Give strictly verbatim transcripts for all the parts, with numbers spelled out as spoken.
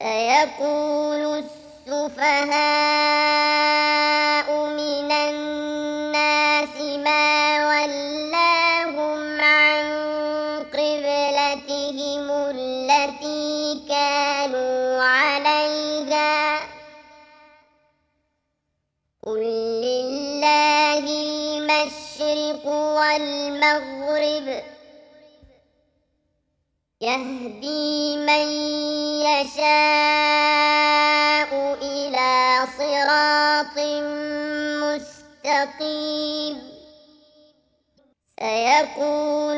سيقول السفهاء من الناس ما ولاهم عن قبلتهم التي كانوا عليها قل لله المشرق والمغرب يهدي من يشاء إلى صراط مستقيم سيقول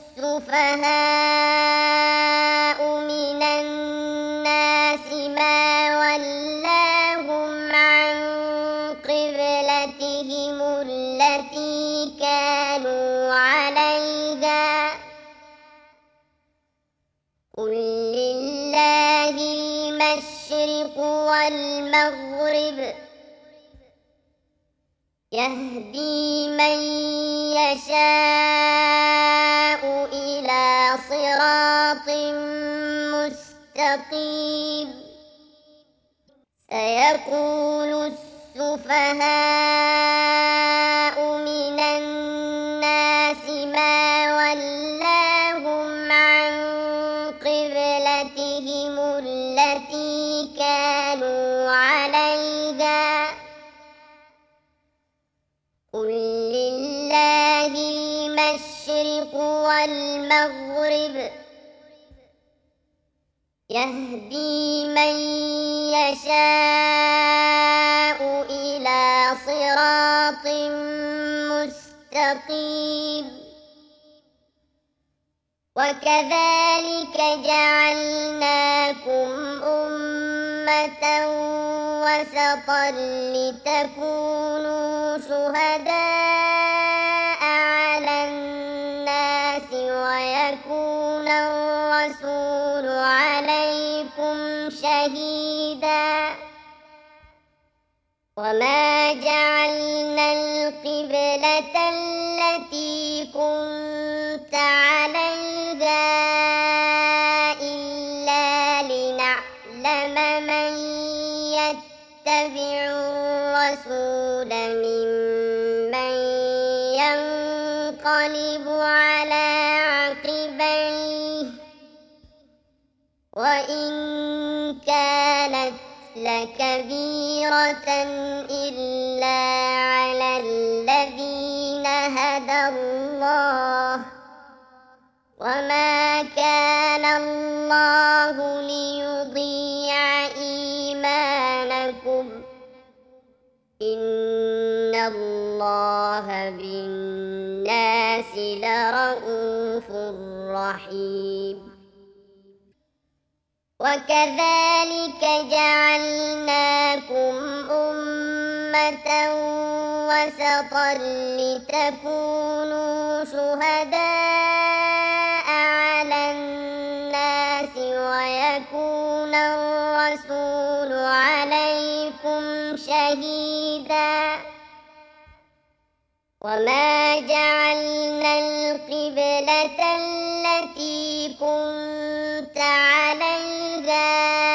السفهاء من الناس ما ولاهم عن قبلتهم التي كانوا عليها قل لله المشرق والمغرب يهدي من يشاء إلى صراط مستقيم سيقول السفهاء من الناس ما ولاهم عن قبلتهم التي كانوا عليها قل لله المشرق والمغرب يهدي من يشاء إلى صراط مستقيم وكذلك جعلناكم أمة وسطا لتكونوا شهداء على الناس ويكون الرسول عليكم شهيدا وما جعلنا القبلة التي كنت عليها إلا لنعلم من يتبع الرسول ممن ينقلب على عقبيه وإن كانت لكبيرة إلا على الذين هدى الله وما كان الله ليضيع إيمانكم إن الله بالناس لرءوف رحيم وكذلك جعلناكم أمة وسطا لتكونوا شهداء على الناس ويكون الرسول عليكم شهيدا وما جعلنا القبلة التي كنت عليها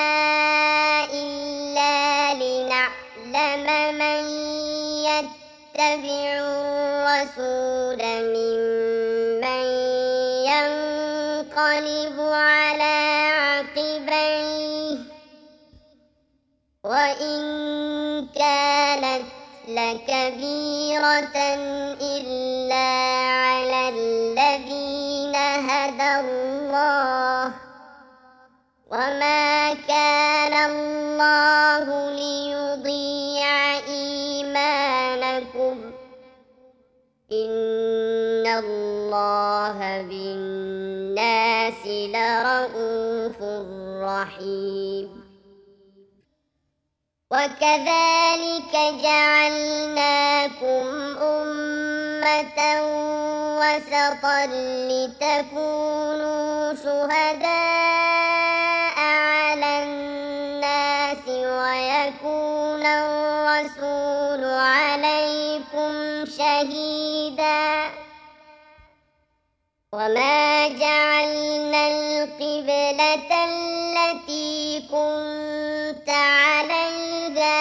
إلا لنعلم من يتبع الرسول ممن ينقلب على عقبيه وإن كانت لكبيرة إلا على الذين هدى الله وما كان الله ليضيع إيمانكم إن الله بالناس لرءوف رحيم وكذلك جعلناكم أمة وسطا لتكونوا شهداء على الناس ويكون الرسول عليكم شهيدا وما جعلنا القبلة التي كنت عليها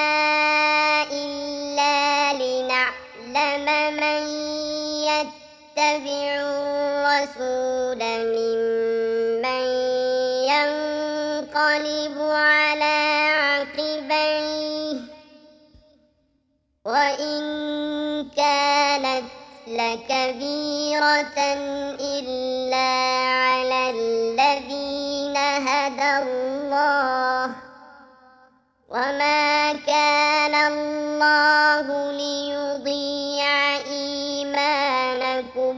إلا لنعلم من يتبع الرسول ممن ينقلب على عقبيه وإن كانت لكبيرة إلا على الذين هدى الله وما كان الله ليضيع إيمانكم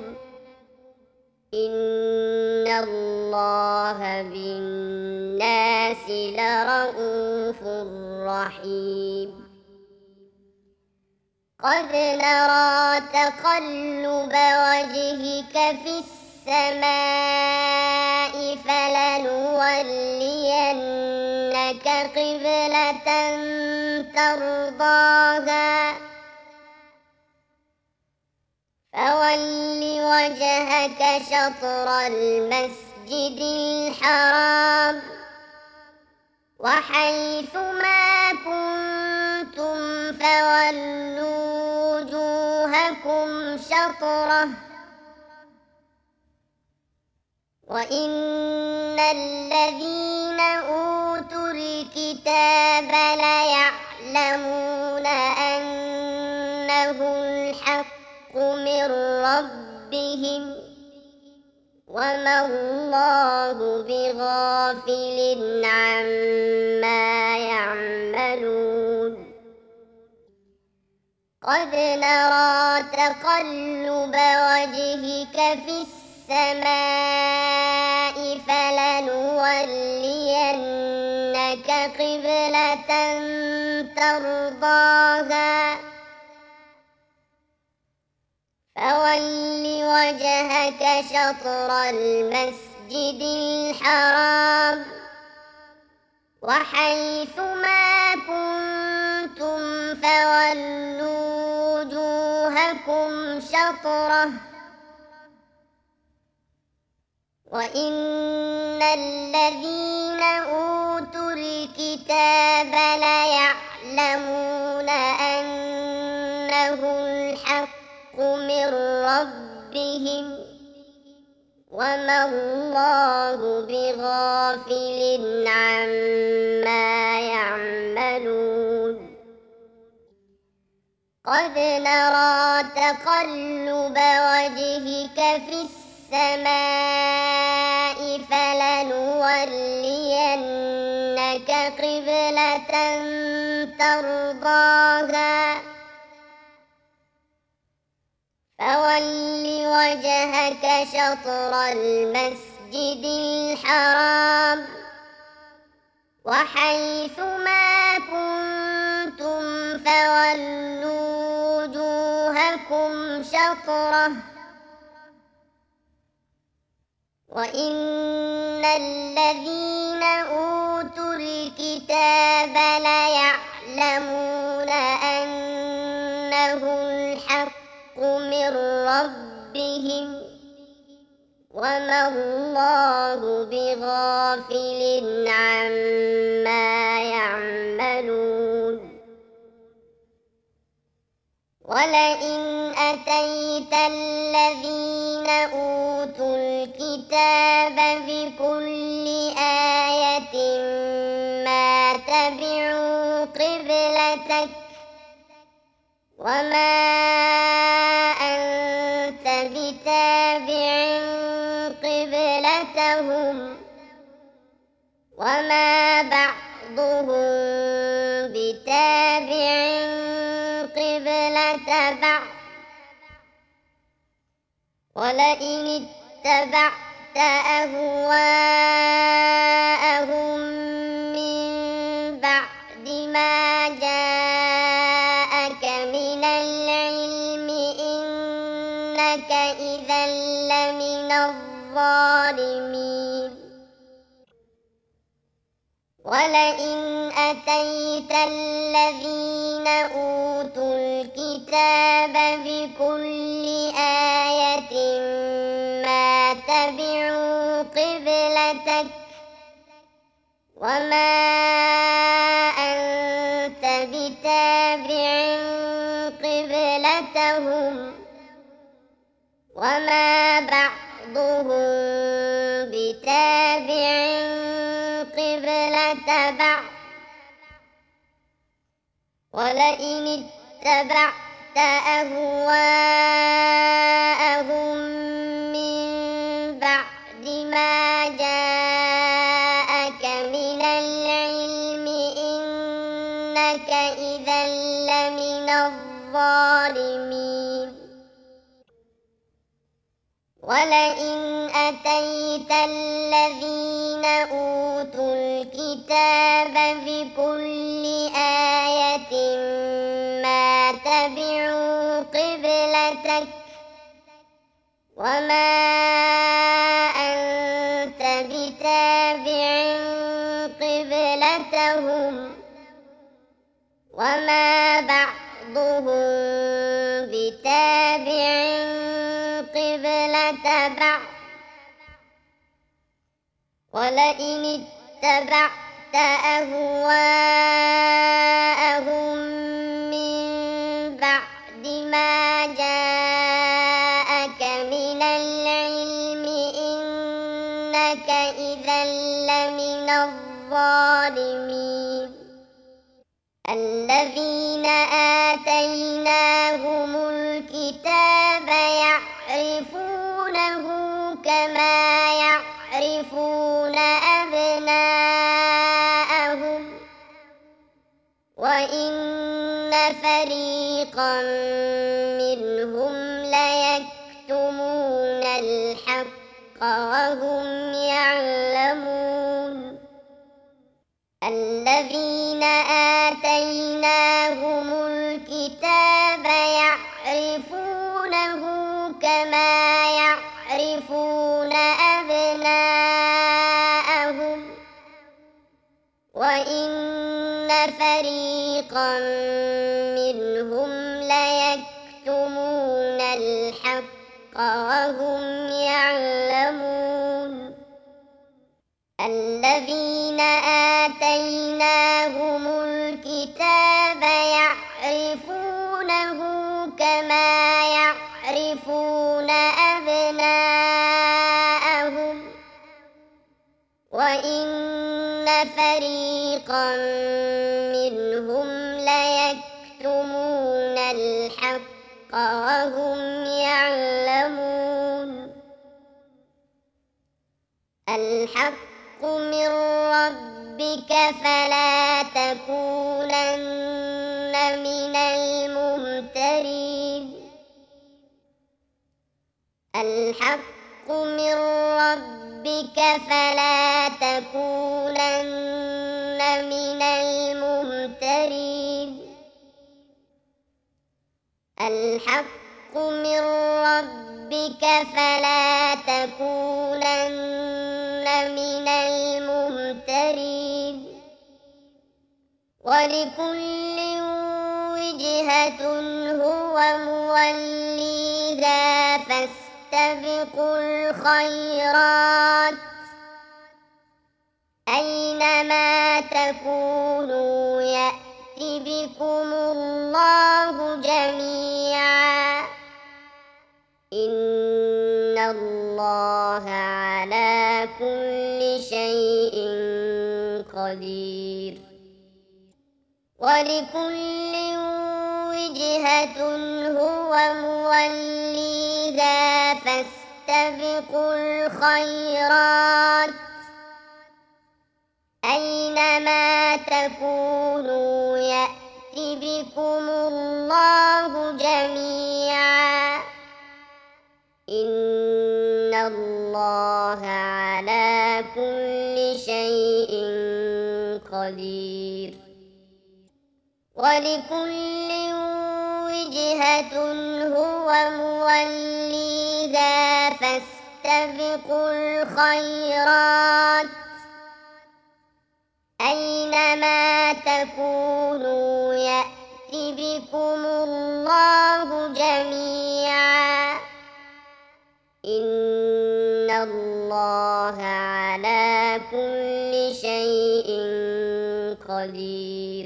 إن الله بالناس لرءوف رحيم قد نرى تقلب وجهك في السماء فلنولينك قبلة ترضاها فول وجهك شطر المسجد الحرام وحيث ما كنتم فولوا وجوهكم شطرة وإن الذين أوتوا الكتاب ليعلمون أنه الحق من ربهم وما الله بغافل عما يعملون قد نرى تقلب وجهك في السماء فلنولينك قبلة ترضاها فول وجهك شطر المسجد الحرام وحيث ما كنتم فولوا وجوهكم شطرة وإن الذين أوتوا الكتاب ليعلمون أنه الحق من ربهم وما الله بغافل عما يعملون قد نرى تقلب وجهك في السماء فلنولينك قبلة ترضاها فول وجهك شطر المسجد الحرام وحيث ما كنتم فولوا وجوهكم شطرة وإن الذين أوتوا الكتاب ليعلمون أنه الحق من ربهم وما الله بغافل عما يعملون ولئن أتيت الذين أوتوا الكتاب بكل آية ما تبعوا قبلتك وما أنت بتابع قبلتهم وما بعضهم بتابع قبلة بعض ولئن اتبعت أهواءهم من بعد ما جاءك من العلم إنك إذا لمن الظالمين ولئن أتيت الذين أوتوا الكتاب بكل آية ما تبعوا قبلتك وما أنت بتابع قبلتهم وما بعضهم بتابع قبلة بعض ولئن اتبعت أهواءهم من بعد ما جاءك من العلم إنك إذا لمن الظالمين ولئن أتيت الذين أوتوا الكتاب بكل آية ما تبعوا قبلتك وما أنت بتابع قبلتهم وما بعضهم بتابع قبلة بعض ولئن اتبعت أهواءهم من بعد ما جاءك من العلم إنك إذا لمن الظالمين الذين آتيناهم الكتاب يعرفونه كما يعرفون أبناءهم وإن فريقا منهم ليكتمون الحق وهم يعلمون الذين آتيناهم الكتاب يعرفونه كما يعرفون أبناءهم وإن فريقا منهم ليكتمون الحق وهم يعلمون الذين آتيناهم الكتاب يعرفونه كما يعرفون أبناءهم وإن فريقا منهم ليكتمون الحق وهم يعلمون الحق من ربك فلا تكونن من الممترين الحق من ربك فلا تكونن من الممترين الحق من ربك فلا تكونن من الممترين ولكل وجهة هو موليها فاستبقوا الخيرات أينما تكونوا يأت بكم الله جميعا إن الله على كل شيء قدير ولكل وجهة هو موليها فاستبقوا الخيرات أينما تكونوا يأت بكم الله جميعا إن الله على كل شيء قدير ولكل وجهة هو موليها فاستبقوا الخيرات أينما تكونوا يأت بكم الله جميعا إن الله الله على كل شيء قدير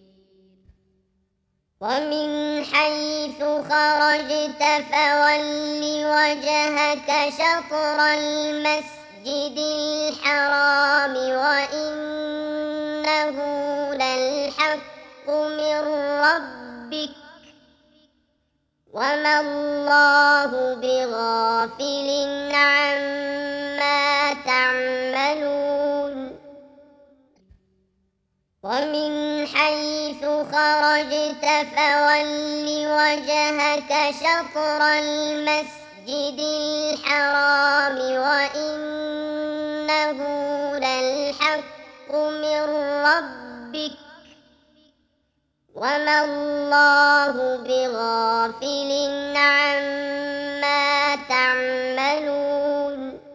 ومن حيث خرجت فول وجهك شطر المسجد الحرام وإنه للحق من ربك وما الله بغافل عما تعملون ومن حيث خرجت فول وجهك شطر المسجد الحرام وإنه للحق من ربك وما الله بغافل عما تعملون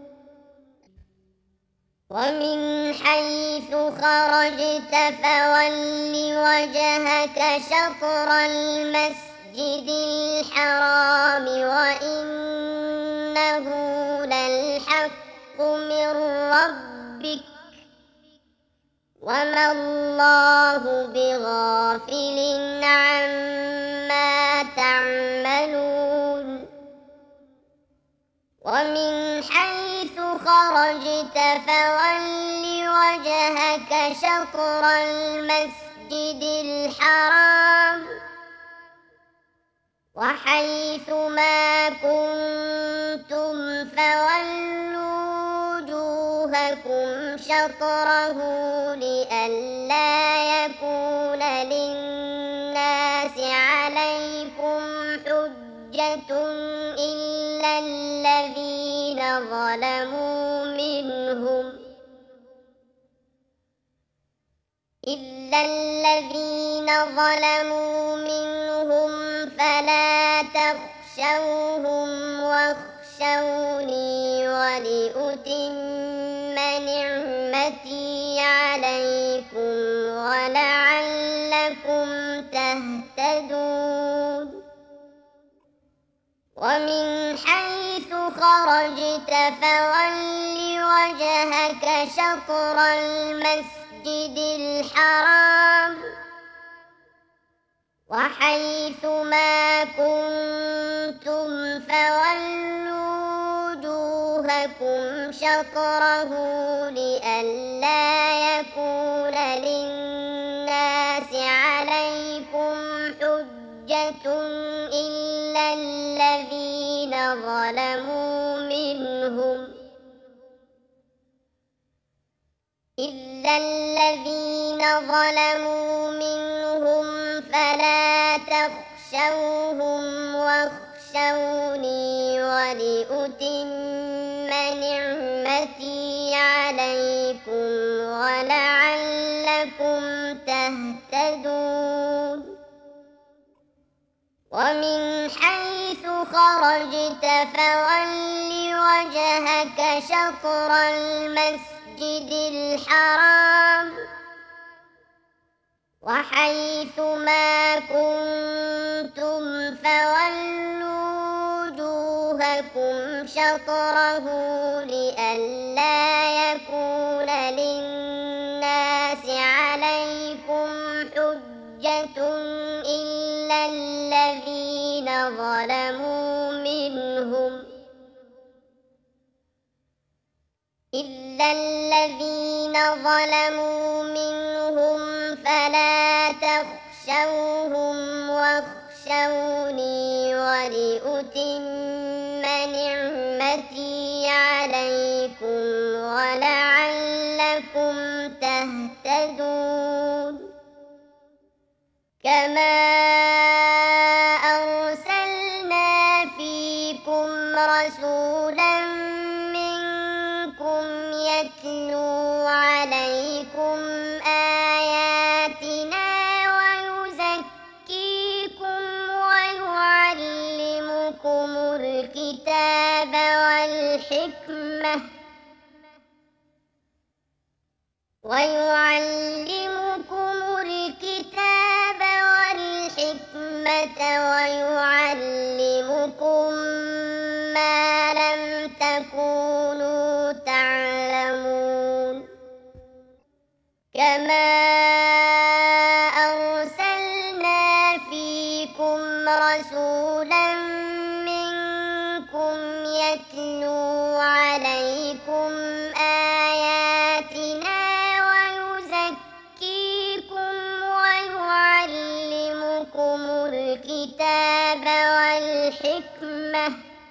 ومن حيث خرجت فول وجهك شطر المسجد الحرام وإنه للحق من ربك وما الله بغافل عما تعملون ومن حيث خرجت فول وجهك شطر المسجد الحرام وحيث ما كنتم فولوا وجوهكم شطره لئلا يكون للناس عليكم حجة إلا الذين ظلموا منهم إلا الذين ظلموا منهم فلا تخشوهم واخشوني ولأتم نعمتي عليكم ولعلكم تهتدون ومن حيث خرجت فول وجهك شطر المسجد الحرام وحيث ما كنتم فولوا وجوهكم شطره لئلا يكون للناس عليكم حجة إلا الذين ظلموا منهم إلا الذين ظلموا منهم فلا تخشوهم واخشوني ولأتم نعمتي عليكم ولعلكم تهتدون ومن حيث خرجت فول وجهك شطر المسجد الحرام وحيث ما كنتم فولوا وجوهكم شطره لئلا يكون للناس عليكم حجة إلا الذين ظلموا منهم إلا الذين ظلموا منهم فلا تخشوهم واخشوني ولأتم نعمتي عليكم ولعلكم تهتدون كما أرسلنا فيكم رسولا منكم يتلو عليكم آياتنا ويزكيكم ويعلمكم الكتاب والحكمة ويعلمكم الكتاب والحكمة ويعلمكم ما لم تكونوا تعلمون الكتاب والحكمة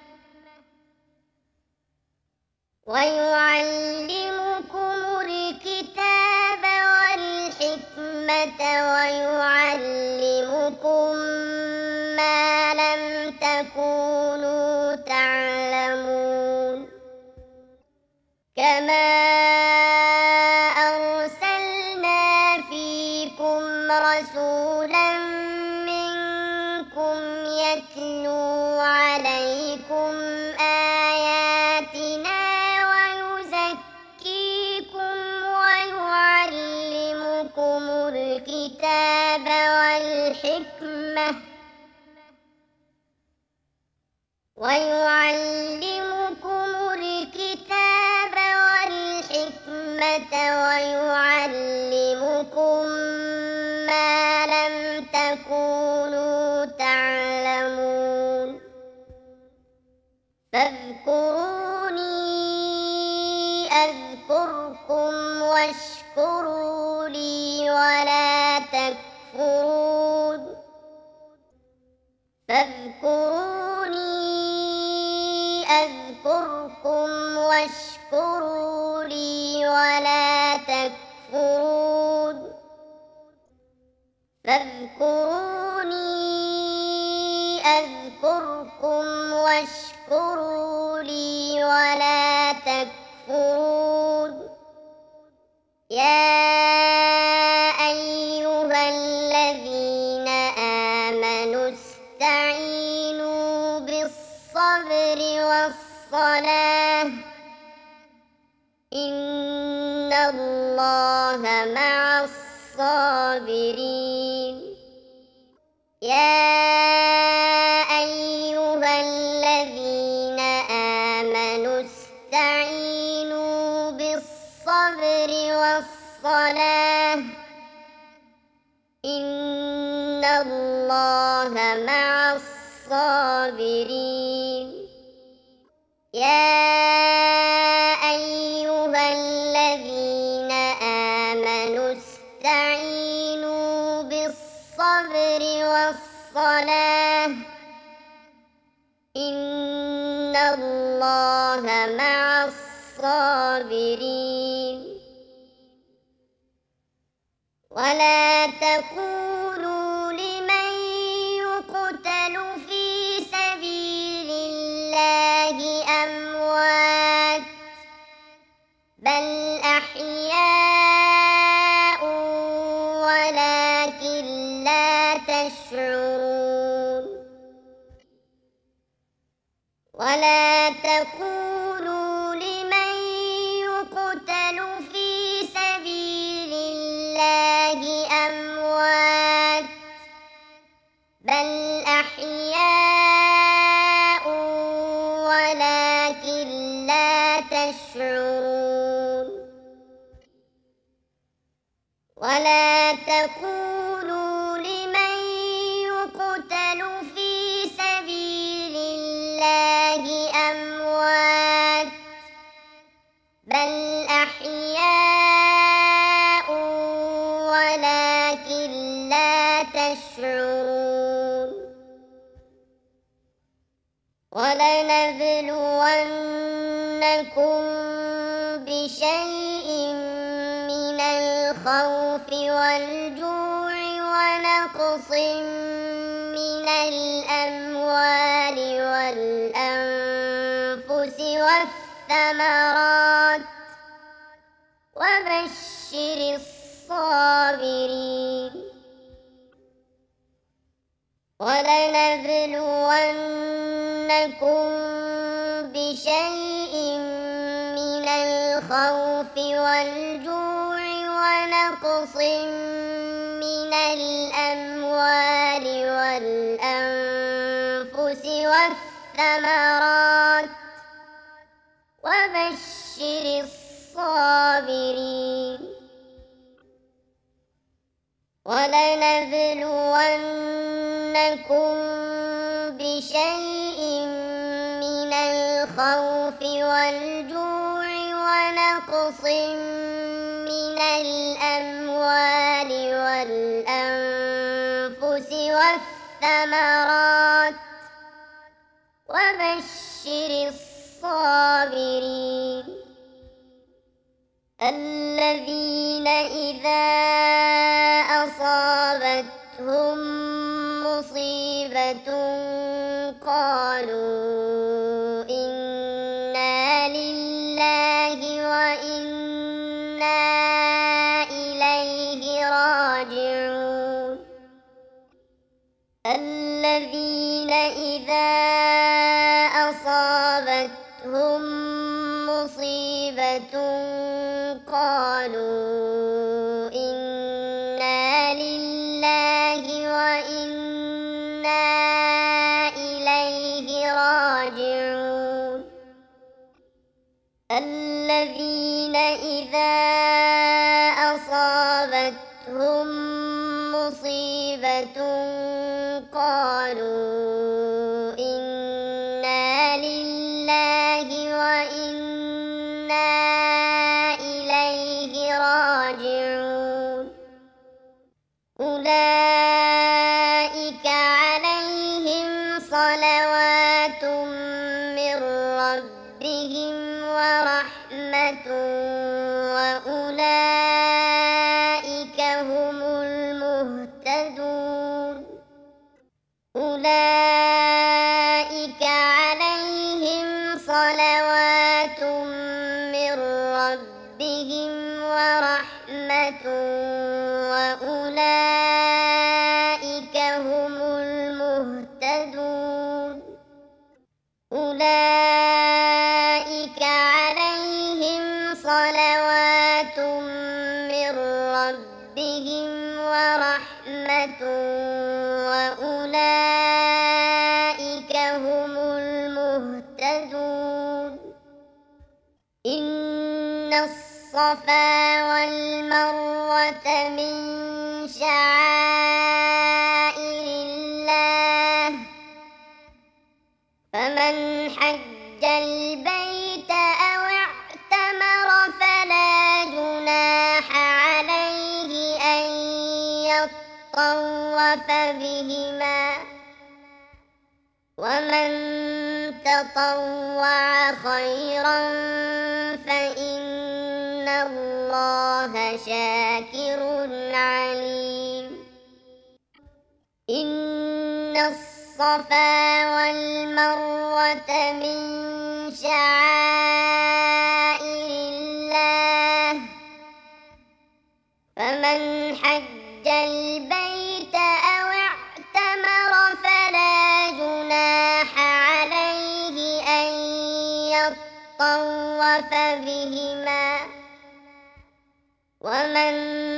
ويعلمكم الكتاب والحكمة ويعلمكم ما لم تكونوا تعلمون كما أرسلنا فيكم رسولا منكم يتلو عليكم آياتنا ويزكيكم ويعلمكم الكتاب والحكمة ويعلمكم الكتاب والحكمة ويعلمكم ما لم تكونوا تعلمون فاذكروني أذكركم واشكروا لي ولا تكفرون فاذكروني أذكركم واشكروا لي ولا تكفرون فاذكروني أذكركم واشكروا لي ولا تكفرون يا أيها الذين آمنوا استعينوا بالصبر والصلاة إن الله مع الصابرين يا أيها الذين آمنوا استعينوا بالصبر والصلاة إن الله مع الصابرين يا أيها الذين آمنوا استعينوا بالصبر والصلاة إن الله مع الصابرين ولا تقولوا لمن يقتل في سبيل الله أموات بل أحياء ولكن لا تشعرون ولا تقولوا لمن يقتل في سبيل الله أموات بل أحياء ولكن لا تشعرون ولا تقولوا لمن يقتل في سبيل الله أموات بل أحياء ولكن لا تشعرون ولنبلونكم بشيء من الخوف والجوع ونقص من الأموال والأنفس والثمرات وبشر الصابرين ولنبلونكم بشيء من الخوف والجوع ونقص من الأموال والأنفس والثمرات وبشر الصابرين ولنبلونكم بشيء من الخوف والجوع ونقص من الأموال والأنفس والثمرات الثمرات وبشر الصابرين الذين إذا أصابتهم مصيبة قالوا إنا لله وإنا إليه راجعون الذين إذا أصابتهم مصيبة قالوا إنا لله وإنا إليه راجعون الذين إذا أصابتهم مصيبة قالوا إنا لله وإنا إليه راجعون أولئك عليهم صلوات من ربهم ورحمة وأولئك هم المهتدون أولئك عليهم صلوات من ربهم ورحمة وأولئك هم المهتدون أولئك عليهم صلوات من ربهم ورحمة وأولئك هم المهتدون إن الصفا والمروة من شعائر الله فمن حج البيت أو اعتمر فلا جناح عليه أن يطوف بهما ومن تطوع خيرا فإن الله شاكر عليم إن الصفا والمروة من شعائر الله فمن حج البيت أو اعتمر فلا جناح عليه أن يطوف بهما ومن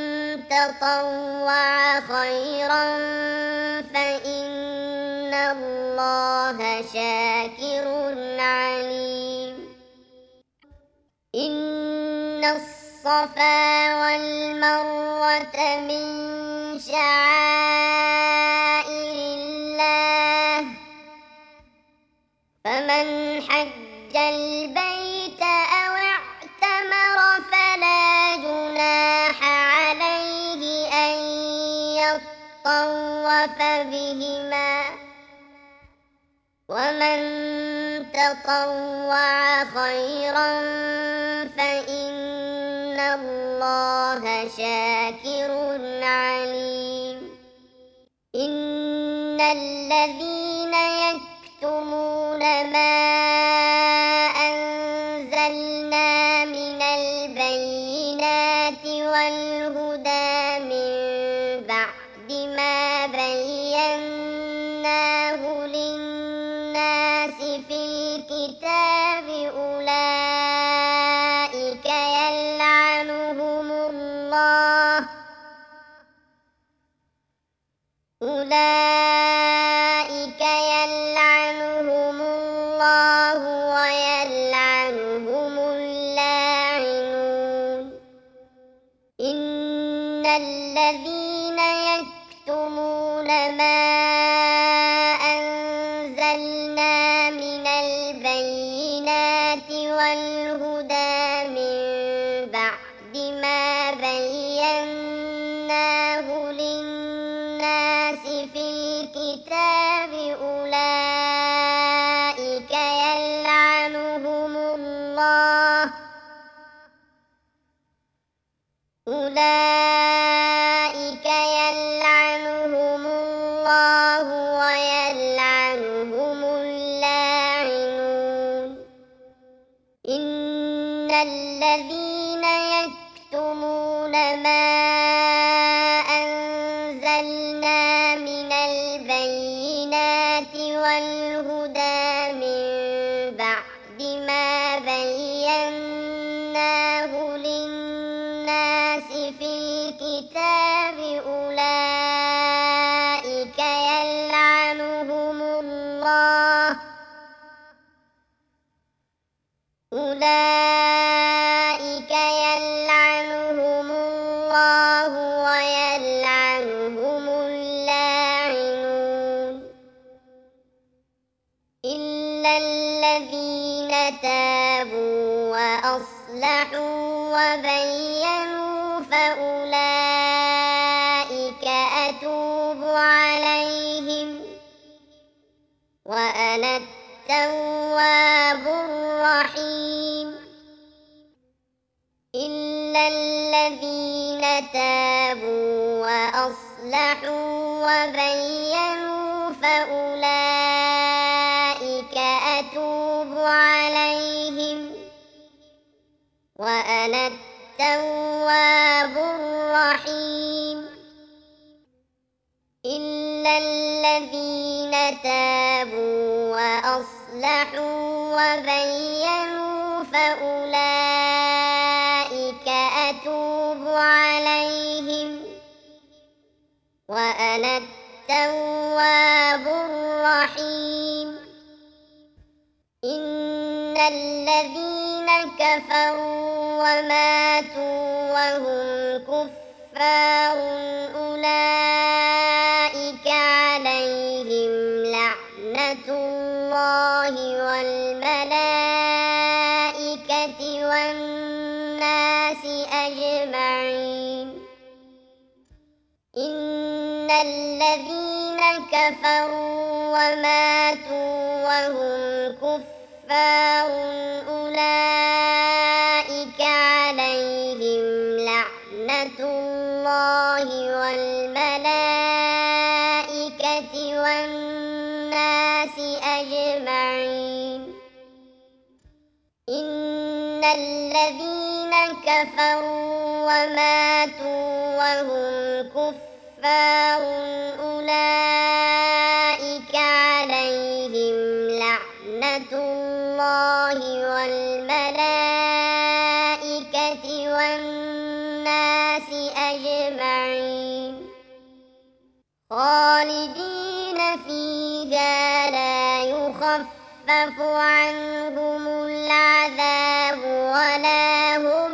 تطوع خيرا فإن الله شاكر عليم إن الصفا والمروة من شعائر الله فمن حج البيت أو اعتمر فلا جناح عليه أن يطوف بهما ومن تطوع خيرا فإن الله شاكر عليم إن الذين يكتمون ما أنزلنا من البينات والهدى من بعد ما بيناه للناس في الكتاب أولئك يلعنهم الله أولئك يلعنهم الله ويلعنهم اللاعنون إن الذين يكتمون ما أنزلنا من البينات والهدى من بعد ما بيناه للناس في الكتاب أولئك يلعنهم الله أولئك يلعنهم الله ويلعنهم اللاعنون إن الذين يكتمون ما أنزلنا من البينات والهدى من بعد ما بيناه للناس في الكتاب أولئك يلعنهم الله أولئك يلعنهم الله ويلعنهم اللاعنون إلا الذين تابوا وأصلحوا وبينوا فأولئك أتوب عليهم وأنا التواب الرحيم إلا الذين تابوا وأصلحوا وبينوا فأولئك أتوب عليهم وأنا التواب الرحيم إلا الذين تابوا وأصلحوا وبينوا فأولئك أتوب عليهم وأنا التواب الرحيم إن الذين كفروا وماتوا وهم كفار أولئك عليهم لعنة الله والملائكة والناس أجمعين إن الذين كفروا وماتوا وهم كفار أولئك عليهم لعنة الله والملائكة والناس أجمعين إن الذين كفروا وماتوا وهم كفار أولئك عليهم لعنة الله والملائكة والناس أجمعين خالدين فيها لا يخفف عنهم العذاب ولا هم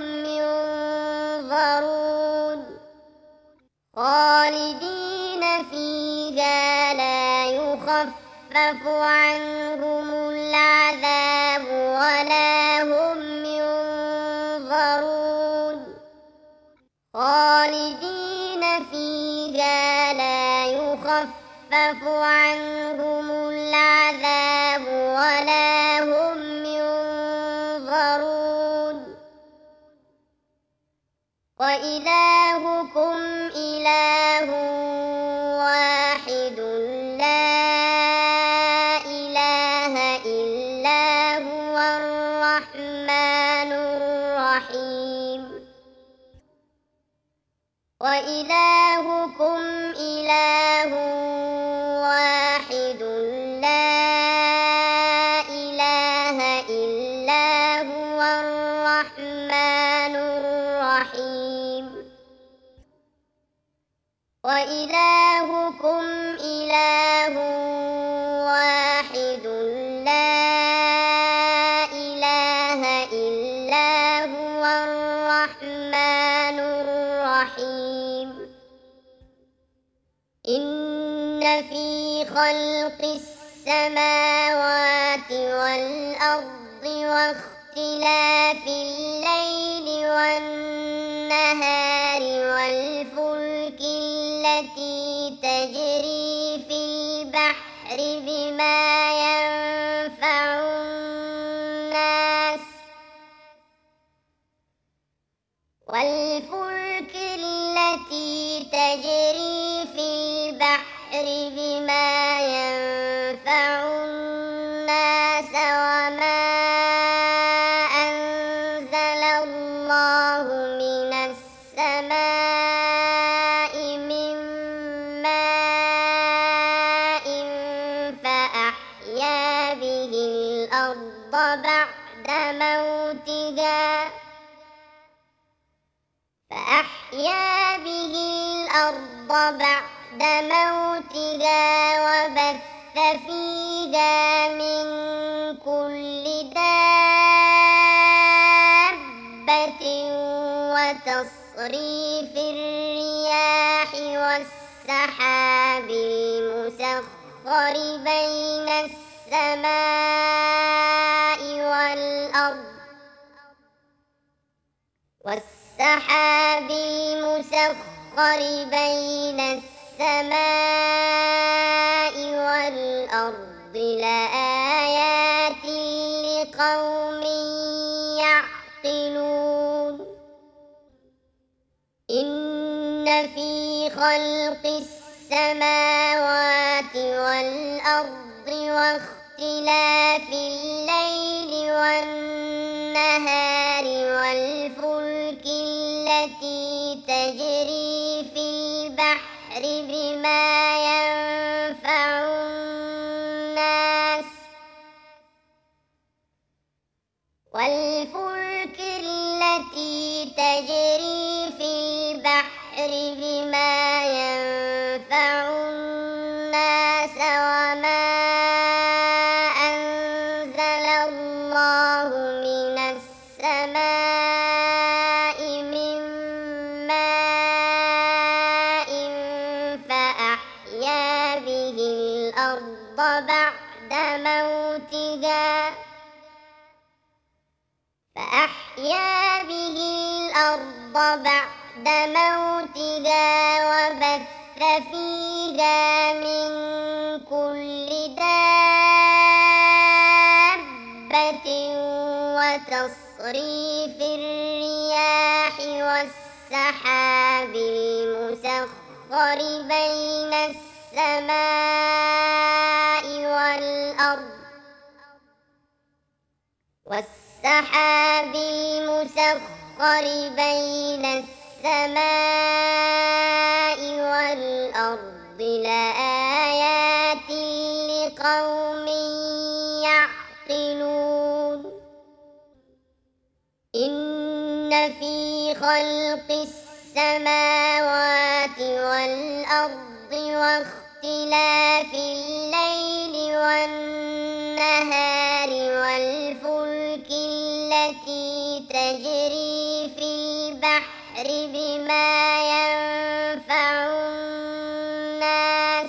ينظرون خالدين فيها لا يخفف عنهم العذاب ولا هم ينظرون خالدين فيها لا يخفف عنهم العذاب ولا هم ينظرون وإلهكم إله واحد لا إله إلا هو الرحمن الرحيم وإلهكم إله واحد لا إله إلا هو الرحمن الرحيم وإلهكم إله واحد لا إله إلا هو الرحمن الرحيم إن في خلق السماوات والأرض واختلاف الليل والنهار والفلك التي التي تجري في البحر بما ينفع الناس والفلك التي تجري في البحر بما ينفع الناس وما أنزل الله من السماء من ماء فأحيا به الأرض بعد موتها فأحيا به الأرض بعد موتها وبث فيها من كل دابة وتصريف الرياح والسحاب المسخر بين السماء والأرض والسحاب المسخر بين السماء والأرض لآيات لقوم يعقلون إن في خلق السماوات والأرض واختلاف الليل والنهار والفلك التي تجري في البحر بما ينفع الناس والفلك التي تجري في البحر بما ينفع الناس وما أنزل الله من السماء من ماء فأحيا به الأرض بعد موتها فأحيا به الأرض بعد موتها وبث فيها من كل دابة وتصريف الرياح والسحاب المسخر بين السماء والأرض والسحاب المسخر بين السماء والأرض لآيات لقوم يعقلون إن في خلق السماوات والأرض واختلاف الليل والنهار والفلك التي تجري في البحر بما ينفع الناس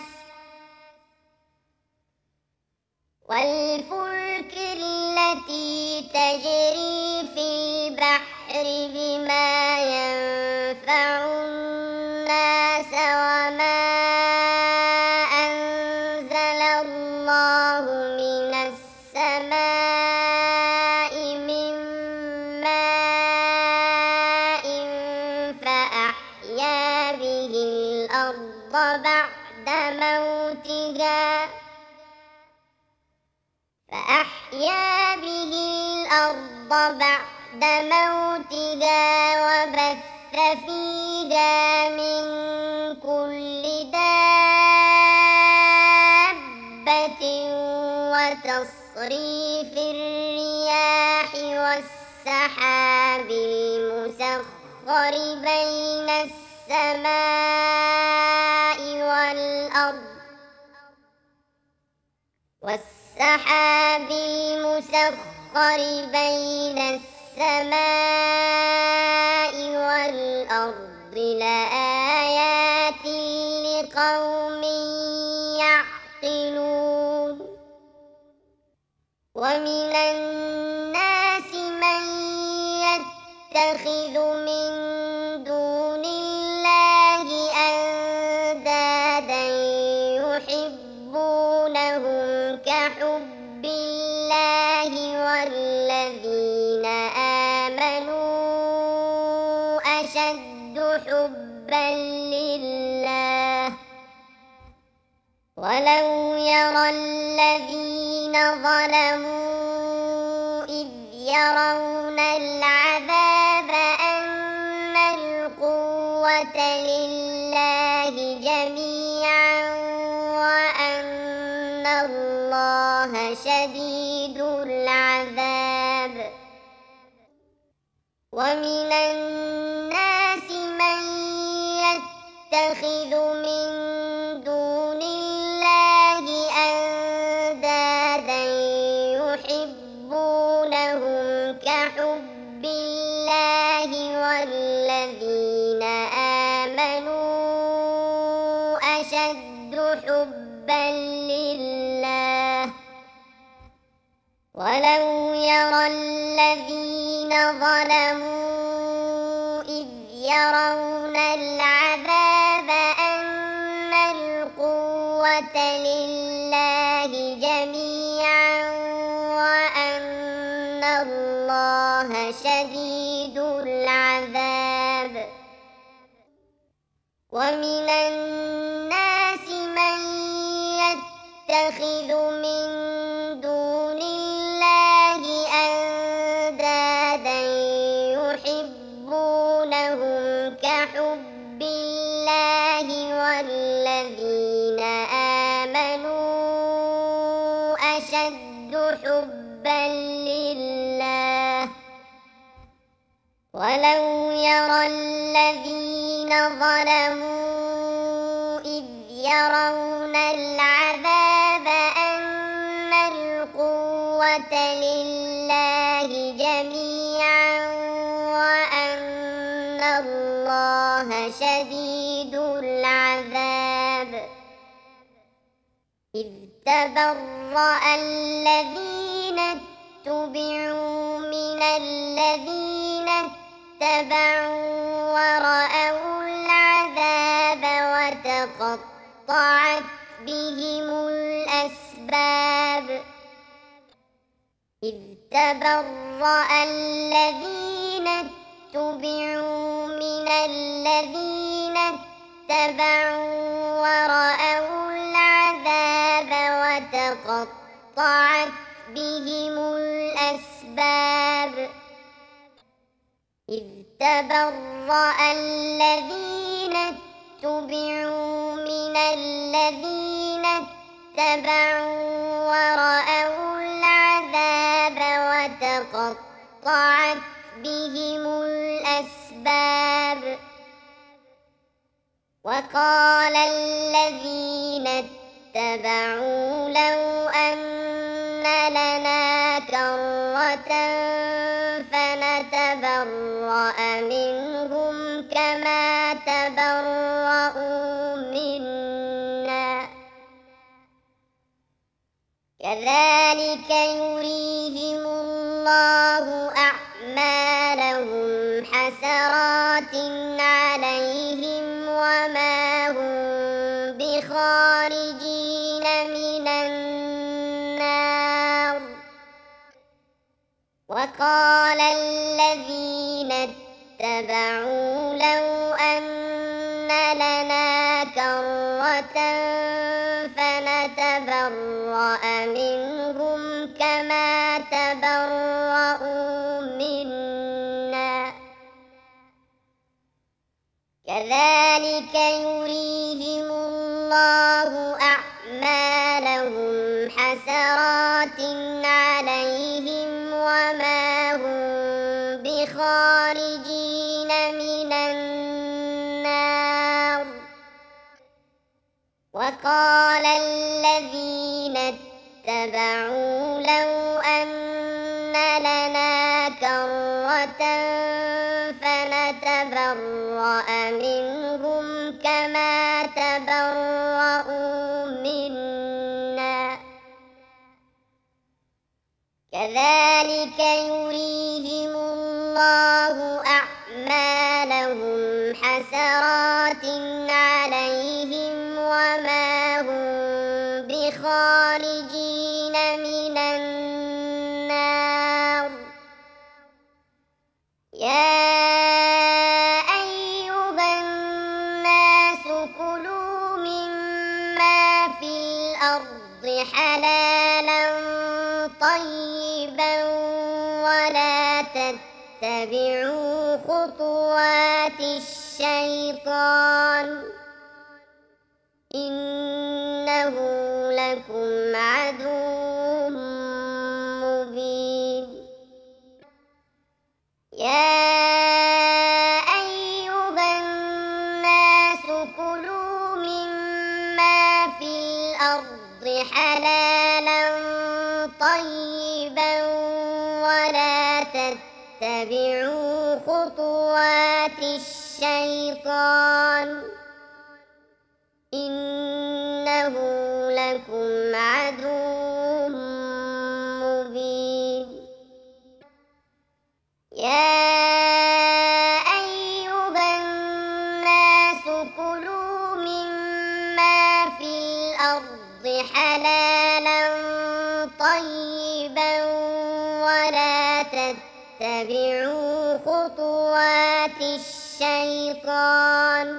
والفلك التي تجري في البحر بما ينفع الناس وما أنزل الله من السماء من ماء فأحيا به الأرض بعد موتها فأحيا به الأرض بعد موتها وبث فيها من كل دابة وتصريف الرياح والسحاب المسخر بين السماء والأرض والسحاب المسخر بين السماء والأرض لآيات لقوم يعقلون ومن الناس من يتخذ من دون الله أندادا ولو يرى الذين ظلموا إذ يرون العذاب أن القوة لله جميعا وأن الله شديد العذاب. ومن الناس من يتخذ من دون الله أندادا يحبونهم كحب الله والذين آمنوا أشد حبا لله. ولو يرى الذين ظلموا إذ يرون العذاب أن القوة لله جميعا وأن الله شديد العذاب. ومن الناس من يتخذ من دون الله أندادا يحبونهم كحب الله والذين آمنوا أشد حبا لله. ولو يرى الذين ظلموا إذ يرون العذاب أن القوة لله جميعا وأن الله شديد العذاب. إذ تبرأ الذين اتبعوا من الذين اتبعوا ورأوا العذاب وتقطعت بهم الأسباب. إذ تبرأ الذين اتبعوا من الذين اتبعوا ورأوا العذاب وتقطعت بهم الأسباب. إذ تبرأ الذين اتبعوا من الذين اتبعوا ورأوا العذاب وتقطعت بهم الأسباب. وقال الذين اتبعوا لو أن لنا كرة فنتبرأ منهم كما تبرأوا منا كذلك يريهم الله أعمالهم حسرات عليهم وما هم بخارجين من النار. وقال الذين اتبعوا لو أن لنا كرة فنتبرأ منهم كما تبرأوا منا كذلك يريهم الله أعمالهم حسرات عليهم وما هم بخارجين من النار. وقال الذين اتبعوا لو أن لنا كرة فنتبرأ منهم كما تبرأوا منا كذلك يريهم الله أعمالهم حسرات عليهم وما هم بخارجين من النار. يا أيها الناس كلوا مما في الأرض حلالا طيبا ولا تتبعوا خطوات الشيطان إنه لكم عدو مبين يا أيها الناس كلوا مما في الأرض حلالا طيبا ولا تتبعوا خطوات الشيطان إنه لكم عدو مبين يا أيها الناس كلوا مما في الأرض حلالا طيبا ولا تتبعوا خطوات الشيطان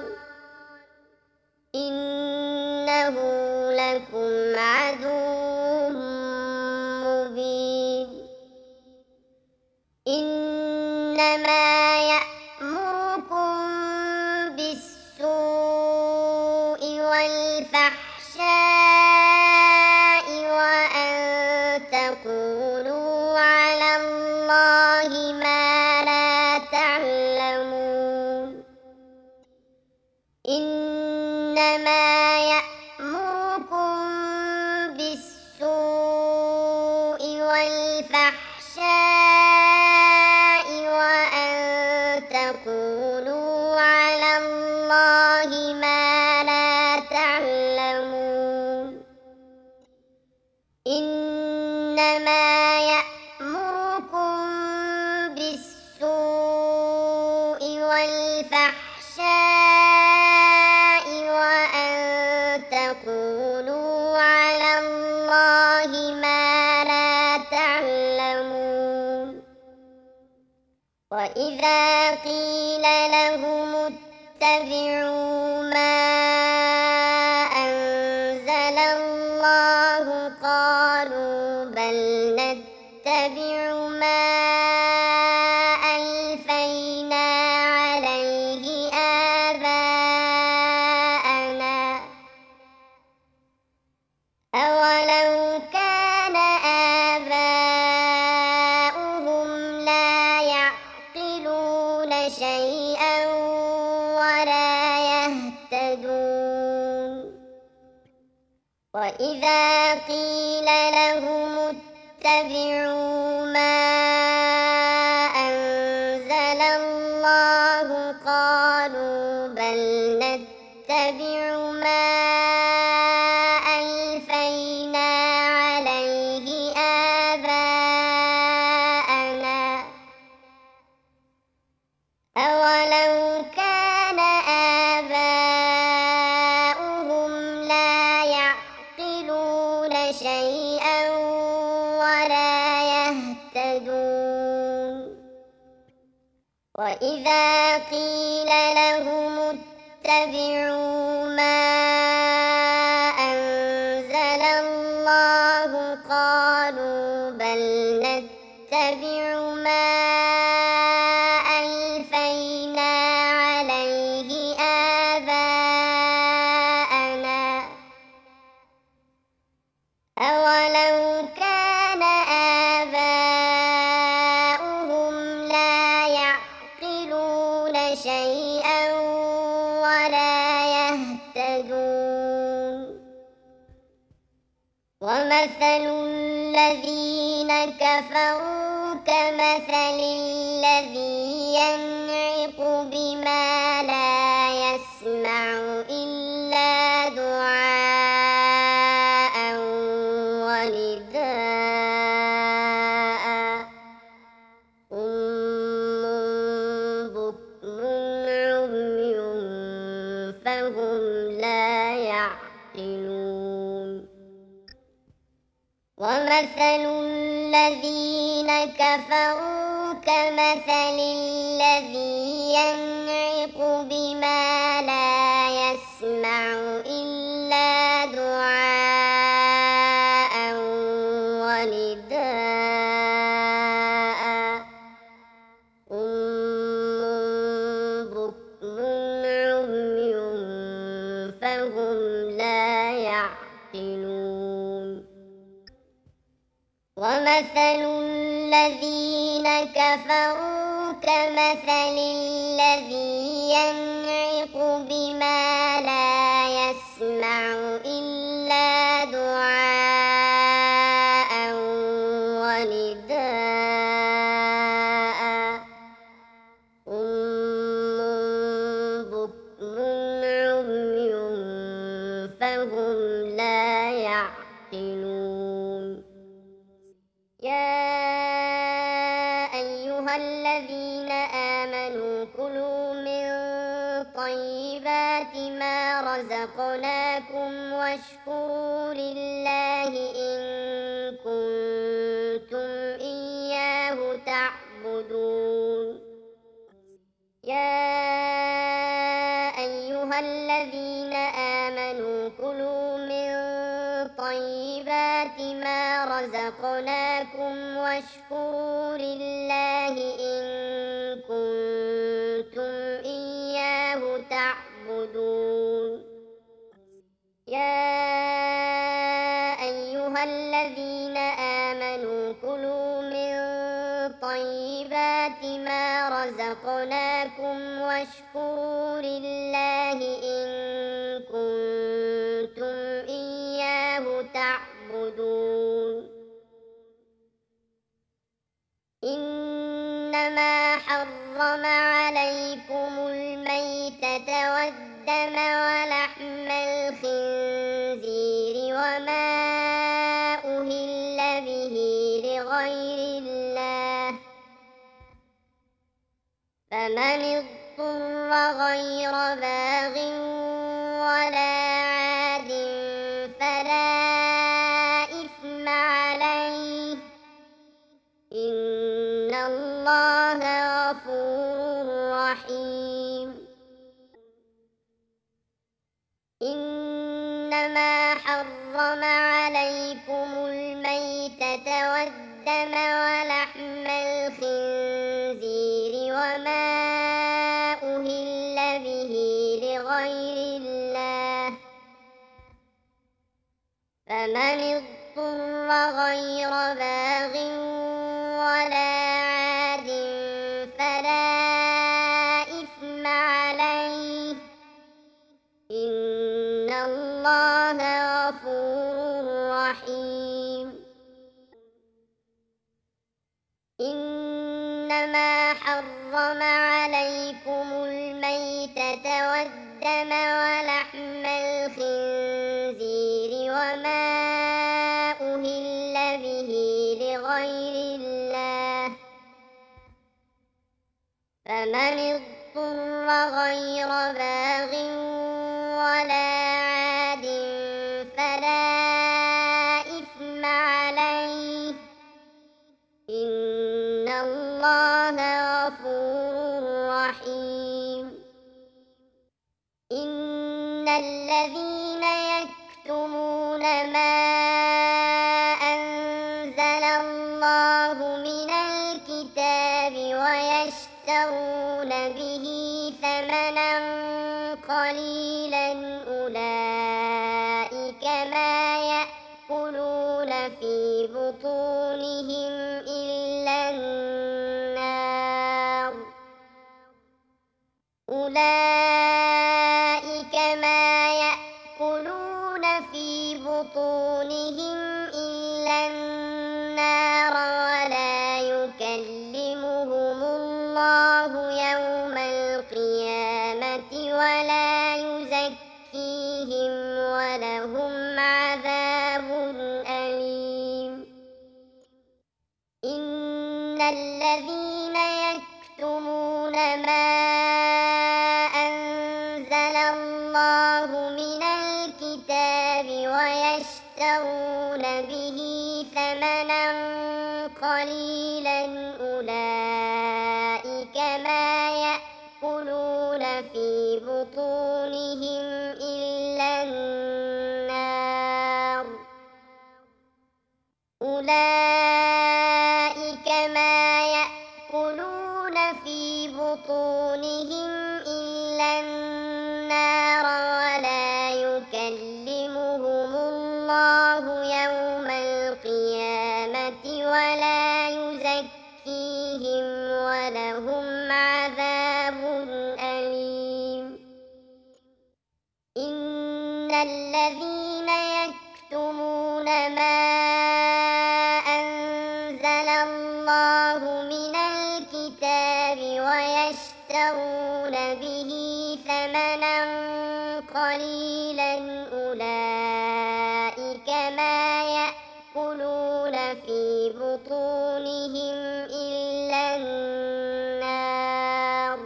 إنه لكم عدو مبين إنما يأمركم بالسوء والفحشاء وأن تقولوا على الله ما لا تعلمون إنما يأمركم بالسوء والفحشاء وأن تقولوا على الله ما لا تعلمون إنما يأمركم بالسوء والفحشاء وأن تقولوا على الله ما لا تعلمون وإذا قيل لهم اتبعوا ما أنزل الله قالوا بل نتبع ما ألفينا عليه آباءنا أولو كان آباؤهم لا يعقلون شيئا ولا يهتدون وإذا قيل لهم اتبعوا ما أنزل الله قالوا بل نتبع ما ألفينا عليه آباءنا أولو كان آباؤهم لا يعقلون شيئا ولا يهتدون وإذا قيل لهم اتبعوا ما أنزل الله قالوا بل نتبع ما ألفينا عليه آباءنا أولو كان آباؤهم لا يعقلون شيئا ولا يهتدون ومثل الذين كفروا كمثل الذي ينعق بما لا يسمع إلا دعاء ونداء صم بكم عمي فهم لا يعقلون ومثل الذين كفروا كمثل الذي ينعق بما لا يسمع إلا دعاء فهم لا يعقلون ومثل الذين كفروا كمثل الذي ينعق بما لا يسمع إلا دعاء ونداء صم بكم عمي فهم لا يعقلون يا أيها الذين آمنوا كلوا من طيبات ما رزقناكم واشكروا لله إن كنتم إياه تعبدون يا أيها الذين آمنوا كلوا من طيبات ما رزقناكم واشكروا لله إن كنتم إياه تعبدون يا أيها الذين آمنوا كلوا من طيبات ما رزقناكم واشكروا لله إن كنتم إياه تعبدون إنما حرم عليكم الميتة والدم ولحم الخنزير وما أهل به لغير الله فمن اضطر غير باغ ولا عاد فلا إثم عليه إن الله غفور رحيم إنما حرم عليكم الميتة والدم ولحم الخنزير وما أهل به لغير الله فمن اضطر غير باغ ولا عاد فلا إثم عليه إن الله غفور رحيم إنما حرم عليكم الميتة والدم ولحم الخنزير وما أهل به لغير الله فمن اضطر غير باغ ولا عاد فلا إثم عليه إن الله غفور رحيم إن الذين يكتمون ما أنزل الله من الكتاب ويشترون به ثمنا قليلا أولئك ما يأكلون في بطونهم إلا النار أولئك ما يأكلون في بطونهم إلا النار ولا يكلمهم الله يوم القيامة ولا يزكيهم ولهم عذاب أليم إن الذين يكتمون ما أنزل الله من الكتاب ويشترون به ثمنا قليلا أولئك ما يأكلون في بطونهم إلا النار أولئك ما يأكلون في بطونهم إلا النار ولا يكلمون يكلمهم الله يوم القيامة ولا يزكيهم ولهم عذاب أليم. إن الذين يكتمون ما أنزل الله من الكتاب ويشترون به ثمنا قليلا أولئك ما يأكلون في بطونهم إلا النار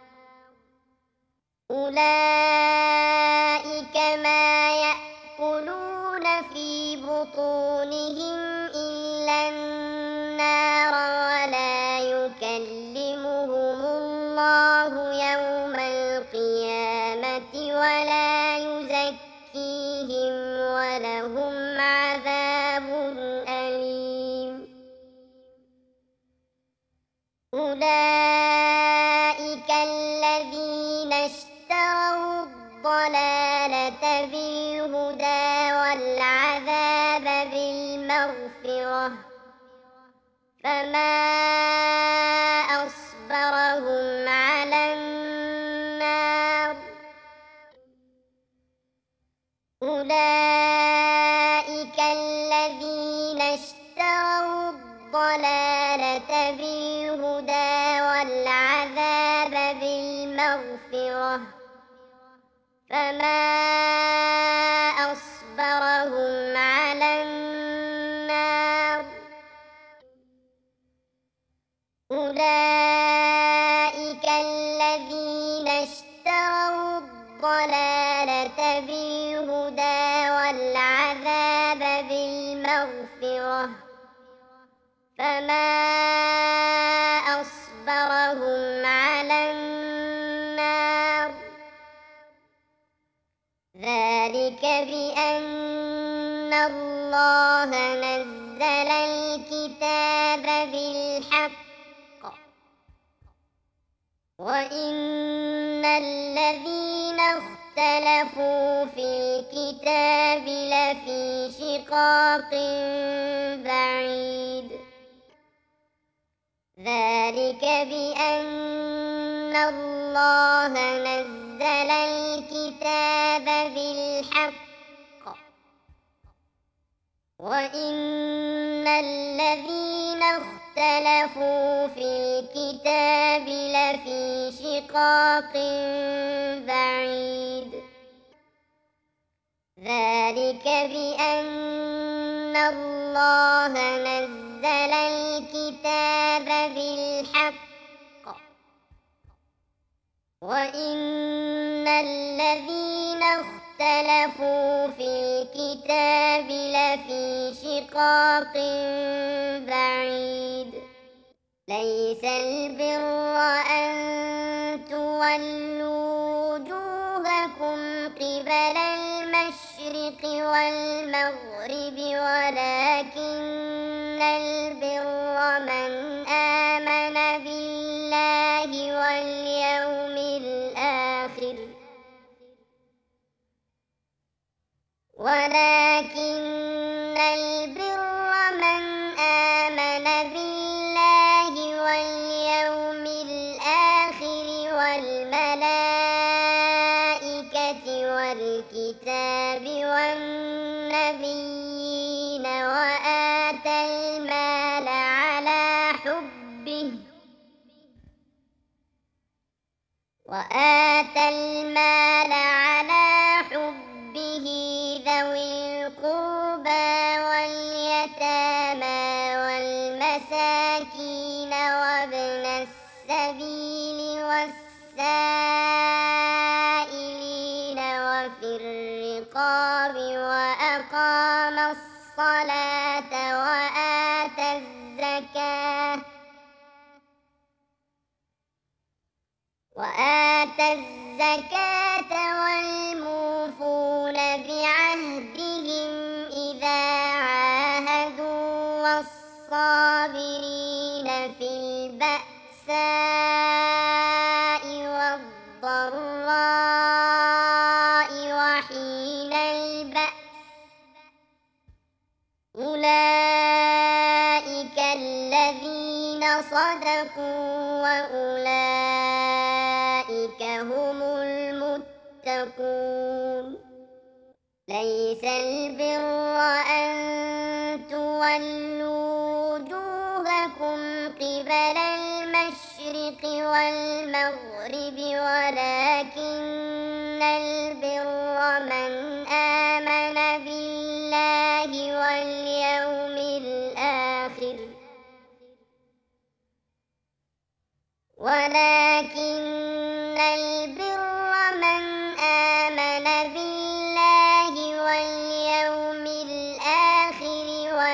أولئك ما يأكلون في بطونهم إلا النار ولا يكلمهم الله يوم القيامة ولا يزكيهم ولهم عذاب أليم. أولئك الذين اشتروا الضلالة بالهدى والعذاب بالمغفرة فما أصبرهم على النار. أولئك الذين اشتروا الضلالة بالهدى والعذاب بالمغفرة فما أصبرهم على النار. أولئك الذين اشتروا الضلالة بالهدى والعذاب بالمغفرة فما أصبرهم على النار. ذلك بأن الله نزل الكتاب بالحق وإن الذين اختلفوا في الكتاب لفي شقاق بعيد. ذلك بأن الله نزل الكتاب بالحق وإن الذين اختلفوا في الكتاب لفي شقاق بعيد. ذلك بأن الله نزل الكتاب بالحق وإن الذين اختلفوا في الكتاب لفي شقاق بعيد. ليس البر أن تولوا وجوهكم قبل المشرق والمغرب ولكن البر من آمن بالله واليوم الآخر ولكن البر من آمن بالله واليوم الآخر والملائكة والكتاب والنبيين وآتى المال على حبه وآتى المال على حبه ذوي القربى واليتامى والمساكين وابن السبيل والسائلين وفي الرقاب وأقام الصلاة وآتى الزكاة وآتى الزكاة والموفون بعهدهم إذا عاهدوا والصابرين في البأساء والضراء وحين البأس أولئك الذين صدقوا وأولئك هم المتقون ليس البر أن تولوا وجوهكم قبل المشرق والمغرب ولكن البر من آمن بالله واليوم الآخر ولكن البر من آمن بالله واليوم الآخر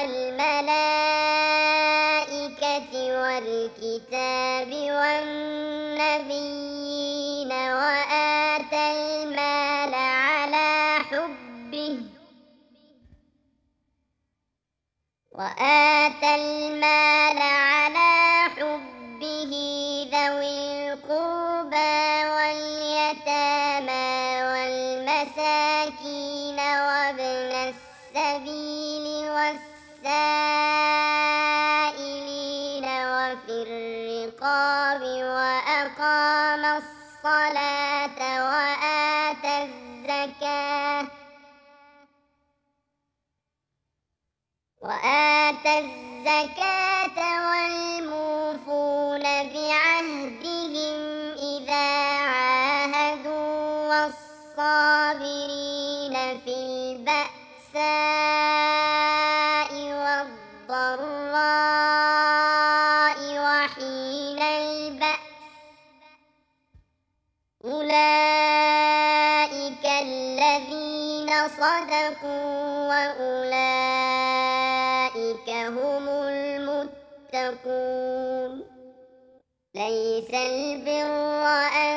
والملائكة والكتاب والنبيين وآتى المال على حبه وآتى المال على حبه ذوي القربى واليتامى والمساكين وابن السبيل والسائلين وفي الرقاب وأقام الصلاة وآتى الزكاة وآتى الزكاة والموفون بعهدهم إذا عاهدوا والصابرين في البأساء والضراء وحين البأس أولئك الذين صدقوا وأولئك هم المتقون ليس البر أن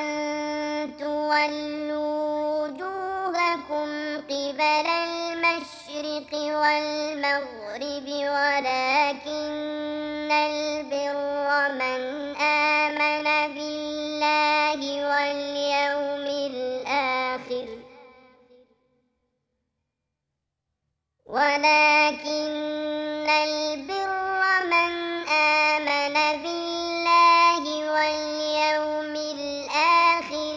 تولوا وجوهكم قبل المشرق والمغرب ولكن البر من آمن بالله واليوم الآخر ولكن البر من آمن بالله واليوم الآخر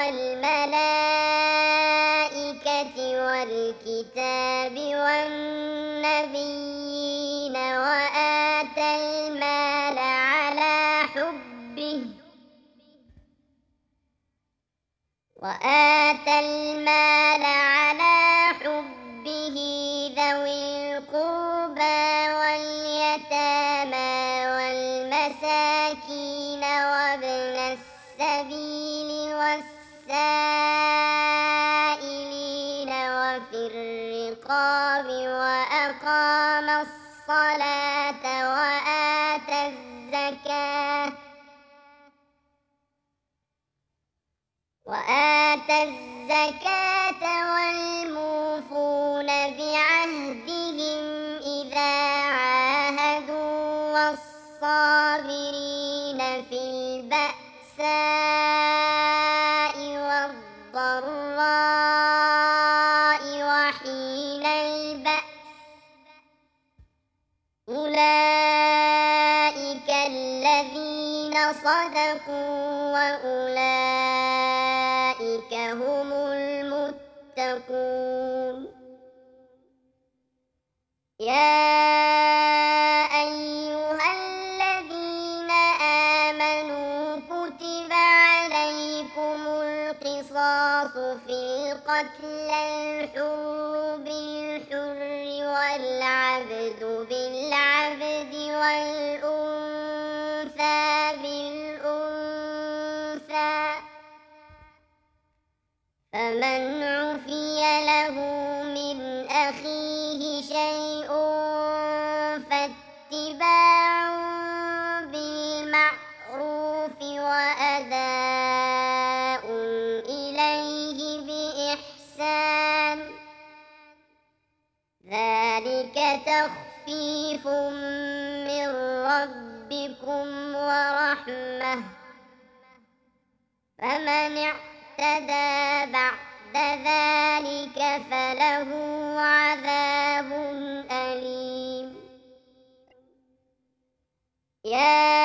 والملائكة والكتاب والنبيين وآتى المال على حبه وآتى المال على حبه ذوي القربى واليتامى والمساكين وابن السبيل والسائلين وفي الرقاب وأقام الصلاة وآتى الزكاة وآتى الزكاة والموفون بعهدهم إذا عاهدوا والصابرين في البأساء والضراء وحين البأس أولئك الذين صدقوا وأولئك هم المتقون يا أيها الذين آمنوا كتب عليكم القصاص في القتل الحر بالحر والعبد بالعبد والأنثى بالأنثى فمن عفي له من أخيه شيء فاتباع بالمعروف وأداء إليه بإحسان ذلك تخفيف من ربكم ورحمة فمن اعتدى بعد ذلك فله عذاب أليم. يا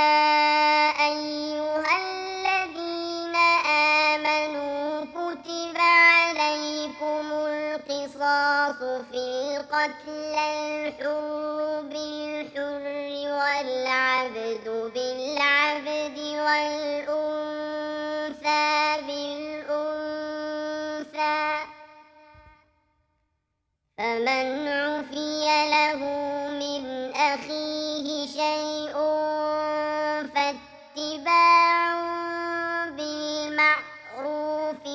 أيها الذين آمنوا كتب عليكم القصاص في القتلى الحر بالحر والعبد بالعبد والأنثى بالأنثى، فمن عفي له من أخيه شيء فاتباع بالمعروف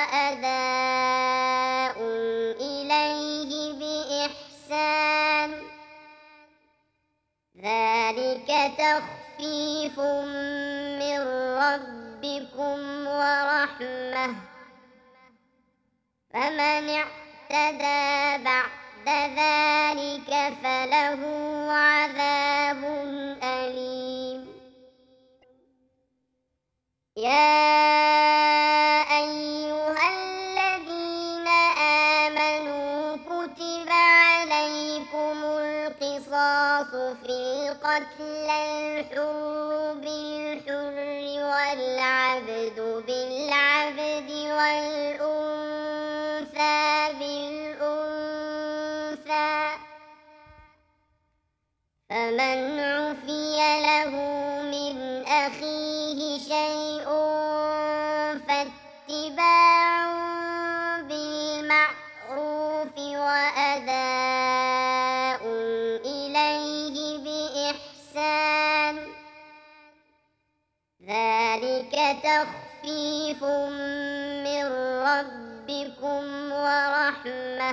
وأداء إليه بإحسان، ذلك تخفيف من ربكم ورحمة، فمن اعتدى بعد ذلك فله عذاب أليم. يا أيها الذين آمنوا كتب عليكم القصاص في القتلى الحر بالحر والعبد بالعبد والأنثى بالأنثى، فمن عفي له من أخيه شيء فاتباع بالمعروف وأداء إليه بإحسان، ذلك تخفيف من ربكم ورحمة،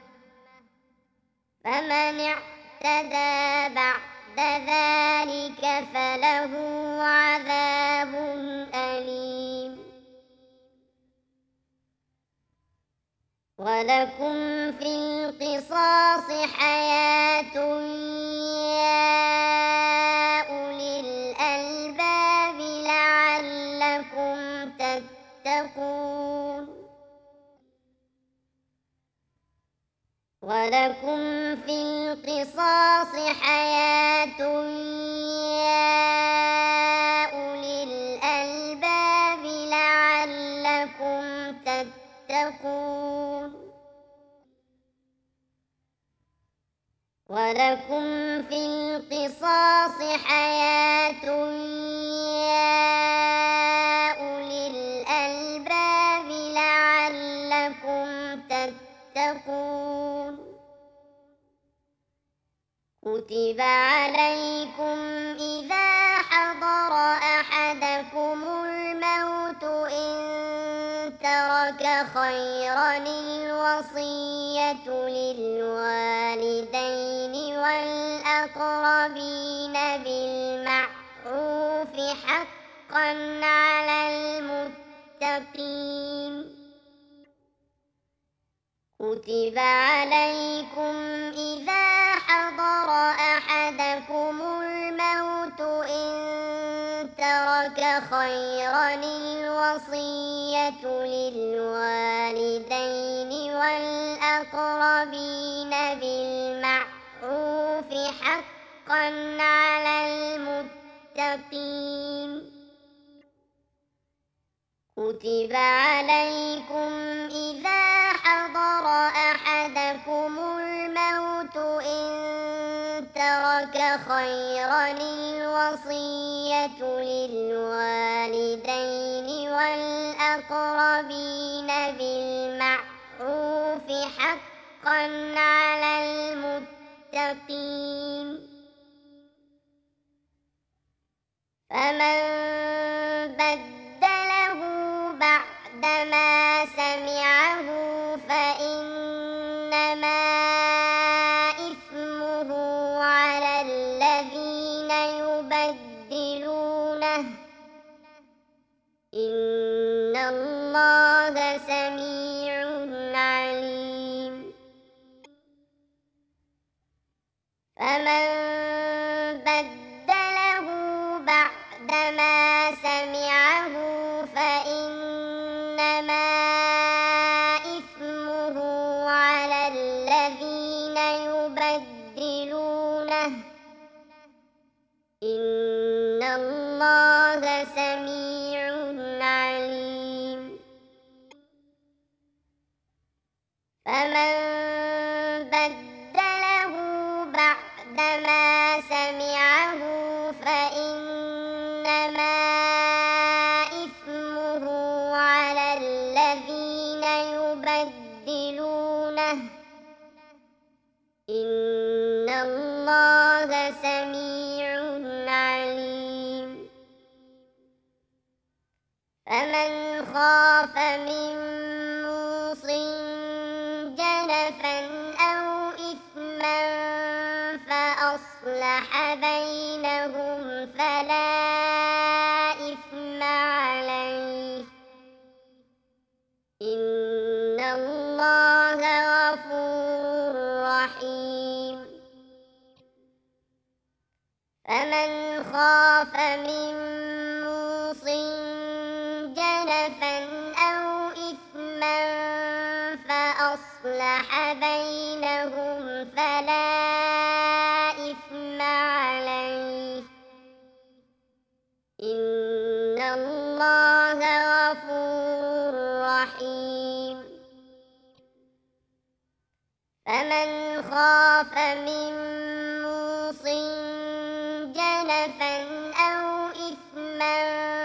فمن اعتدى بعد ذلك فله عذاب أليم. ولكم في القصاص حياة يا أولي الألباب لعلكم تتقون. ولكم في القصاص حياة يا أولي الألباب لعلكم تتقون. ولكم في القصاص حياة يا أولي الألباب لعلكم تتقون. كتب عليكم إذا حضر أحدكم الموت إن ترك خيرا الوصية للوالدين والأقربين بالمعروف حقا على المتقين. كتب عليكم إذا حضر أحدكم الموت إن ترك خيرا الوصية للوالدين والأقربين بالمعروف حقا على المتقين. كتب عليكم إذا حضر أحدكم الموت إن ترك خيرا الوصية للوالدين والأقربين بالمعروف حقا على المتقين. فمن بدله بعدما سمعه فإنما إثمه على الذين يبدلونه، إن الله سميع عليم. فمن بدله بعدما سمعه فإنما الذين يبدلونه إن الله سميع عليم فمن بدله بعدما سمعه فإنما إثمه على الذين يبدلونه إن الله سميع عليم فمن خاف من موص جنفا أو إثما فأصلح بينهم فلا إثم عليه إن الله غفور رحيم فمن خاف من موص جنفا أو إثما فأصلح بينهم فلا إثم عليه إن الله غفور رحيم فمن خاف من موص جنفا أو إثما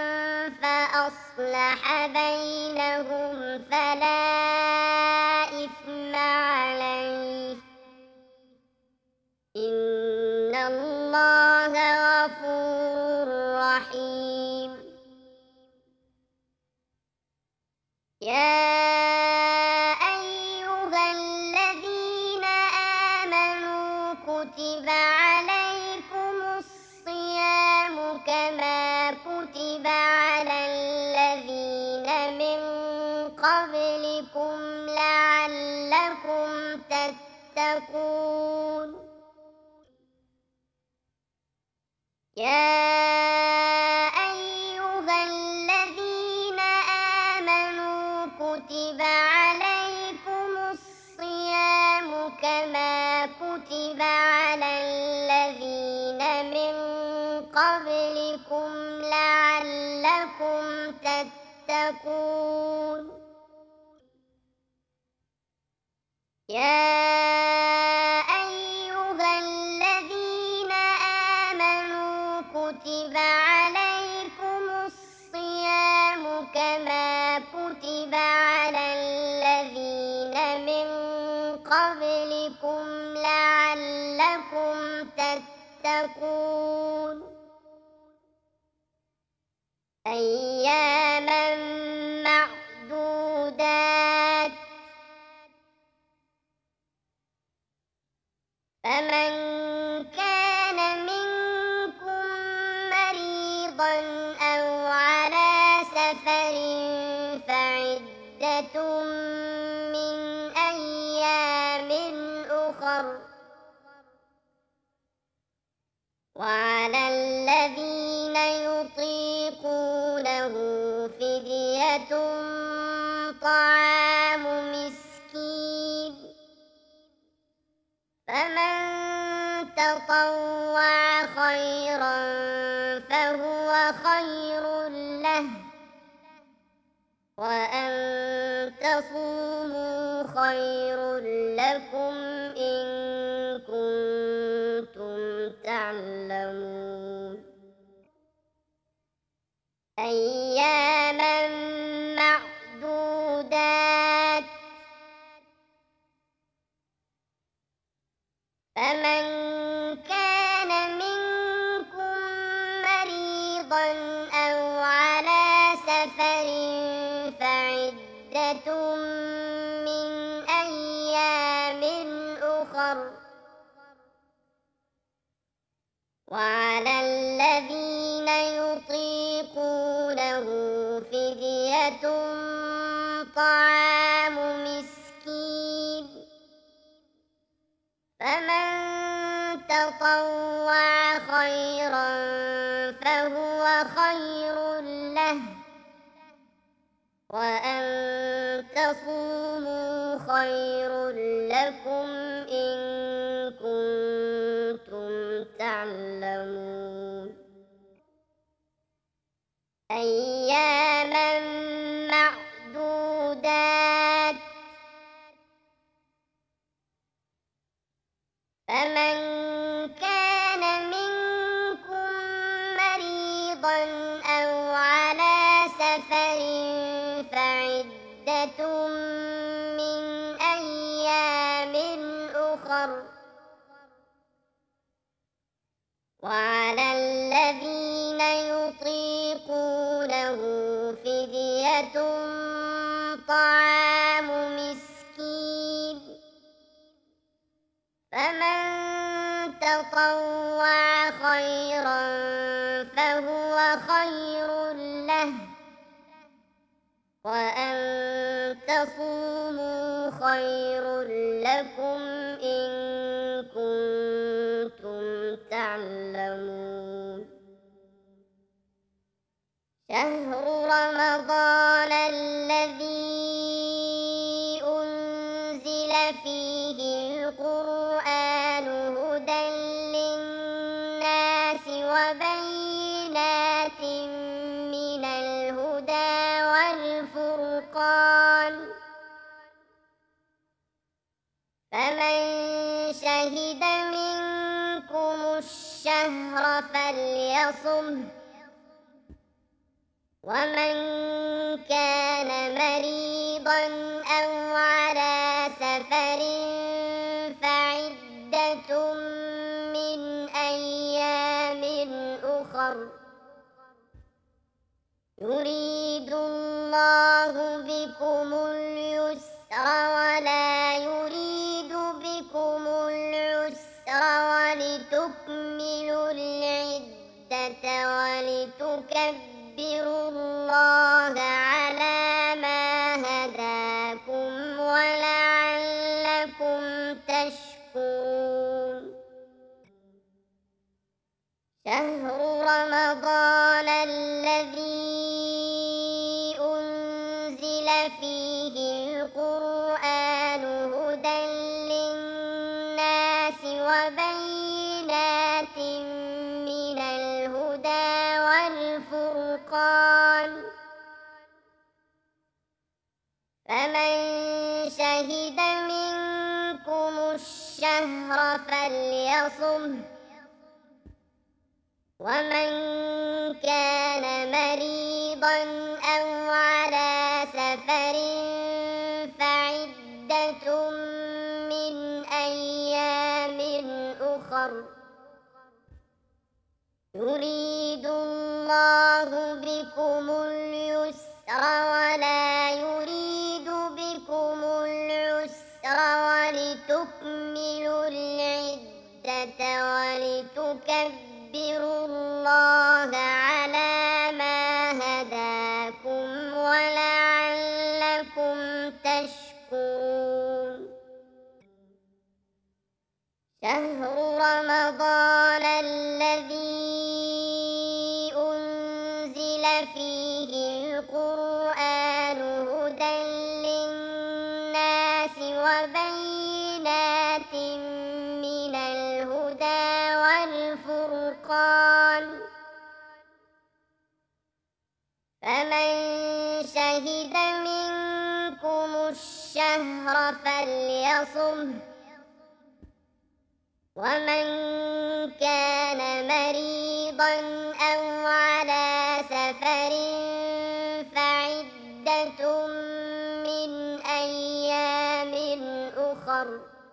فأصلح بينهم فلا إثم عليه إن الله غفور رحيم يا أيها الذين آمنوا كتب عليكم الصيام كما كتب على الذين من قبلكم لعلكم تتقون يا أيها الذين آمنوا كتب عليكم الصيام كما كتب على الذين من قبلكم لعلكم تتقون يا أيها الذين آمنوا كتب عليكم الصيام كما كتب على الذين من قبلكم لعلكم تتقون أياما معدودات فمن كان منكم مريضا أو على سفر فعدة من أيام أخر وعلى الذين يطيقونه فدية طعام مسكين فمن تطوع خيرا فهو خير له وأن تصوموا خير لكم إن كنتم تعلمون أياما معدودات فمن كان منكم مريضا أو على سفر فعدة من أيام أخر وعلى الذين يطيقونه فدية طعام مسكين فمن تطوع خيرا فهو خير له وأن تصوموا خير لكم فمن كان منكم مريضا أو على سفر فعدة من أيام أخر وعلى الذين يطيقونه فدية طعام مسكين فمن تطوع خيرا فهو خير له وأن تصوموا خير لكم إن كنتم تعلمون شهر رمضان الذي أنزل فيه القرآن هدى للناس وبينات من الهدى والفرقان فمن شهد منكم الشهر فليصمه ومن كان مريضا أو على سفر فعدة من أيام أخر يريد الله بكم اليسر ولا يريد بكم العسر ولتكملوا العدة ولتكبروا الله على ما هداكم ولعلكم تشكرون شهر رمضان الذي أنزل فيه القرآن هدى للناس وبينات من الهدى والفرقان فمن شهد منكم الشهر فليصمه ومن كان مريضا أو على سفر فعدة من أيام أخر يريد الله بكم اليسر ولا يريد بكم العسر ولتكملوا العدة ولتكبروا الله على ما هداكم ولعلكم تشكرون شهر رمضان الذي أنزل فيه القرآن هدى للناس وبينات من الهدى والفرقان فمن شهد منكم الشهر فليصمه ومن كان مريضا أو على سفر فعدة من أيام أخر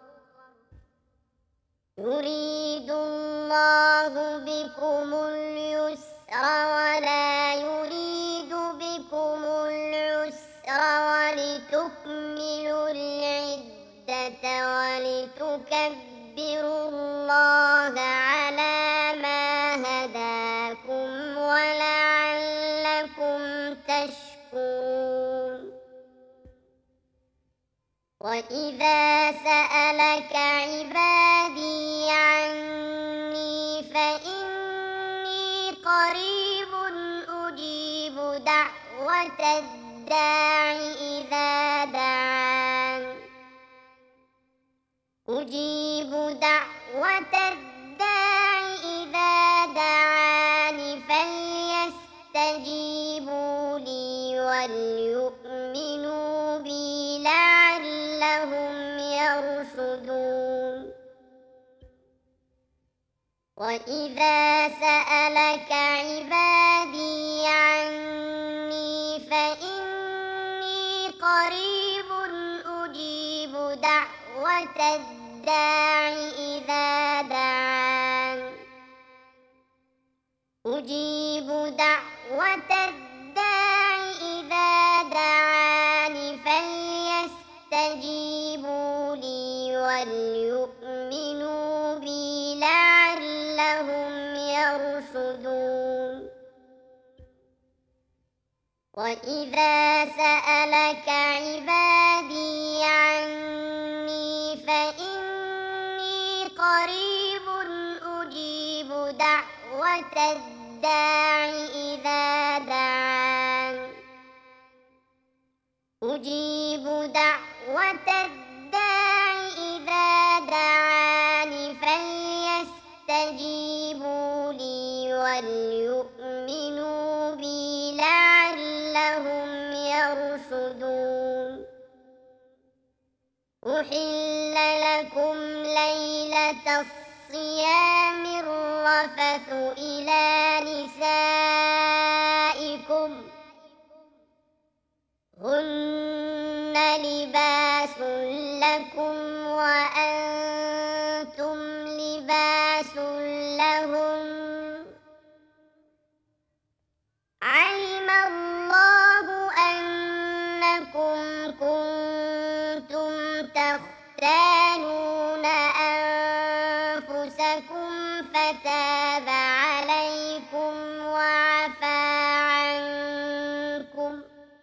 يريد الله بكم اليسر ولا يريد بكم العسر ولتكملوا العدة ولتكبروا الله على ما هداكم ولعلكم تشكرون وإذا سألك عبادي عني فإني قريب أجيب دعوة الداع إذا دعان أجيب دعوة الداع إذا دعان فليستجيبوا لي وليؤمنوا بي لعلهم يرشدون وإذا سألك عبادي عني فإني قريب أجيب دعوة الداع إذا دعان أجيب دعوة الداع إذا دعان فليستجيبوا لي وليؤمنوا بي لعلهم يرشدون وإذا سألك عبادي عني فإني قريب أجيب دعوة الداع إذا دعان أجيب دعوة الداع إذا دعان فليستجيبوا لي وليؤمنوا بي لعلهم يرشدون أحل لكم ليلة الصيام الرفث إلى نسائكم هن لباس لكم وأنتم لباس لهم علم الله أنكم كنتم تختانون أنفسكم فتاب عليكم وعفى عنكم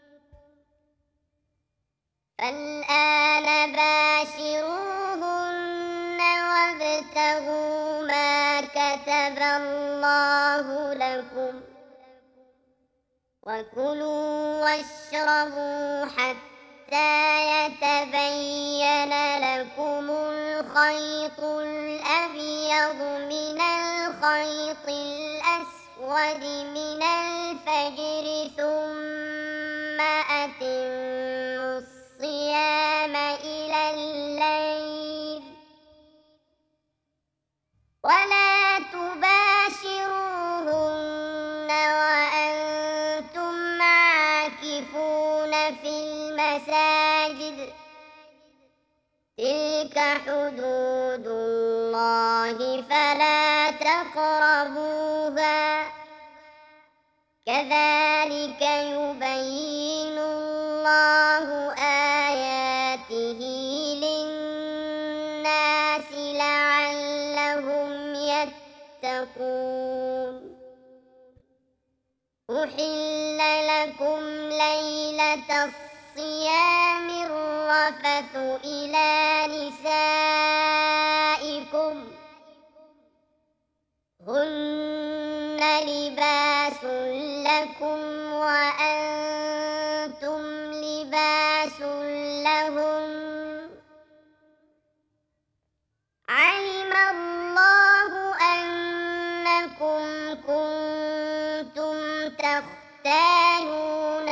فالآن باشروهن وابتغوا ما كتب الله لكم وكلوا واشربوا حتى يتبين لكم الخيط الأبيض من الخيط الأسود من الفجر ثم أتموا الصيام إلى الليل ولا تباشروهن وأنتم عاكفون في المساجد تلك حدود الله فلا تقربوها كذلك يبين الله آياته للناس لعلهم يتقون أحل لكم ليلة الصيام الرفث إلى نسائكم هن لباس لكم وأنتم لباس لهم علم الله أنكم كنتم تختانون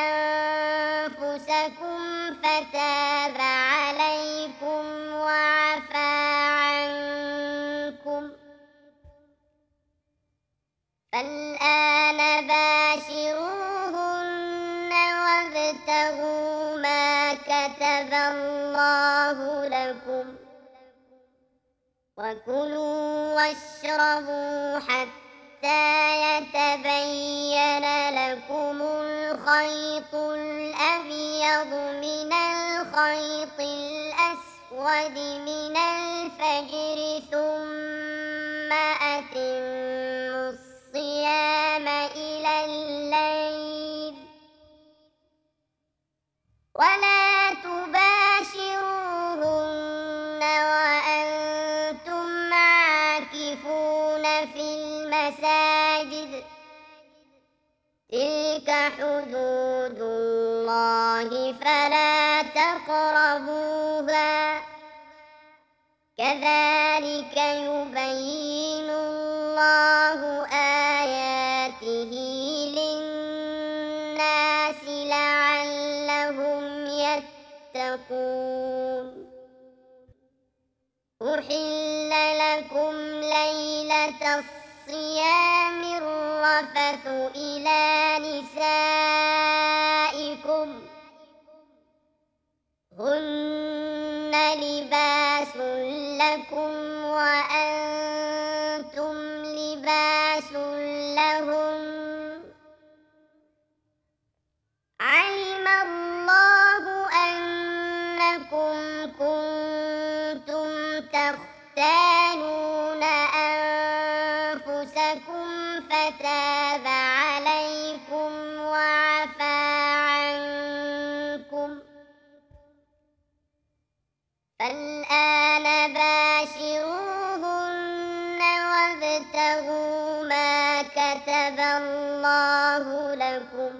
أنفسكم فتاب عليكم وعفى عنكم فالآن باشروهن وابتغوا ما كتب الله لكم وكلوا واشربوا حتى يتبين لكم الخيط الأبيض من الخيط الأسود من الفجر ثم أتموا الصيام إلى الليل ولا تباشروهن وأنتم عاكفون في المساجد تلك حدود الله فلا تقربوها كذلك يبين الله آياته للناس لعلهم يتقون أحل لكم ليلة الصيام الرفث إلى نسائكم هن لباس لكم وأنتم لباس لهم علم الله أنكم كنتم تختانون أنفسكم فتاب عليكم وعفى عنكم فالآن باشروهن وابتغوا ما كتب الله لكم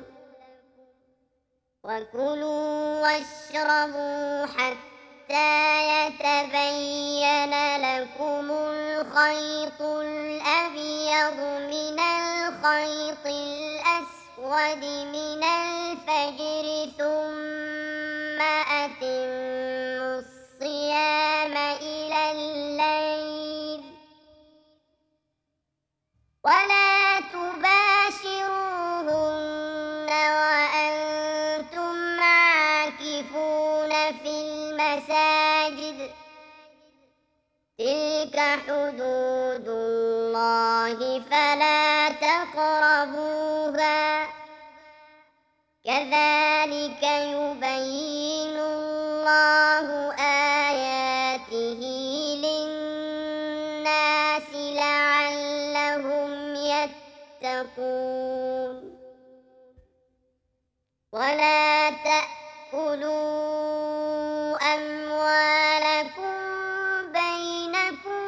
وكلوا واشربوا حتى يتبين لكم الخيط الأبيض من الخيط الأسود من الفجر ثم أتموا الصيام إلى الليل ولا تباشروهن وأنتم عاكفون في المساجد تلك حدود الله فلا تقربوها كذلك يبين الله آياته للناس لعلهم يتقون ولا تأكلوا أموالكم بينكم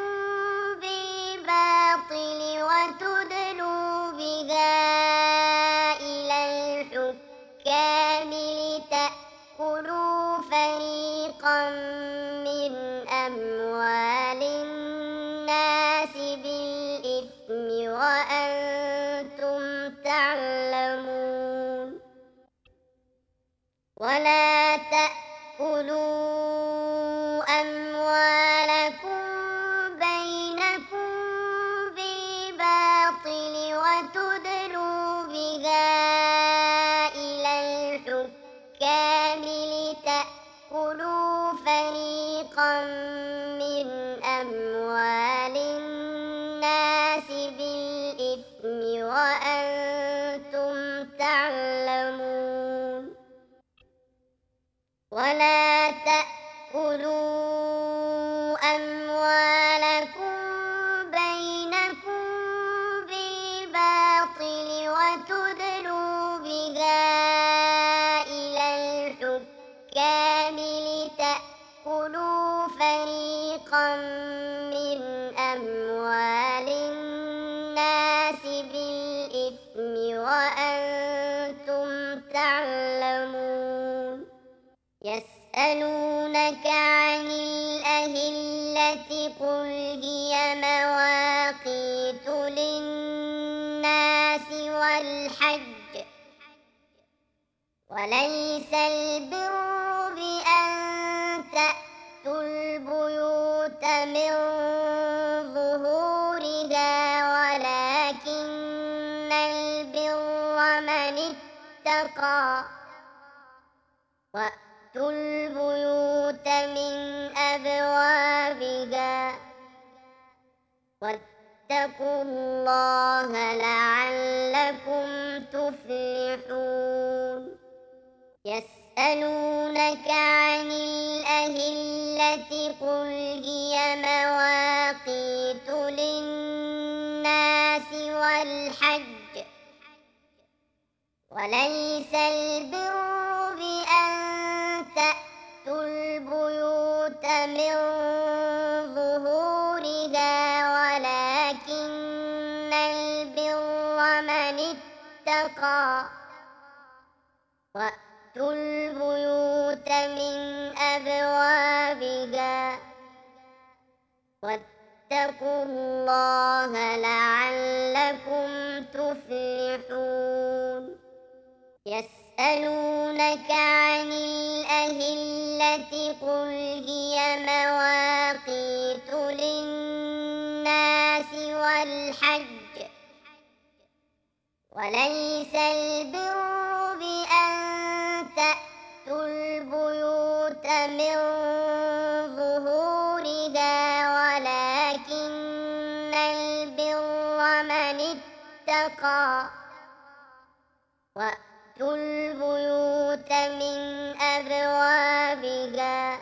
بالباطل وتدلوا بها إلى الحكام لتأكلوا فريقا من أموال الناس بالإثم وأنتم تعلمون ولا تأكلوا أموالكم بينكم بالباطل وتدلوا بها إلى الحكام لتأكلوا فريقا من أموال الناس بالإثم وأنتم تعلمون ولا تأكلوا أموالكم بينكم بالباطل وتدلوا بها إلى الحكام لتأكلوا فريقا من أموال الناس بالإثم وأنتم تعلمون يسألونك عن الأهلة قل هي مواقيت للناس والحج وليس البر بأن تأتوا البيوت من ظهورها ولكن البر من اتقى وأتوا البيوت من أبوابها واتقوا الله لعلكم تفلحون يسألونك عن الأهلة قل هي مواقيت للناس والحج وليس البر بأن تأتوا البيوت من ظهورها ولكن البر من اتقى وأتوا البيوت من أبوابها واتقوا الله لعلكم تفلحون يسألونك عن الأهلة قل هي مواقيت للناس والحج الحج وليس البر بأن تأتوا البيوت من ظهورها ولكن البر من اتقى وأتوا البيوت من أبوابها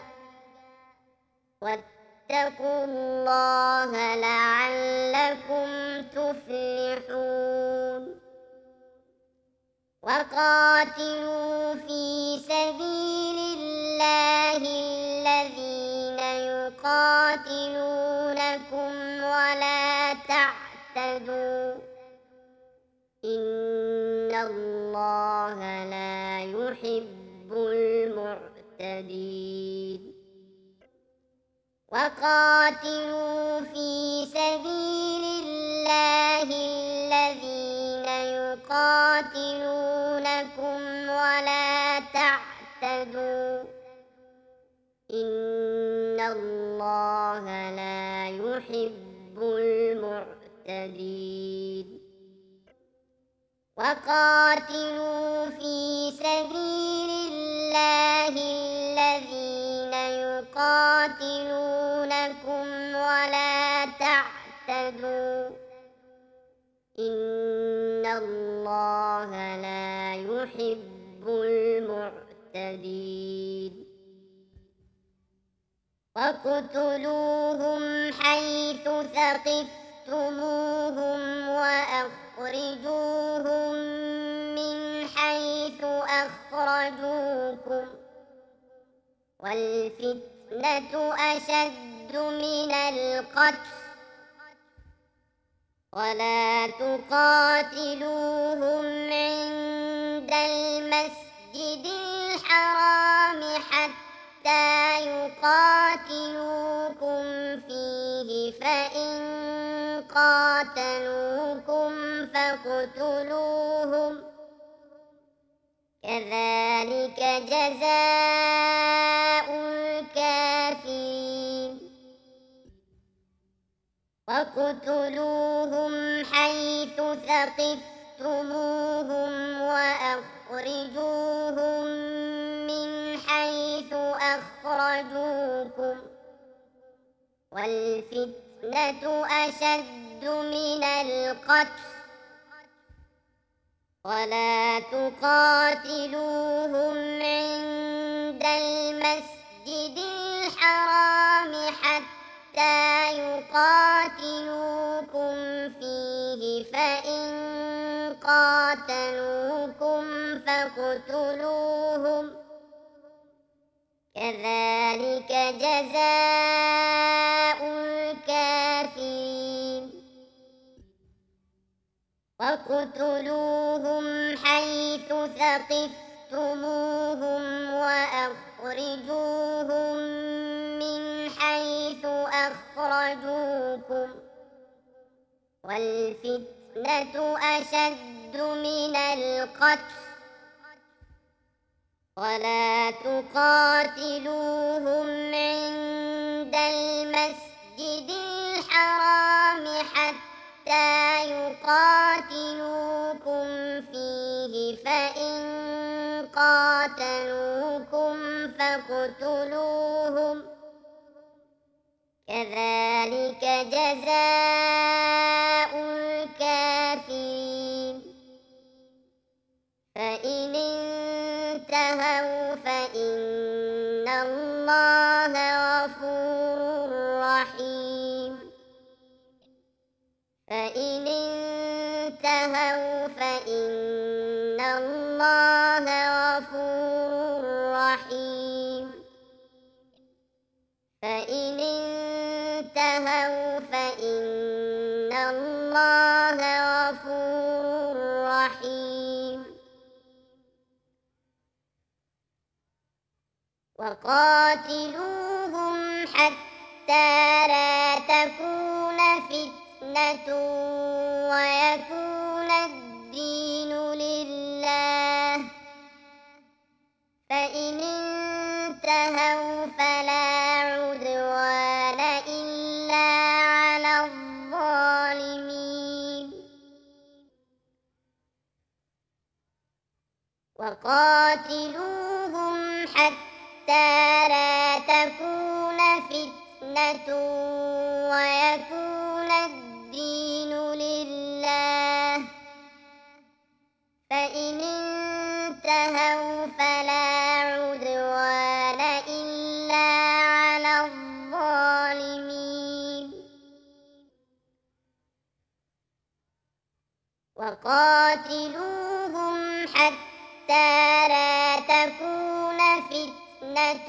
واتقوا الله لعلكم تفلحون وقاتلوا في سبيل الله الذين يقاتلونكم ولا تعتدوا إن الله لا يحب المعتدين وقاتلوا في سبيل الله الذين يقاتلونكم ولا تعتدوا إن الله لا يحب المعتدين وقاتلوا في سبيل الله الذين يقاتلونكم ولا تعتدوا إن الله لا يحب المعتدين واقتلوهم حيث ثقفتموهم وأخرجوهم من حيث أخرجوكم والفتنة أشد من القتل ولا تقاتلوهم عند المسجد الحرام حتى يقاتلوكم فيه فإن قاتلوكم فاقتلوهم كذلك جزاء الكافرين واقتلوهم حيث ثقفتموهم وأخرجوهم من حيث أخرجوكم والفتنة أشد من القتل ولا تقاتلوهم عند المسجد الحرام حتى يقاتلوكم فيه فإن قاتلوكم فاقتلوهم كذلك جزاء الكافرين واقتلوهم حيث ثقفتموهم وأخرجوهم من حيث أخرجوكم والفتنة أشد من القتل ولا تقاتلوهم عند المسجد الحرام حتى يقاتلوكم فيه فإن قاتلوكم فاقتلوهم كذلك جزاء الكافرين فإن انتهوا فإن الله غفور رحيم فإن انتهوا فإن الله غفور رحيم فإن انتهوا فإن الله غفور رحيم وقاتلوهم حتى لا تكون فتنة ويكون الدين لله فإن انتهوا فلا عدوان إلا على الظالمين وقاتلوهم حتى لا تكون فتنة ويكون الدين لله، فإن انتهوا فلا عدوان إلا على الظالمين. وقاتلوهم حتى لا تكون فتنة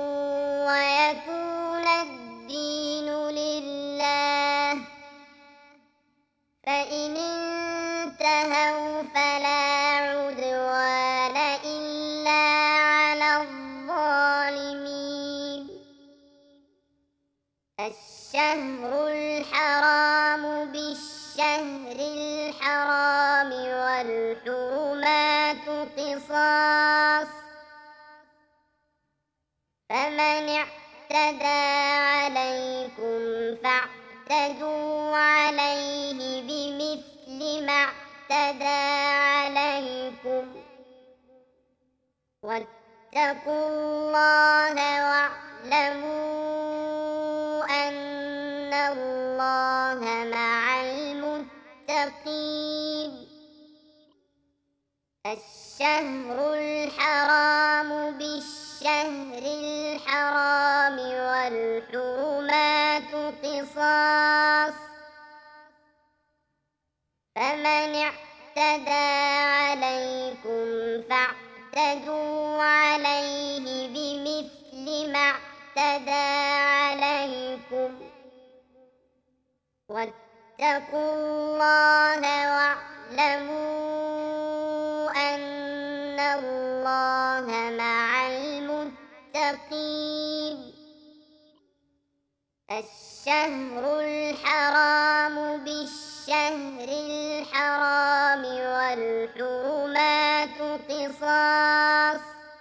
ويكون الدين لله، فإن انتهوا فلا عدوان إلا على الظالمين. الشهر الحرام بالشهر الحرام والحرمات قصاص، فمن اعتدى عليكم فاعتدوا عليه بمثل ما اعتدى عليكم، واتقوا الله واعلموا أن الله مع المتقين. الشهر الحرام بالشهر الحرام والحرمات قصاص، فمن اعتدى عليكم فاعتدوا عليه بمثل ما اعتدى عليكم، واتقوا الله واعلموا أن الله مع المتقين. الشهر الحرام بالشهر الحرام والحرمات قصاص،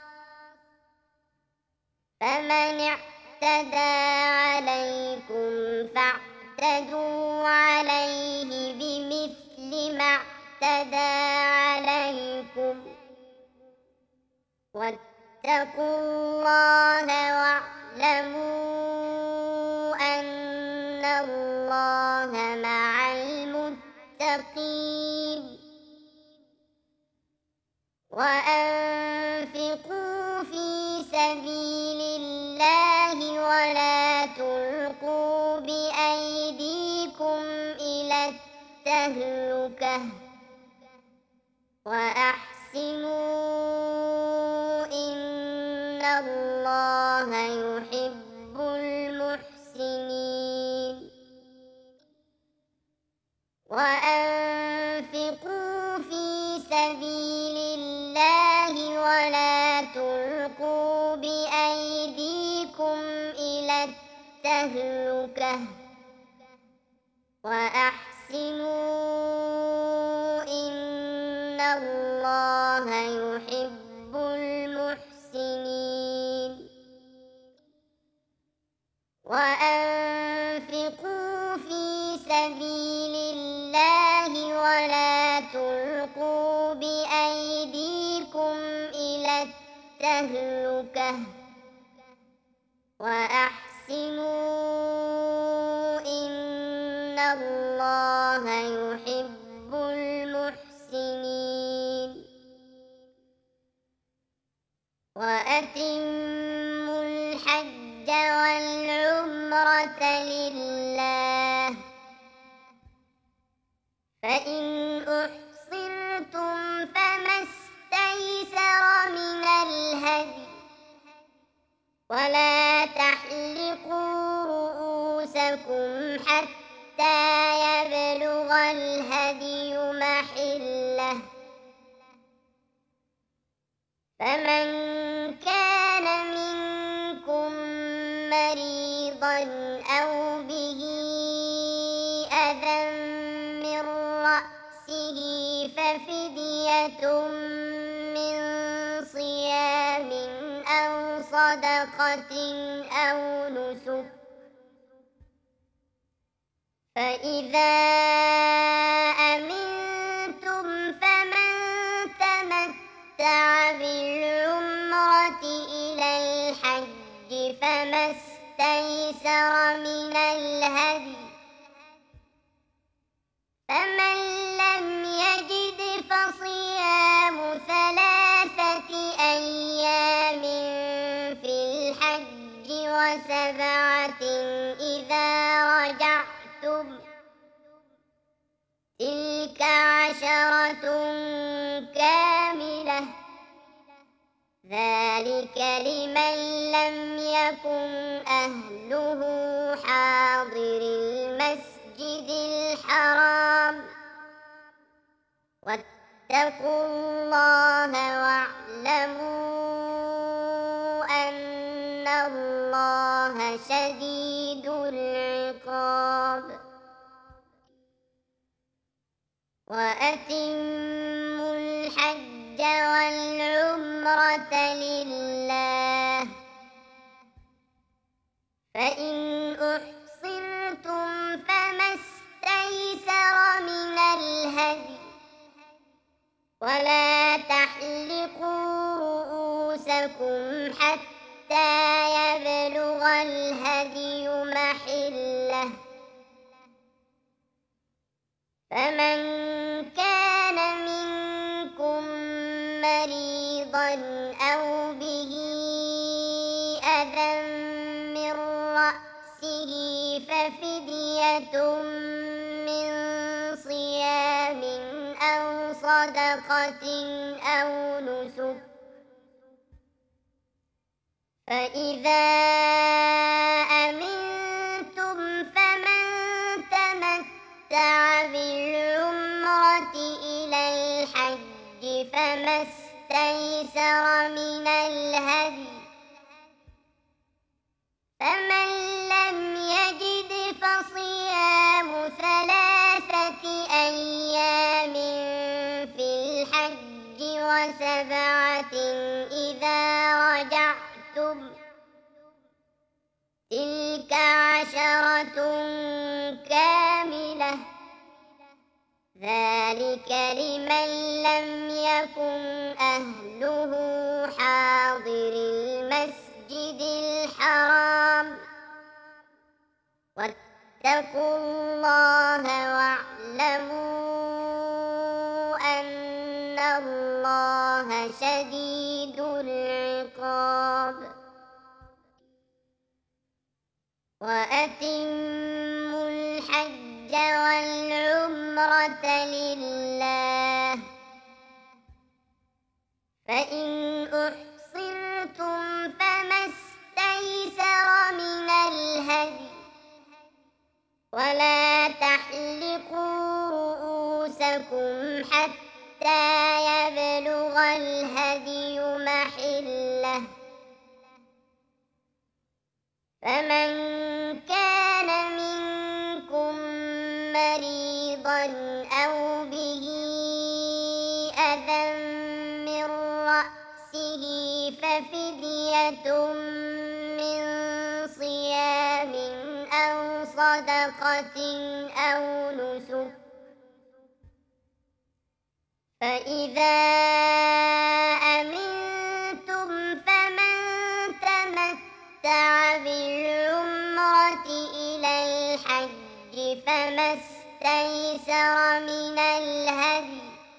فمن اعتدى عليكم فاعتدوا عليه بمثل ما اعتدى عليكم، واتقوا الله واعلموا أن الله مع المتقين. وأنفقوا في سبيل الله ولا تلقوا بأيديكم إلى التهلكة، وأحسنوا إن الله يحب المحسنين. وأنفقوا في سبيل الله ولا تلقوا بأيديكم إلى التهلكة، وأحسنوا إن الله يحب المحسنين. وأنفقوا في سبيل الله ولا تلقوا بأيديكم إلى التهلكة، وأحسنوا إن الله يحب المحسنين. وأتموا الحج والعمرة لله، فإن أحصرتم فما استيسر من الهدي، ولا تحلقوا رؤوسكم حتى يبلغ الهدي محله، فمن كان منكم مريضا أو به أذى من رأسه ففدية من صيام أو صدقة أو نسك، فإذا أمنتم فمن تمتع من الهدي، فمن لم يجد فصيام ثلاثة أيام في الحج وسبعة إذا رجعتم، تلك عشرة كاملة، ذلك لمن لم يكن أهله حاضر المسجد الحرام. واتقوا الله واعلموا أن الله شديد العقاب. وأتموا الحج والعمرة لله، فإن أحصرتم فما استيسر من الهدي، ولا تحلقوا رؤوسكم حتى يبلغ الهدي محله، فمن كان منكم مريضا أو به أذى من رأسه ففدية من صيام أو صدقة أو نسك، فإذا أمنتم فمن تمتع بالعمرة إلى الحج فما استيسر من الهدي، فمن لم يجد فصيام ثلاثة أيام في الحج وسبعة إذا رجعتم، تلك عشرة كاملة، ذلك لمن لم يكن أهله حاضر المسجد الحرام. واتقوا الله واعلموا أن الله شديد العقاب. وأتموا الحج والعمرة لله، فإن أحصرتم فما استيسر من الهدي، ولا تحلقوا رؤوسكم حتى يبلغ الهدي محله، فمن كان منكم مريضا أو به أذى من رأسه ففدية من صيام أو صدقة أو نسك، فإذا أمنتم فمن تمتع بالعمرة إلى الحج فما استيسر من الهدي،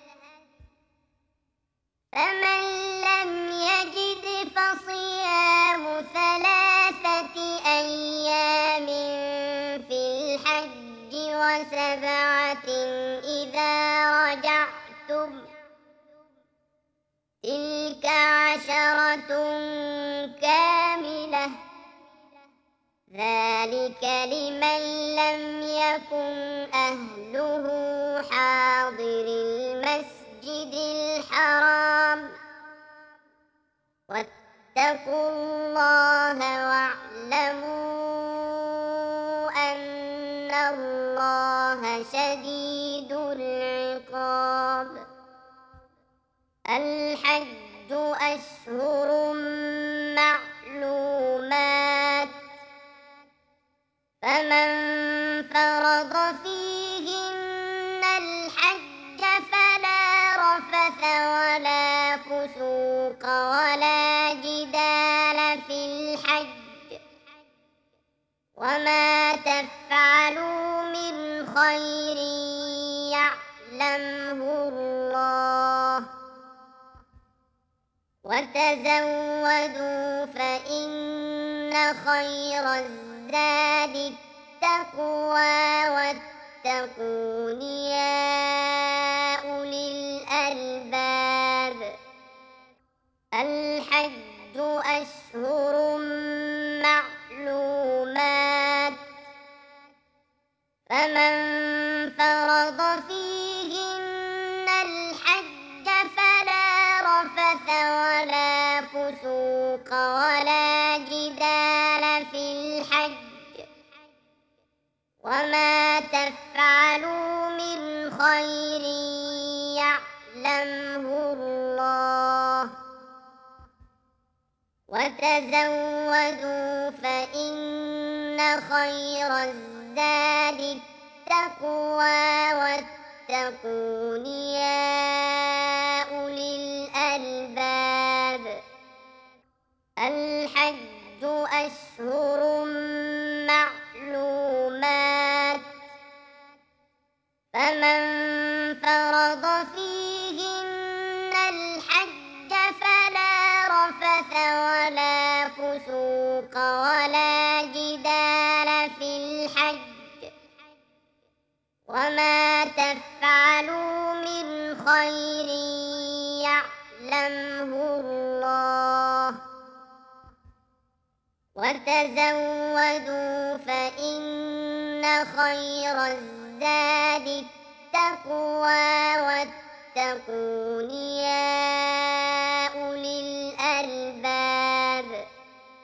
فمن لم يجد فصيام ثلاثة أيام في الحج وسبعة إذا رجعتم، تلك عشرة كاملة، ذلك لمن لم يكن أهله حاضر المسجد الحرام. واتقوا الله واعلموا أن الله شديد العقاب. الحج أشهر معلومات، فمن فرض فيهن الحج فلا رفث ولا فسوق ولا جدال في الحج، ومن وما تفعلوا من خير يعلمه الله وتزودوا فإن خير الزاد التقوى واتقون يا أولي الألباب الحج أشهر معلومات فمن فرض فيهن الحج فلا رفث ولا فسوق ولا جدال في الحج وما تفعلوا من خير يعلمه الله وتزودوا فإن خير الزاد التقوى واتقون يا أولي الألباب الحج أشهر معلومات فمن فرض فيهن الحج فلا رفث ولا فسوق ولا جدال في الحج وما تفعلوا من خير يعلمه الله وتزودوا فإن خير الزاد التقوى واتقون يا أولي الألباب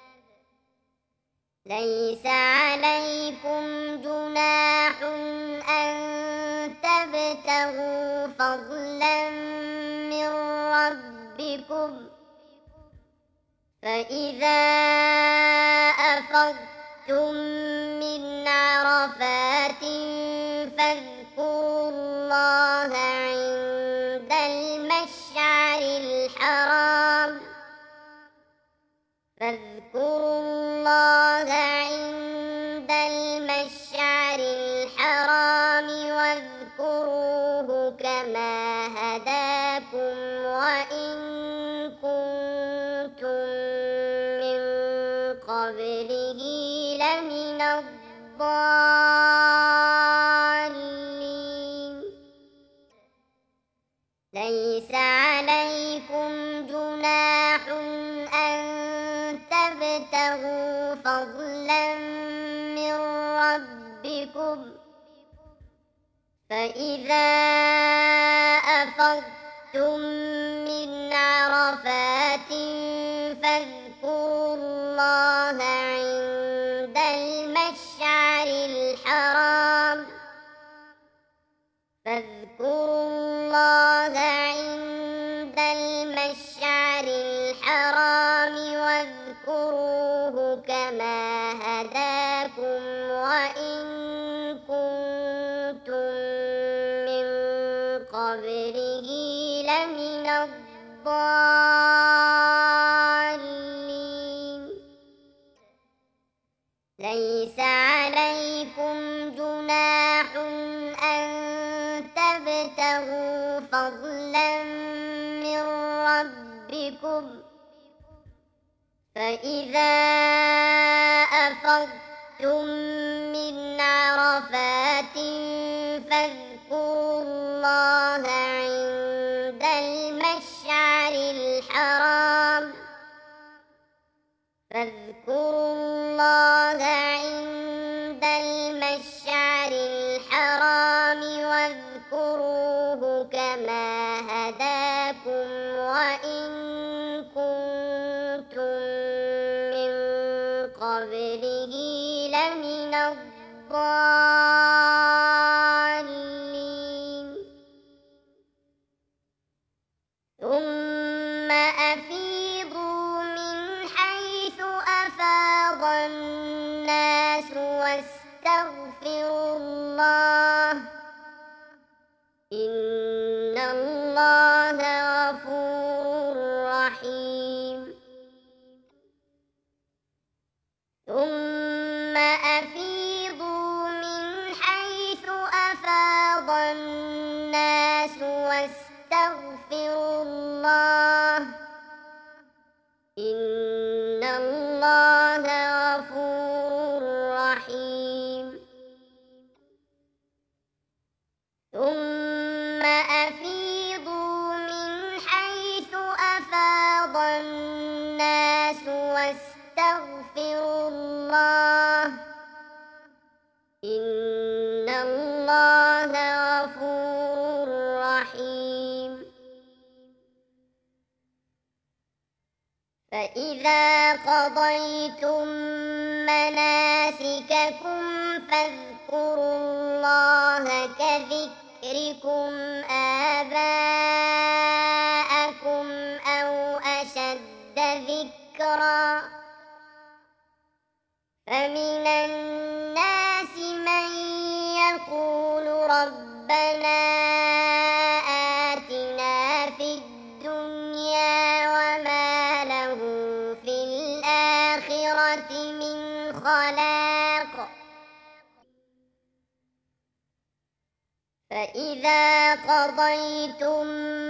ليس عليكم جناح أن تبتغوا فضلا من ربكم فإذا أفضتم من عرفات فاذكروا الله عند المشعر الحرام فاذكروا الله عند المشعر الحرام واذكروه كما هداكم وإن كنتم من قبله لمن الضالين ليس عليكم جناح أن تبتغوا فضلا من ربكم فإذا أفضتم من عرفات فاذكروا الله عند المشعر الحرام فاذكروا الله عند المشعر الحرام واذكروه كما هداكم وإن كنتم من قبله لمن الضالين ليس عليكم جناح أن تبتغوا فضلا من ربكم فإذا أفضتم من عرفات فاذكروا الله عند المشعر الحرام فاذكروا الله عند المشعر الحرام واذكروه كما هداكم وإن كنتم من قبله لمن الضالين ثم أفيضوا من حيث أفاض الناس واستغفروا الله إن الله غفور رحيم ثم أفيضوا الناس واستغفروا الله إن الله غفور رحيم ثم أفيضوا من حيث أفاض الناس واستغفروا الله إن الله غفور رحيم فإذا قضيتم مناسككم فاذكروا الله كذكركم آباءكم أو أشد ذكرا فمن الناس من يقول ربنا آتنا في الدنيا وما له في الآخرة من خلاق فإذا قضيتم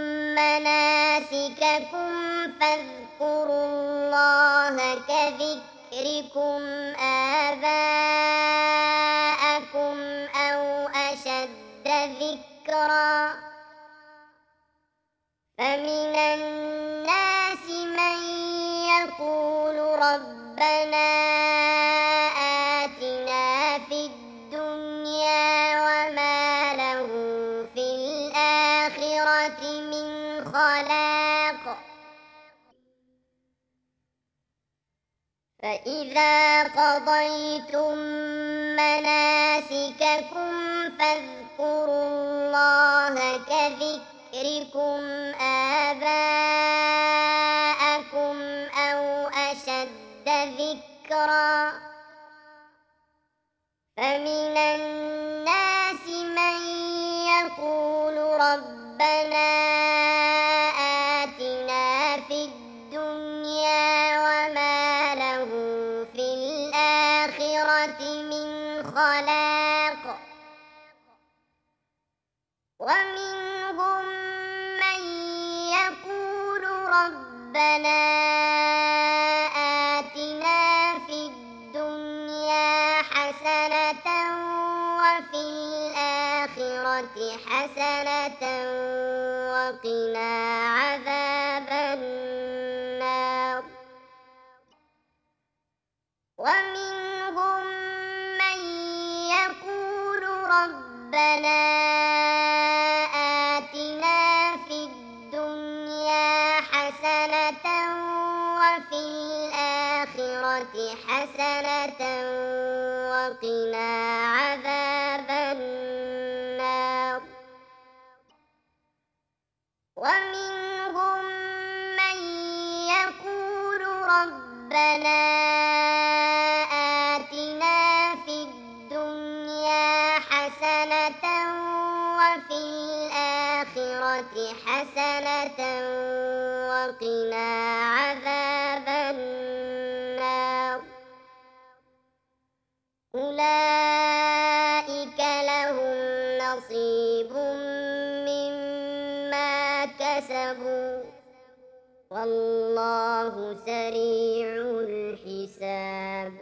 مناسككم فاذكروا الله كذكركم آباءكم أو أشد ذكرا فمن الناس من يقول ربنا آتنا في الدنيا وما له في الآخرة من خلاق فإذا قضيتم مناسككم فاذكروا الله كذكركم آباءكم أو أشد ذكرا فمن الناس من يقول ربنا آتنا في الدنيا وما له في الآخرة من خلاق ومنهم من يقول ربنا آتنا في الدنيا حسنة وفي الآخرة حسنة وقنا عذاب النار ومنهم من يقول ربنا آتنا في الدنيا حسنة وفي الآخرة حسنة وقنا عذاب النار ومنهم من يقول ربنا آتنا في الدنيا حسنة وفي الآخرة حسنة وقنا عذاب النار أولئك لهم نصيب مما كسبوا والله سريع الحساب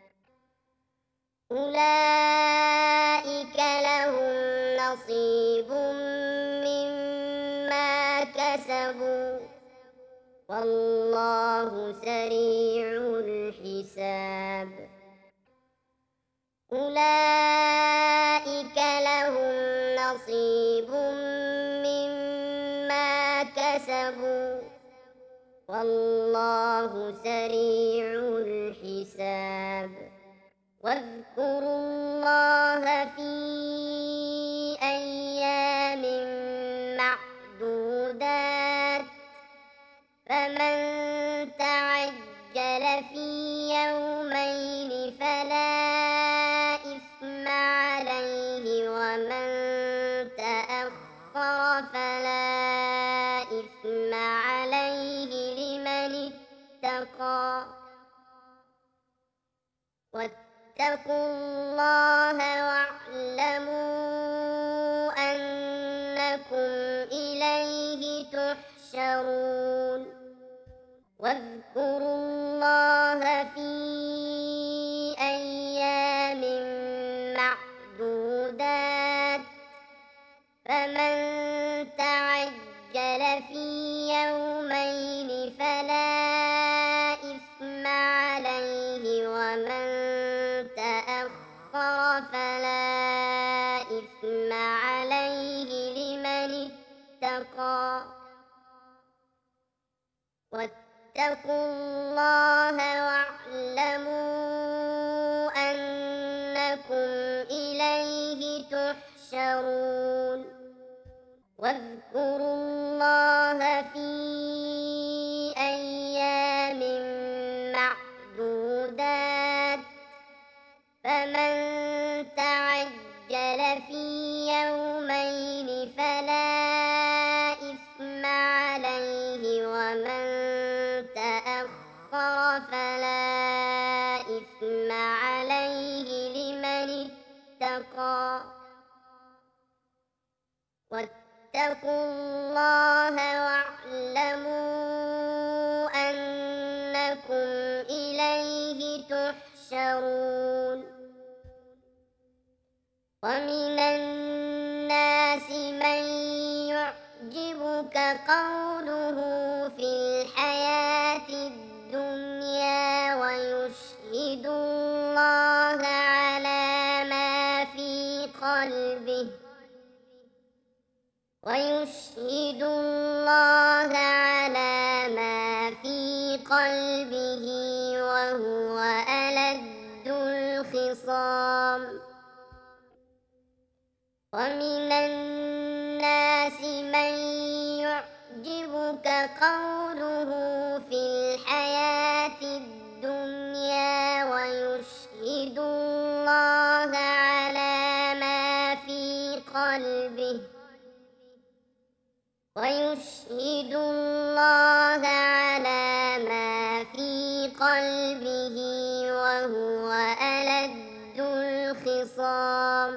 أولئك لهم نصيب مما كسبوا والله سريع الحساب أولئك لهم نصيب مما كسبوا والله سريع الحساب واذكروا الله في أيام معدودات فمن تعجل في يومين فلا إثم عليه ومن تأخر فلا إثم عليه لمن اتقى واتقوا الله واعلموا أنكم إليه تحشرون واذكروا الله في أيام معدودات فمن تعجل في يومين فلا إثم عليه ومن تأخر فلا إثم عليه لمن اتقى واتقوا الله واعلموا أنكم إليه تحشرون واذكروا الله في أيام معدودات فمن تعجل في يومين فلا إثم عليه ومن تأخر فلا إثم عليه لمن اتقى واتقوا الله واعلموا أنكم إليه تحشرون ومن الناس من يعجبك قوله في الحياة الدنيا ويشهد الله على ما في قلبه ويشهد الله على ما في قلبه وهو ألد الخصام ومن الناس من يعجبك قوله في الحياة الدنيا ويشهد الله على ما في قلبه ويشهد الله على ما في قلبه وهو ألد الخصام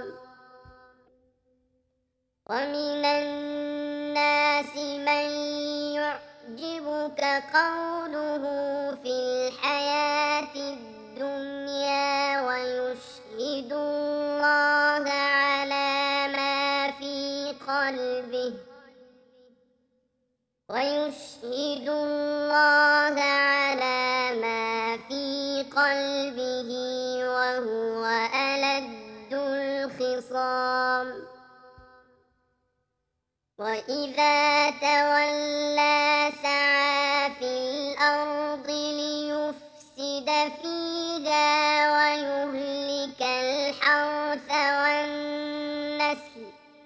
ومن الناس من يعجبك قوله في الحياة الدنيا ويشهد الله على ما في قلبه ويشهد الله على ما في قلبه وهو ألد الخصام وإذا تولى سعى في الأرض ليفسد فيها ويهلك الحرث والنسل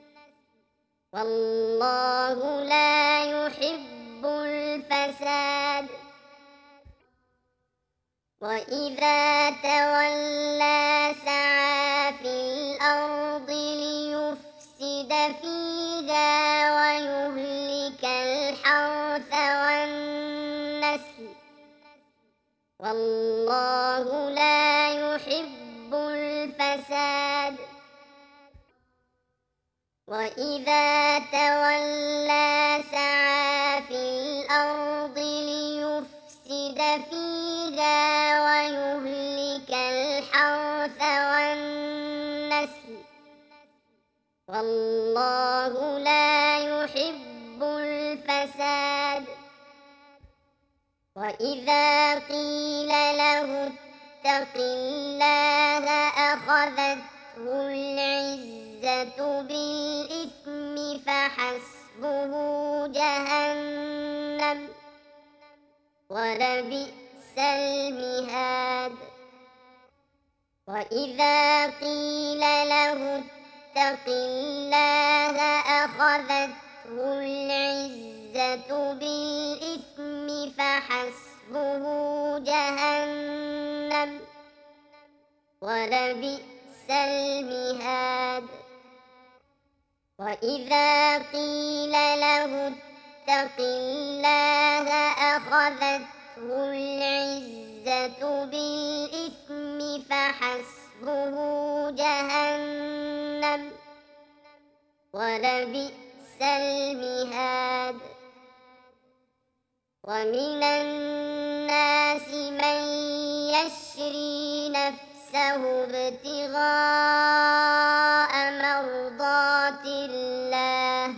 والله لا يحب الفساد وإذا تولى سعى في الأرض ليفسد فيها ويهلك الحرث والنسل والله لا يحب الفساد وإذا تولى سعى في الأرض ليفسد فيها ويهلك الحرث والنسل والله لا يحب الفساد وإذا قيل له اتق الله أخذته العزة بالإثم فحسبه جهنم ولبئس المهاد وإذا قيل له اتق الله أخذته العزة بالإثم فحسبه جهنم ولبئس المهاد وإذا قيل له اتق الله أخذته العزة بالإثم فحسبه جهنم ولبئس المهاد ومن الناس من يشري نفسه ابتغاء مرضات الله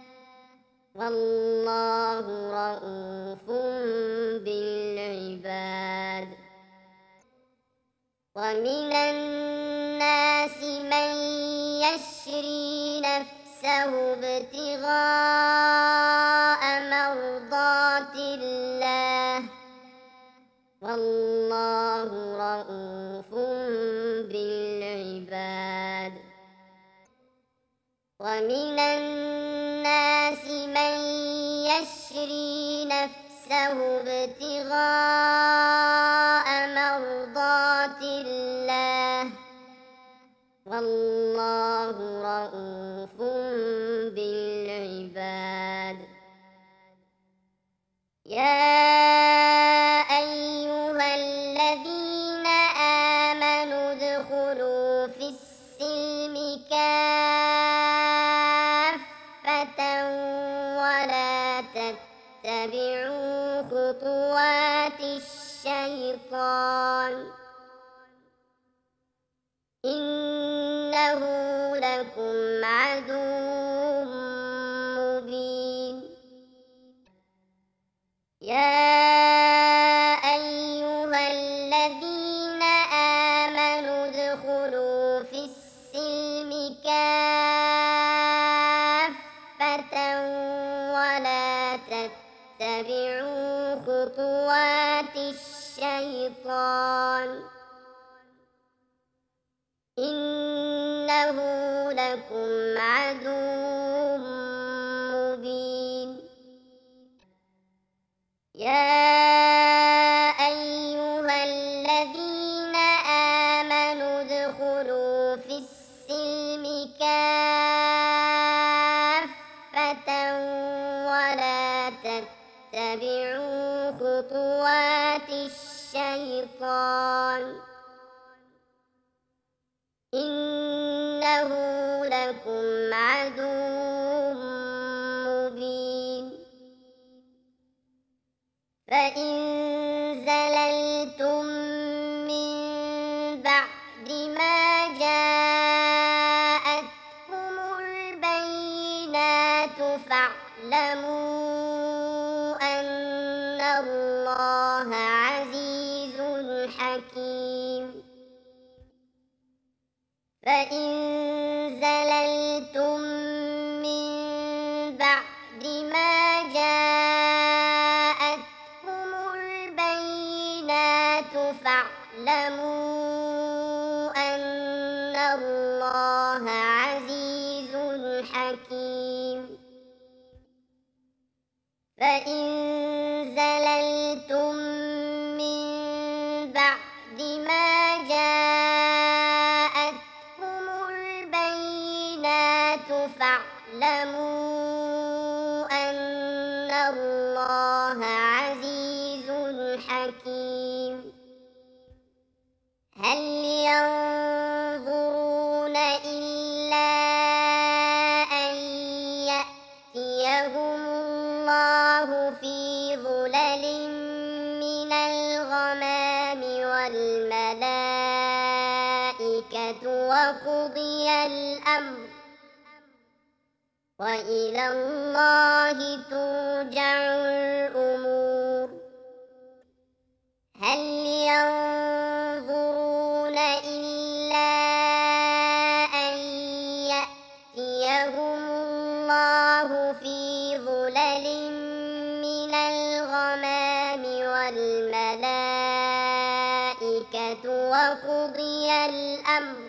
والله رءوف بالعباد ومن الناس من يشري نفسه ابتغاء مرضات الله والله رءوف بالعباد ومن الناس من يشري نفسه ابتغاء مرضات الله والله رءوف بالعباد يا أيها الذين آمنوا ادخلوا في السلم كافة ولا تتبعوا خطوات الشيطان إنه لكم عدو مبين يا أيها الذين آمنوا ادخلوا في السلم كافة ولا تتبعوا خطوات الشيطان إنه لكم عدو مبين يا أيها الذين آمنوا ادخلوا في السلم كافة ولا تتبعوا خطوات الشيطان إنه لكم عدو مبين فإن زللتم من بعد ما جاءتكم البينات فاعلموا أن الله عزيز حكيم فإن زللتم من بعد ما جاءتكم البينات فاعلموا أن الله عزيز حكيم فإن زللتم من بعد ما جاءتكم البينات فاعلموا أن الله عزيز حكيم هل ينظرون إلا أن يأتيهم الله في ظلل من الغمام والملائكة وقضي الأمر وإلى الله ترجع الأمور هل ينظرون إلا أن يأتيهم الله في ظلل من الغمام والملائكة وقضي الأمر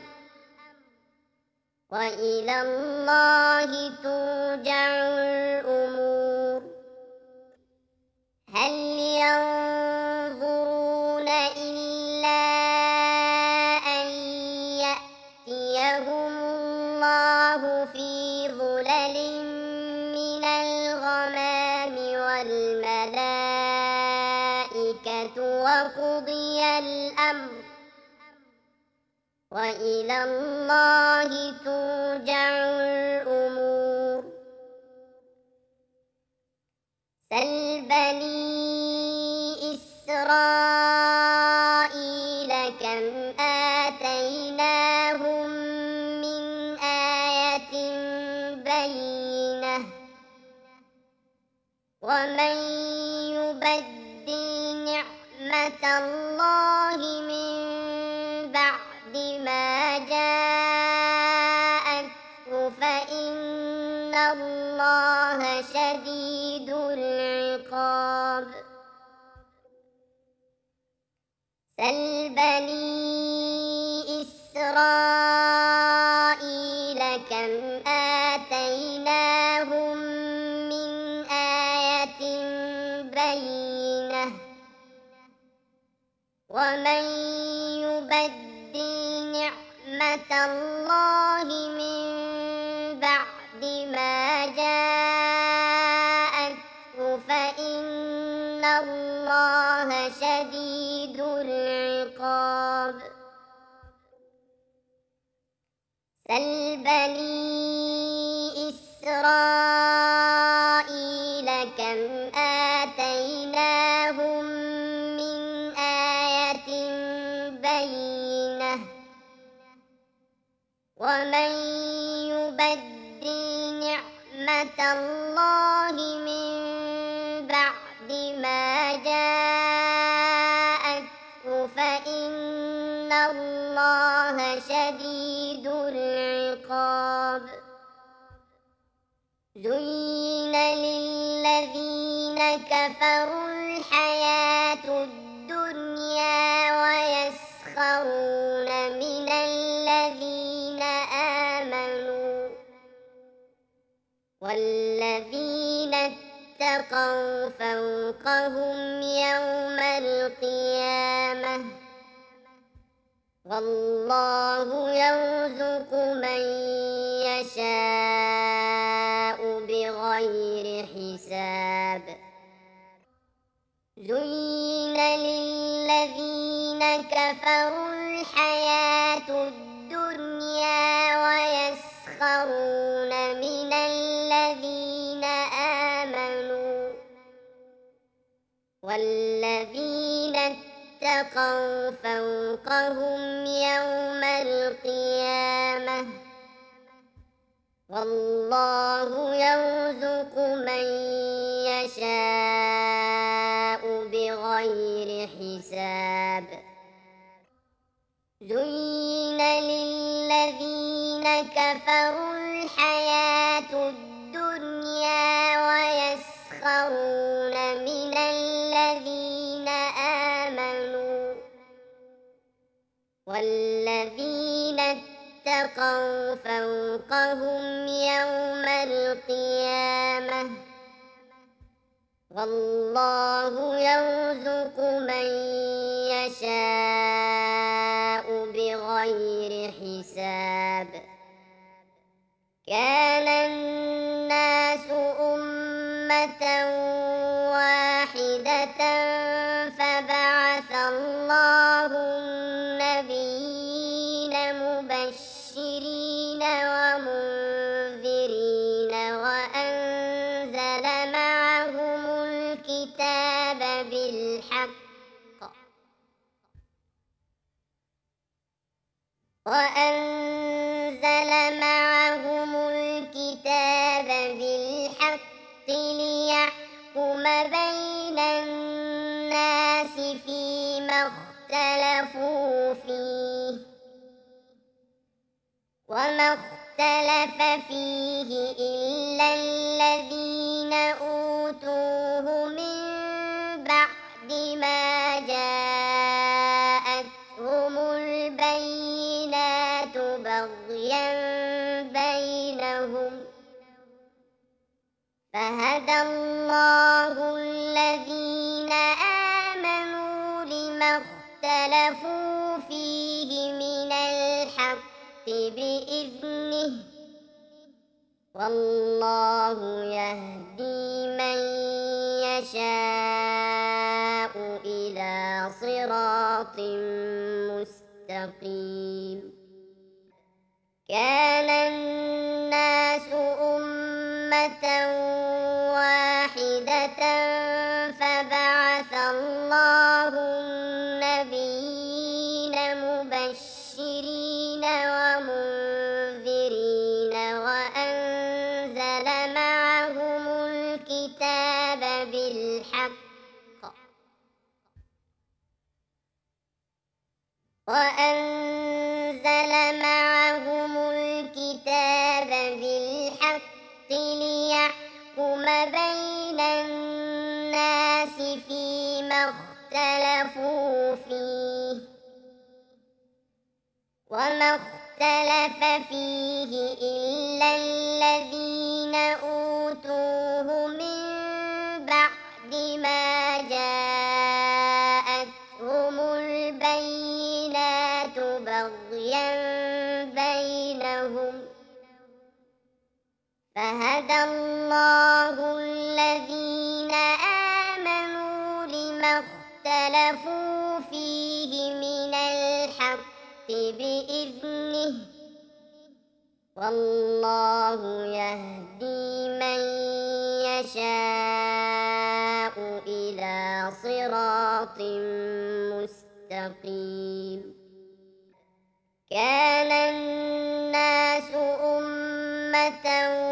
وإلى الله ترجع الأمور هل ينظرون إلا أن يأتيهم الله في ظلل من الغمام والملائكة وقضي الأمر وإلى الله ترجع الأمور بني إسرائيل كم آتيناهم من آية بينة ومن يبدل نعمة الله من بعد ما جاءته فإن الله شديد العقاب سل بني إسرائيل كم آتيناهم من آية بينة ومن يبدل نعمة الله من بعد ما جاءته فإن الله شديد العقاب سل بني إسرائيل كم آتيناهم من آية بينة ومن يبدل نعمة الله من بعد ما جاءته فإن الله شديد العقاب زين للذين كفروا الحياة الدنيا ويسخرون من الذين آمنوا والذين اتقوا فوقهم يوم القيامة والله يرزق من يشاء بغير حساب زين للذين كفروا الحياة الدنيا ويسخرون من الذين آمنوا والذين اتقوا فوقهم يوم القيامة والله يرزق من يشاء بغير حساب زين للذين كفروا الحياة الدنيا ويسخرون من الذين آمنوا والذين اتقوا فوقهم يوم القيامة والله يرزق من يشاء بغير حساب كان الناس أمة واحدة فبعث الله النبيين مبشرين ومنذرين وأنزل معهم الكتاب بالحق وأنزل معهم الكتاب بالحق ليحكم بين الناس فيما اختلفوا فيه وما اختلف فيه إلا الذين أوتوه من بعد ما جاءتهم البينات بغيا بينهم فهدى الله الذين آمنوا لما اختلفوا فيه من الحق بإذنه والله يهدي من يشاء إلى صراط مستقيم كان الناس أمة واحدة بالحق وأنزل معهم الكتاب بالحق ليحكم بين الناس فيما اختلفوا فيه وما اختلف فيه إلا الذين أوتوه من بعد ما جاءتهم البينات بغيا بينهم فهدى الله الذين آمنوا لما اختلفوا فيه من الحق بإذنه والله يهدي من يشاء إلى صراط مستقيم كان الناس أمة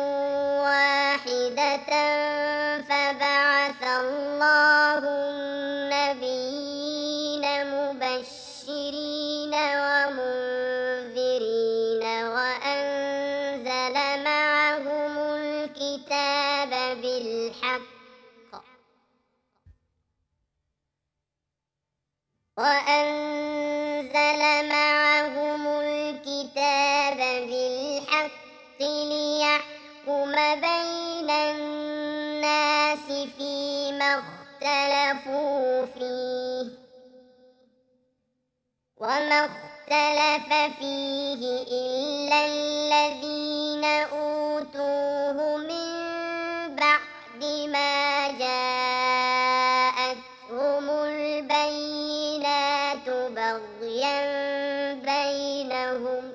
واحدة فبعث الله النبيين مبشرين ومنذرين وأنزل معهم الكتاب بالحق وأنزل معهم الكتاب بالحق ليحكم بين الناس فيما اختلفوا فيه وما اختلف فيه إلا الذين أوتوه من بعد ما جاءتهم البينات بغيا بينهم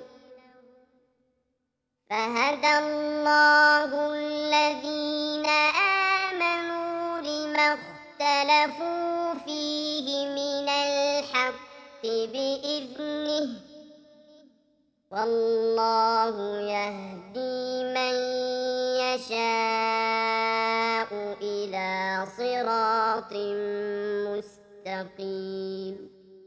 فهدى الله الذين آمنوا لما اختلفوا فيه من الحق بإذنه والله يهدي من يشاء إلى صراط مستقيم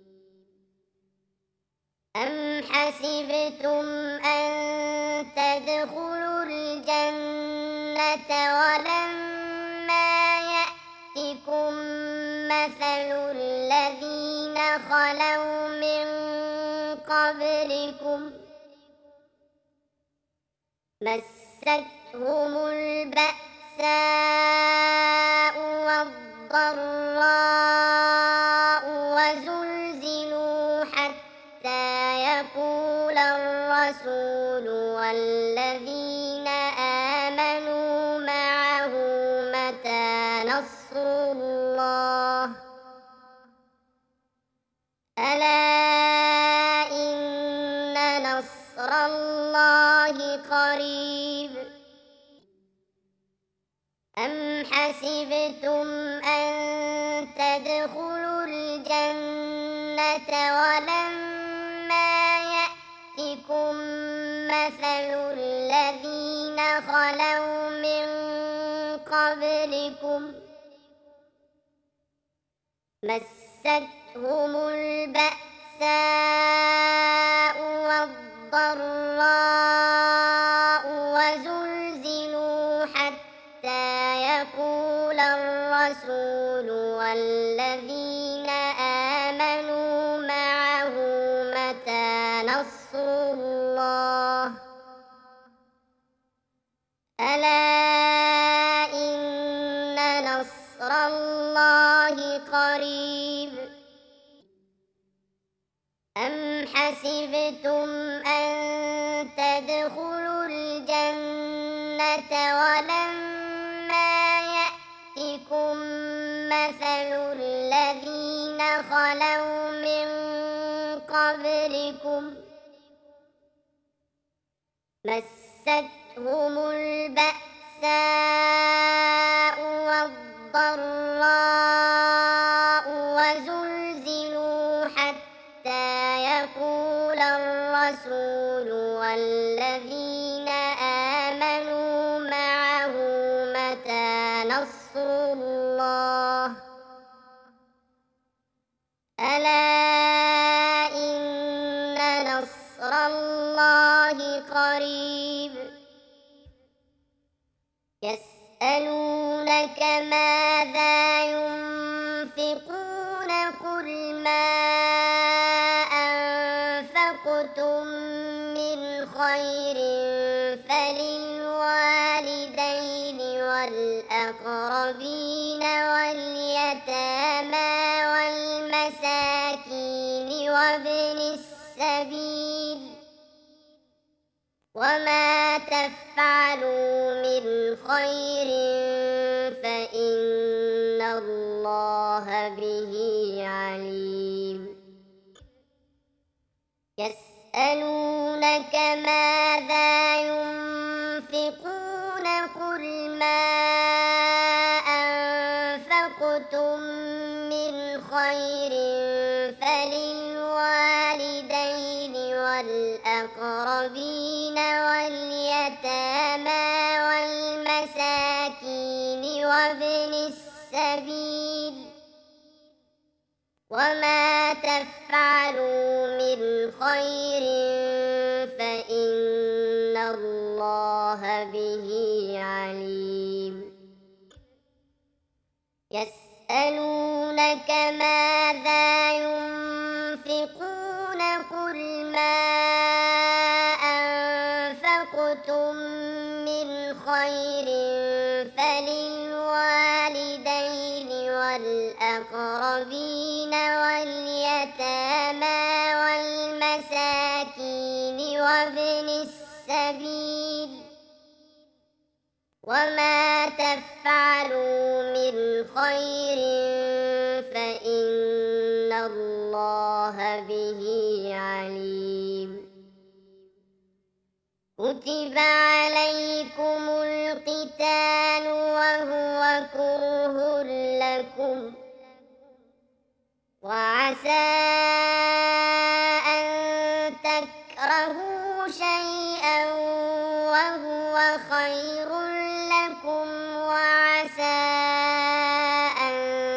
أم حسبتم أن تدخلوا الجنة ولما يأتكم مثل الذين خلوا من قبلكم مستهم البأساء والضراء وزلزلوا حتى يقول الرسول والذين آمنوا معه متى نصر الله ألا إن نصر الله قريب أم حسبتم أن تدخلوا الجنة ولما يأتكم مثل الذين خلوا من قبلكم مستهم البأساء والضراء وزلزلوا حتى يقول الرسول والذين آمنوا معه متى نصر الله ألا إن نصر الله قريب أم حسبتم أن تدخلوا الجنة ولما يأتكم مثل الذين خلوا من قبلكم مستهم البأساء والضراء وزلزلوا حتى يقول الرسول والذين آمنوا معه متى نصر الله ألا إن نصر الله قريب يسألونك ماذا ينفقون قل ما أنفقتم من خير فللوالدين والأقربين واليتامى والمساكين وابن السبيل وما تفعلوا من خير فإن الله به عليم يسألونك ماذا ينفقون قل ما أنفقتم من خير فللوالدين والأقربين واليتامى والمساكين وابن السبيل وما تفعلوا من خير فإن الله به عليم يسألونك ماذا ينفقون قل ما أنفقتم من خير فللوالدين والأقربين واليتامى والمساكين وابن السبيل وما تفعلوا من خير فإن الله به عليم كتب عليكم القتال وهو كره لكم وعسى أن تكرهوا شيئا وهو خير لكم وعسى أن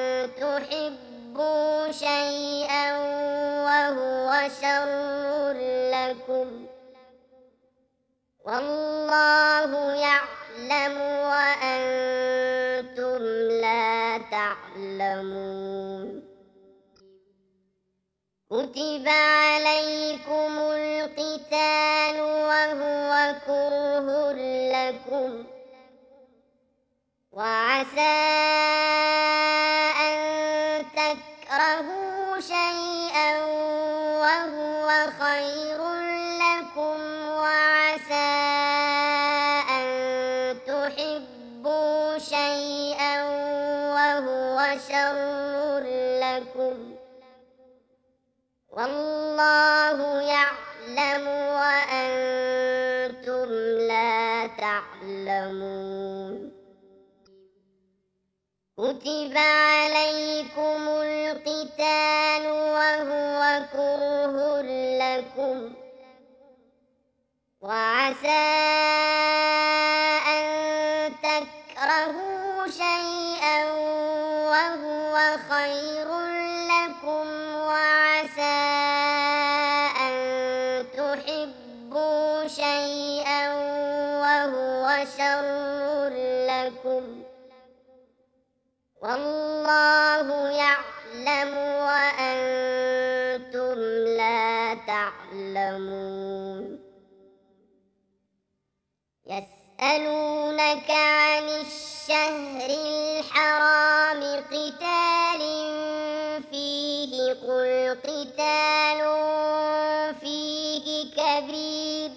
تحبوا شيئا وهو شر لكم والله يعلم وأنتم لا تعلمون كتب عليكم القتال وهو كره لكم وعسى أن تكرهوا شيئا وهو خير لكم وعسى أن تحبوا شيئا وهو شر لكم والله يعلم وأنتم لا تعلمون كتب عليكم القتال وهو كره لكم وعسى أن تكرهوا شيئا وهو خير لكم وعسى أن تحبوا شيئا وهو شر لكم والله يعلم وأنتم لا تعلمون يسألونك عن الشهر الحرام قتال فيه قل قتال فيه كبير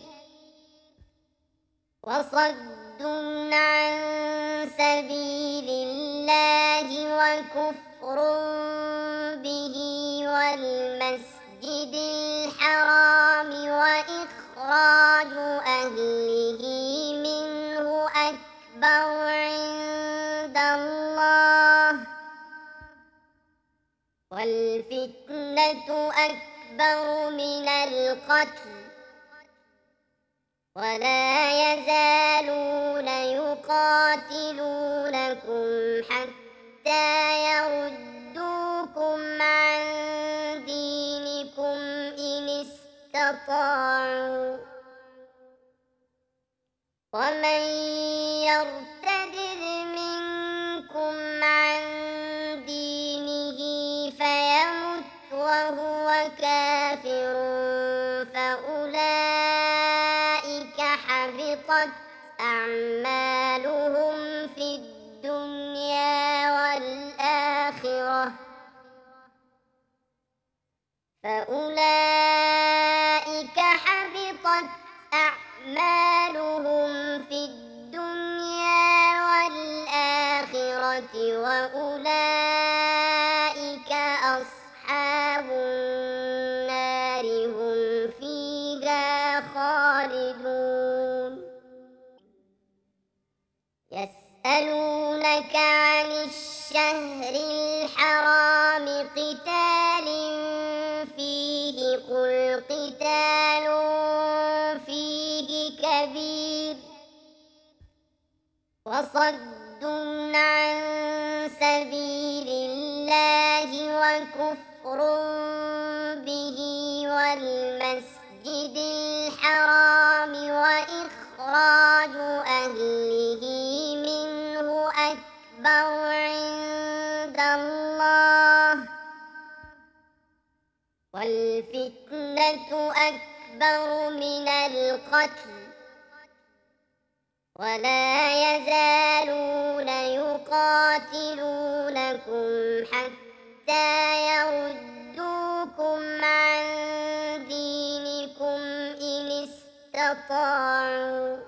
وصد عن سبيل الله وكفر به والمسجد الحرام وإخراج أهله منه أكبر عند الله والفتنة أكبر من القتل ولا يزالون يقاتلونكم يقاتلونكم حتى يردوكم عن دينكم إن استطاعوا ومن يرتد منكم عن دينه فيمت وهو كافر فأولئك حبطت أعمالهم في الدنيا والآخرة فأولئك حبطت أعمالهم في الدنيا والآخرة وأولئك أصحاب النار هم فيها خالدون يسألونك عن الشهر الحرام قتال فيه قل قتال فيه كبير وصد عن سبيل الله وكفر به والمسجد الحرام وإخراج أهله منه أكبر عند الله والفتنة أكبر من القتل ولا يزالون يقاتلونكم حتى يردوكم عن دينكم إن استطاعوا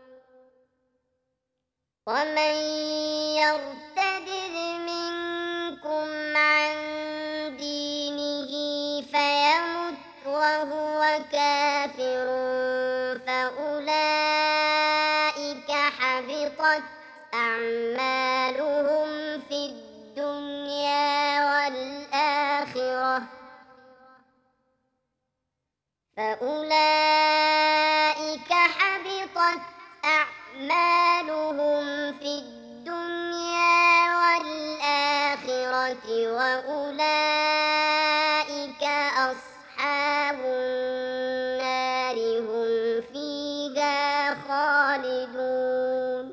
ومن يرتد منكم عن دينه فيمت وهو كافر فأولئك حبطت أعمالهم في الدنيا والآخرة فأولئك حبطت أعمالهم في الدنيا والآخرة وأولئك أصحاب النار هم فيها خالدون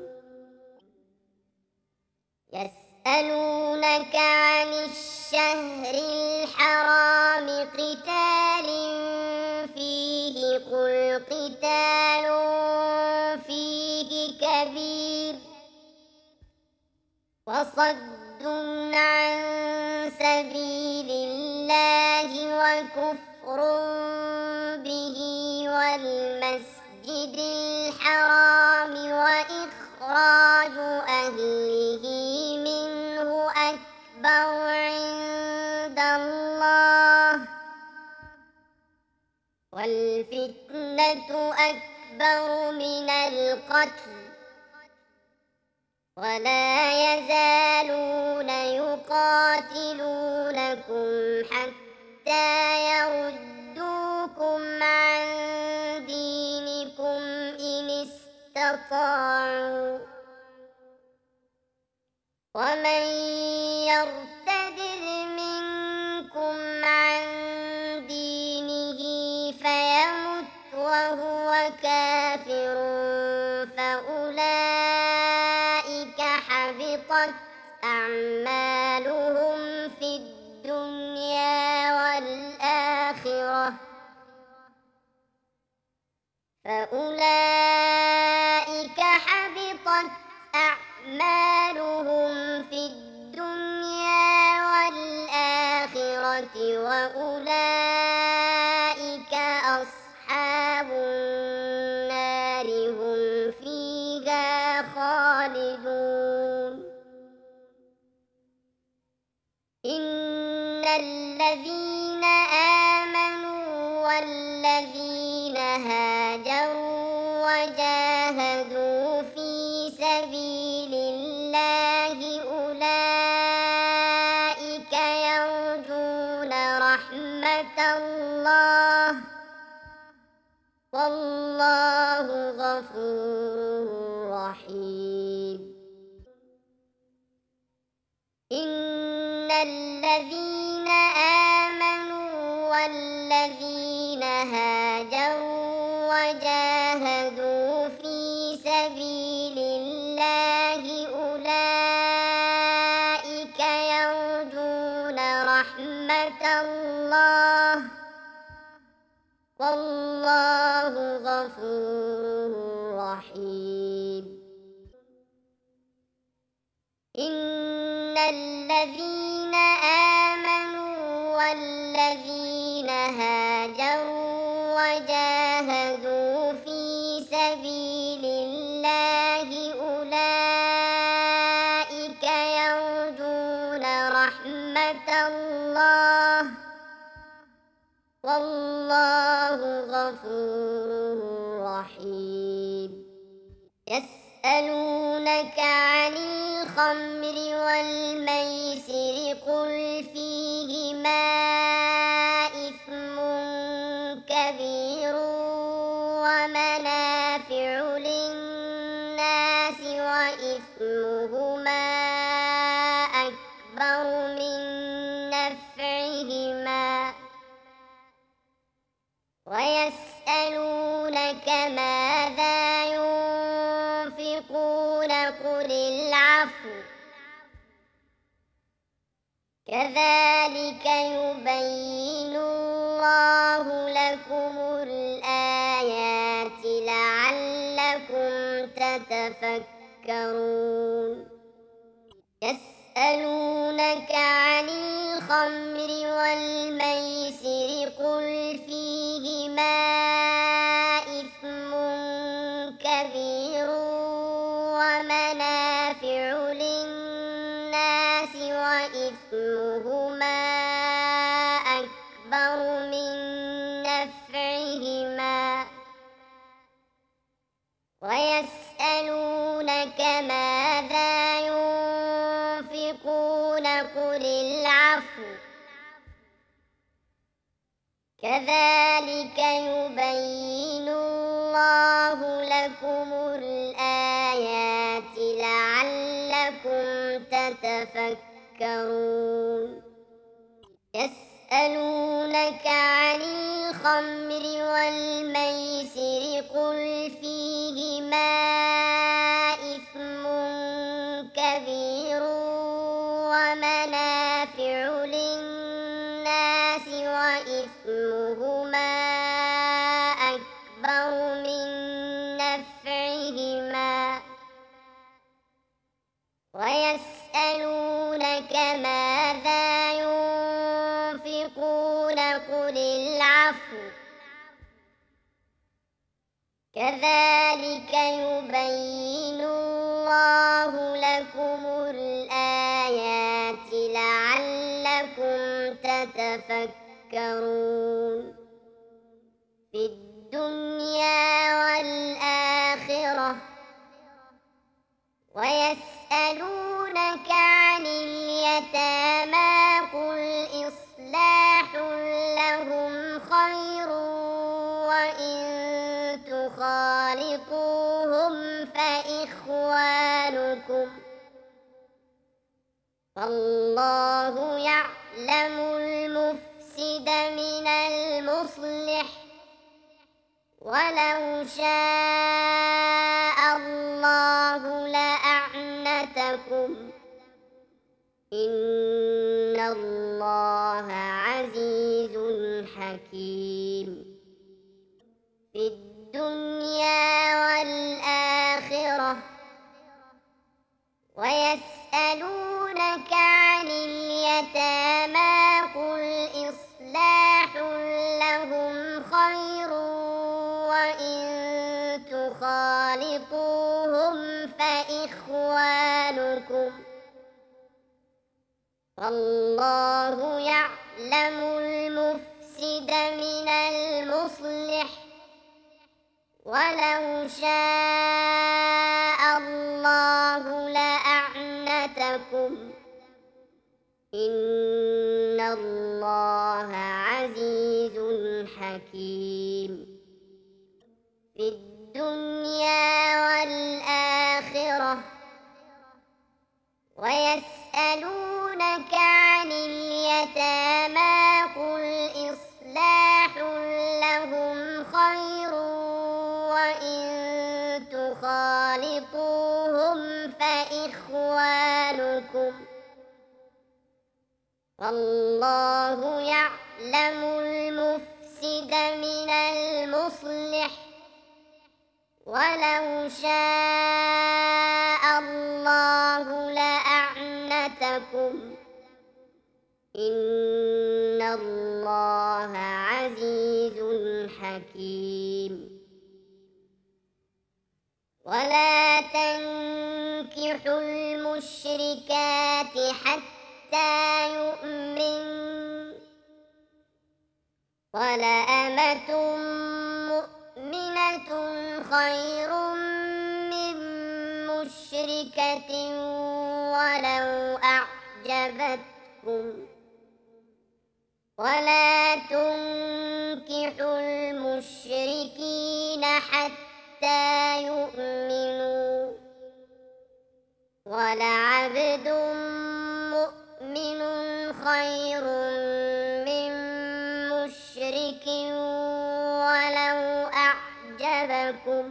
يسألونك عن الشهر الحرام قتال فيه قل قتال فيه كبير وصد عن سبيل الله وكفر به والمسجد الحرام وإخراج أهله منه أكبر عند الله والفتنة أكبر من القتل ولا يزالون يقاتلونكم حتى يردوكم عن دينكم إن استطاعوا ومن يرتد منكم عن دينه فيمت وهو كافر فأولئك حبطت أعمالهم في الدنيا والآخرة فأولئك حبطت أعمالهم في الدنيا والآخرة وأولئك أصحاب النار هم فيها خالدون إن الذين آمنوا والذين هاجروا وجاهدوا في سبيل الله أولئك يرجون رحمة الله والله غفور رحيم إن الذين آمنوا والذين هاجروا وجاهدوا في سبيل الله أولئك يرجون رحمة الله والله غفور رحيم. إن الذين آمنوا والذين هاجروا وجاهدوا في سبيل الله أولئك يرجون رحمة الله والله غفور رحيم. يسألونك عن الخمر والميسر قل فيهما إثم كبير ومنافع للناس وإثمهما أكبر من نفعهما ويسألونك ماذا ينفقون قل العفو كذلك يبين الله لكم الآيات لعلكم تتفكرون. يسألونك عن الخمر والميسر قل فيهما إثم كبير ومنافع للناس وإثمهما أكبر من نفعهما ويسألونك ماذا ينفقون قل العفو كذلك يبين الله لكم الآيات لعلكم تتفكرون. يسألونك عن الخمر والميسر قل فيهما إثم كبير ومنافع للناس وإثمهما أكبر من نفعهما ويسألونك ماذا ينفقون قل العفو كذلك يبين الله لكم الآيات لعلكم تتفكرون. في الدنيا والآخرة ويسألونك عن اليتامى قل إصلاح لهم خير وإن تخالطوهم فإخوانكم والله يعلم المفسد من المصلح ولو شاء الله لأعنتكم إن الله عزيز حكيم. في الدنيا والآخرة ويسألونك عن اليتامى قل إصلاح لهم خير وإن تخالطوهم فإخوانكم والله يعلم المفسد من المصلح ولو شاء الله لأعنتكم إن الله عزيز حكيم. في الدنيا والآخرة ويسألونك ويسألونك عن اليتامى قل إصلاح لهم خير وإن تخالطوهم فإخوانكم والله يعلم المفسد من المصلح ولو شاء الله لأعنتكم إن الله عزيز حكيم ولا تنكحوا المشركات حتى يؤمنوا ولأمة مؤمنة خير من مشركة ولو أعجبتكم ولا تنكحوا المشركين حتى يؤمنوا ولعبد مؤمن خير من مشرك ولو أعجبكم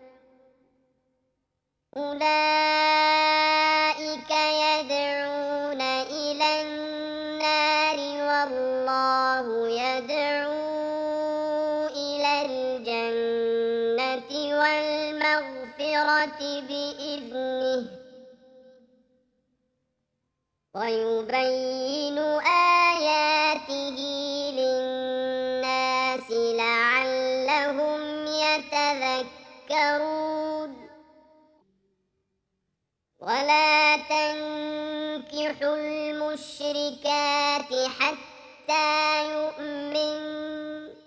أولئك يدعون إلى النار والله يدعو إلى الجنة والمغفرة بإذنه ويبين آياته للناس لعلهم يتذكرون ولا تنكحوا المشركات حتى يؤمنوا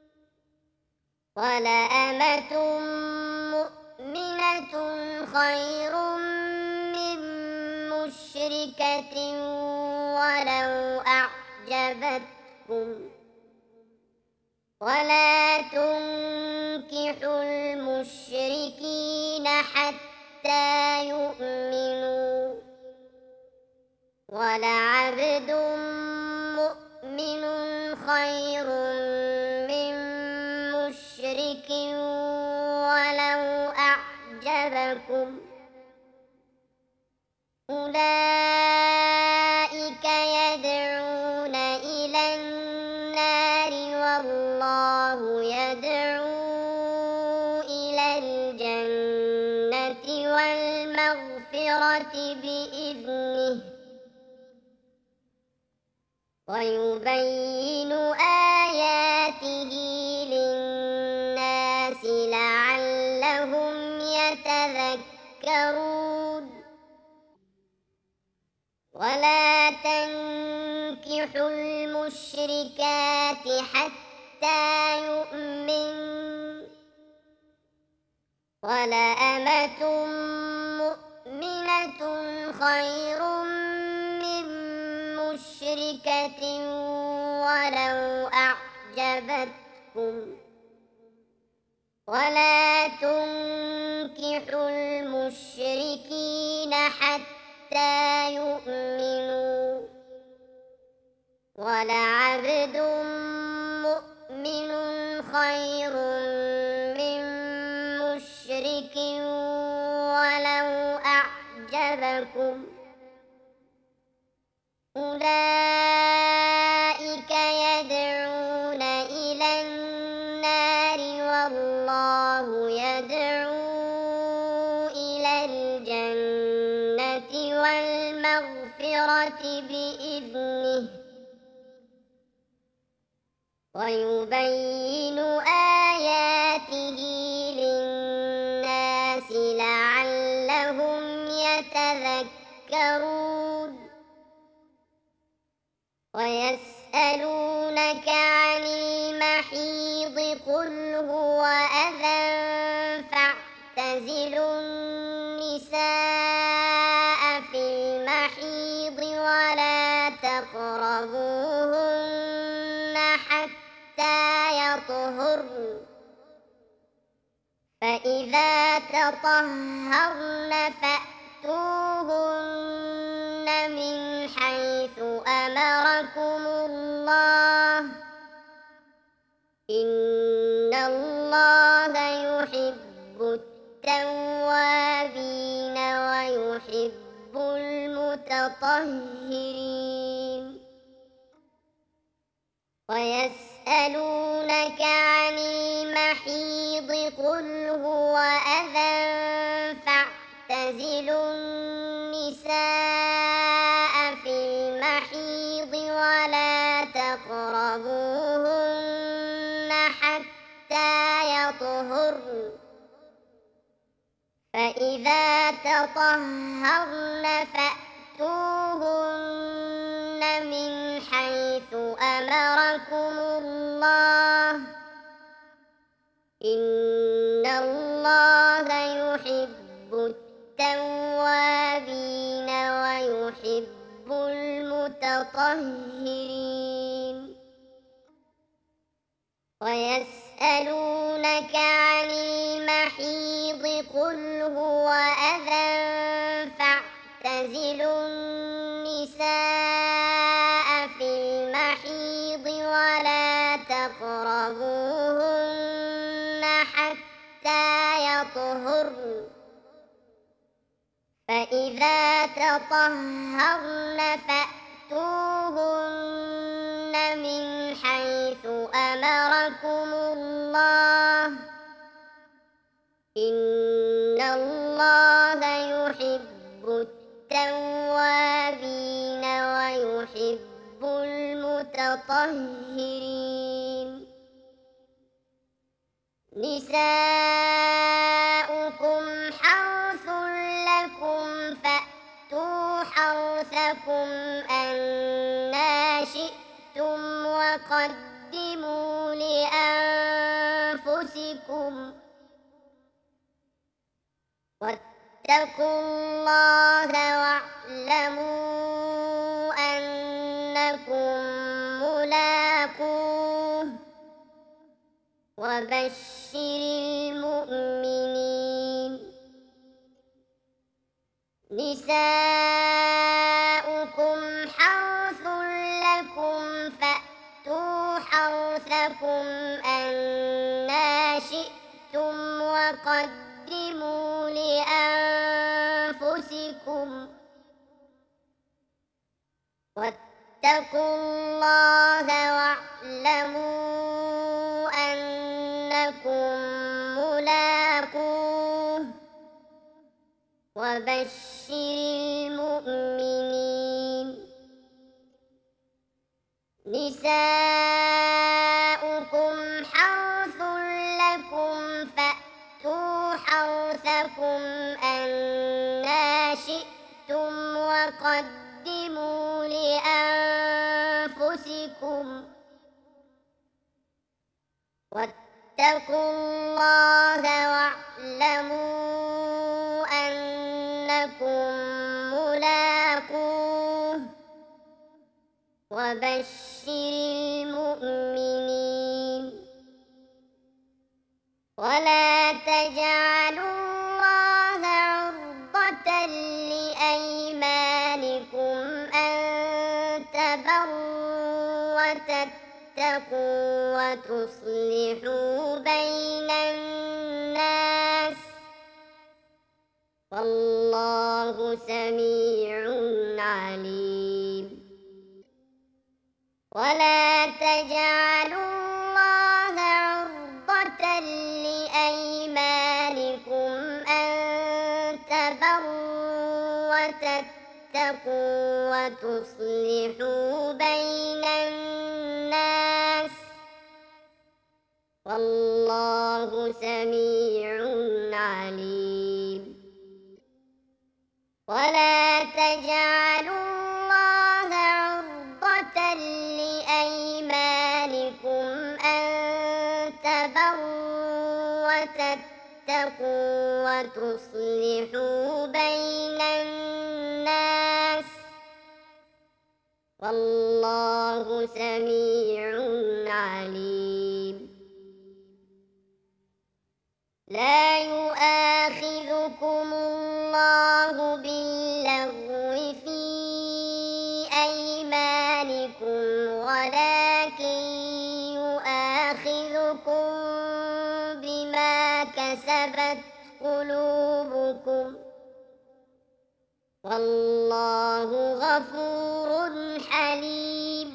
ولأمة مؤمنة خير من مشركة ولو أعجبتكم ولا تنكحوا المشركين حتى يؤمنوا ولعبد مؤمن خير من مشرك ولو أعجبكم أولئك يدعون إلى النار والله يدعو إلى الجنة والمغفرة بإذنه ويبين آياته للناس لعلهم يتذكرون ولا تنكحوا المشركات حتى يؤمنوا ولأمة مؤمنة خير من مشركة ولو أعجبتكم ولا تنكحوا المشركين حتى يؤمنوا ولعبد مؤمن خير من مشرك ولو أعجبكم أولئك يدعون إلى النار والله يدعو إلى الجنة والمغفرة بإذنه ويبين آياته للناس لعلهم يتذكرون ويسألونك عن المحيض قل هو أذى فاعتزلوا النساء في المحيض ولا تقربوهن حتى يطهرن فإذا تطهرن فأتوهن من حيث أمركم الله إن الله يحب التوابين ويحب المتطهرين ويسألونك عن المحيض قل هو أذى فاعتزلوا النساء في المحيض ولا تقربوهن حتى يطهرن فإذا تطهرن فأتوهن من حيث أمركم الله إن الله يحب التوابين ويحب المتطهرين ويسألونك عن المحيض قل هو أذى فاعتزلوا النساء في المحيض ولا تقربوهن حتى يطهرن فإذا تطهرن فأتوهن من حيث أمركم الله إن الله يحب التوابين ويحب المتطهرين نساؤكم حرث لكم فأتوا حرثكم أنى شئتم وقدموا لأنفسكم واتقوا الله واعلموا أنكم ملاقوه وبشر المؤمنين نساؤكم حرث لكم فأتوا حرثكم أنى شئتم وقدموا لأنفسكم واتقوا الله واعلموا أنكم ملاقوه وبشر المؤمنين نساؤكم حرث لكم فأتوا حرثكم أنى شئتم وقدموا لأنفسكم واتقوا الله واعلموا أنكم ملاقوه وبشر المؤمنين ولا تجعلوا الله عرضة لأيمانكم أن تبروا وتتقوا وتصلحوا بين الناس والله سميع عليم ولا تجعلوا الله عرضة لأيمانكم أن تبروا وتتقوا وتصلحوا بين الناس والله سميع عليم ولا تجعلوا الله عرضة لأيمانكم أن تبروا وتتقوا وتصلحوا بين الناس والله سميع عليم لا يؤاخذكم الله باللغو في والله غفور حليم.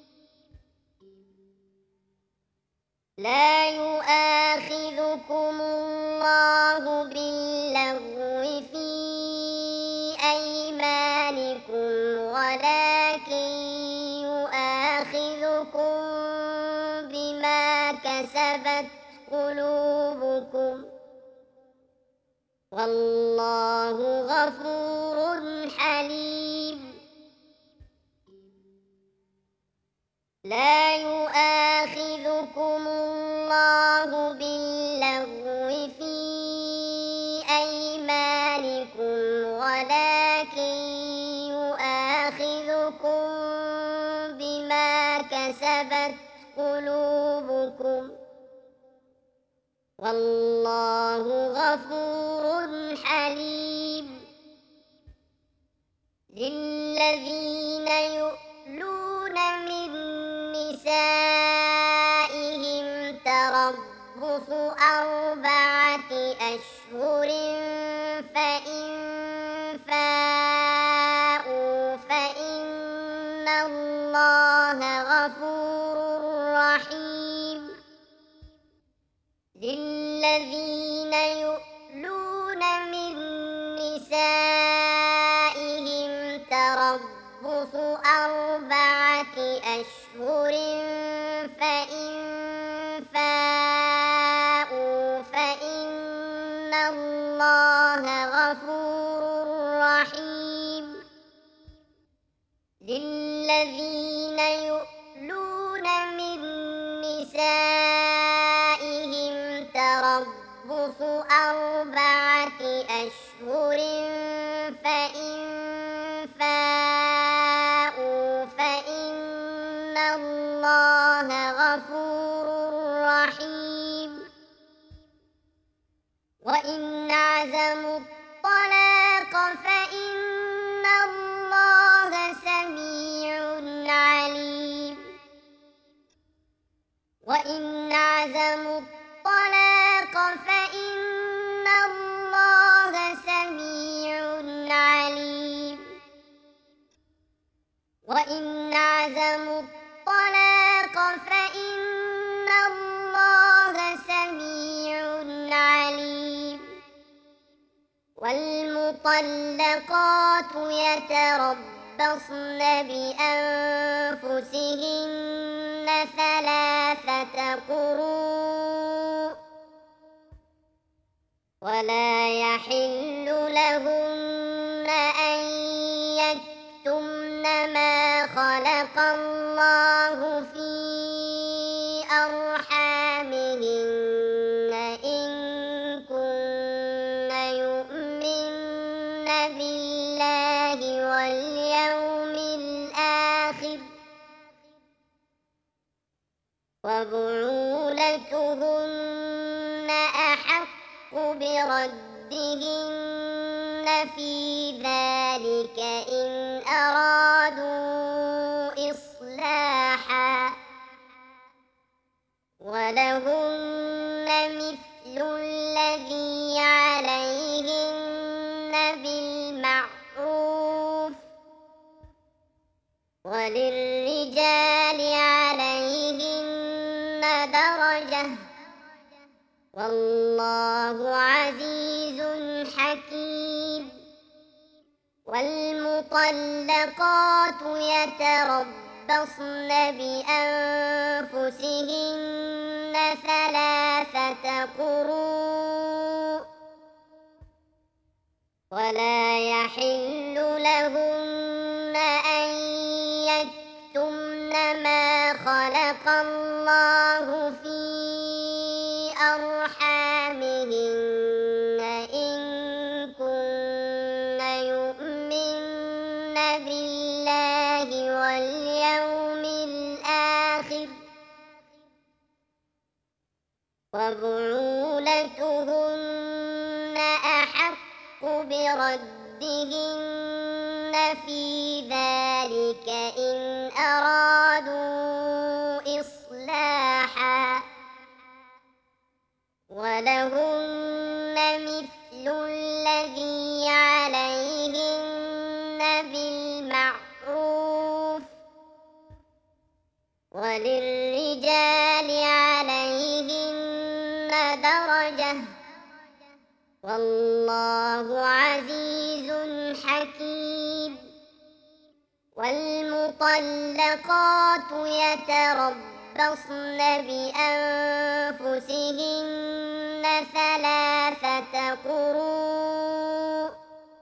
لا يؤاخذكم الله باللغو في أيمانكم ولكن يؤاخذكم بما كسبت قلوبكم والله غفور حليم. لا يؤاخذكم الله باللغو في أيمانكم ولكن يؤاخذكم بما كسبت قلوبكم والله غفور حليم. للذين يؤلون من نسائهم تربص أربعة أشهر فإن فاءوا فإن الله غفور رحيم. للذين يؤلون من نسائهم تربص أربعة أشهر فإن فاءوا فإن الله غفور رحيم. للذين يؤلون من نسائهم تربص أربعة أشهر فإن فاءوا فإن الله غفور رحيم. وإن عزموا الطلاق فإن الله سميع عليم. وإن عزموا الطلاق فإن الله سميع عليم. وإن عزموا الطلاق فإن الله سميع عليم. والمطلقات يتربصن بأنفسهن ثلاثة قروء ولا يحل لهن أن يكتمن ما خلق الله في أرحامهن إن كن يؤمن بالله واليوم الآخر وبعولتهن أحق بردهن في ذلك إن أرادوا إصلاحا ولهن مثل الذي عليهن بالمعروف وللرجال عليهن درجة والله عزيز حكيم. والمطلقات يتربصن بأنفسهن ثلاثة قروء ولا يحل لهن أن يكتمن ما خلق الله في أرحامهن إن كن يؤمن بالله واليوم الآخر وبعولتهن أحق بردهن في ذلك إن أرادوا إصلاحا ولهن مثل الذي عليهن والله عزيز حكيم. والمطلقات يتربصن بأنفسهن ثلاثة قروء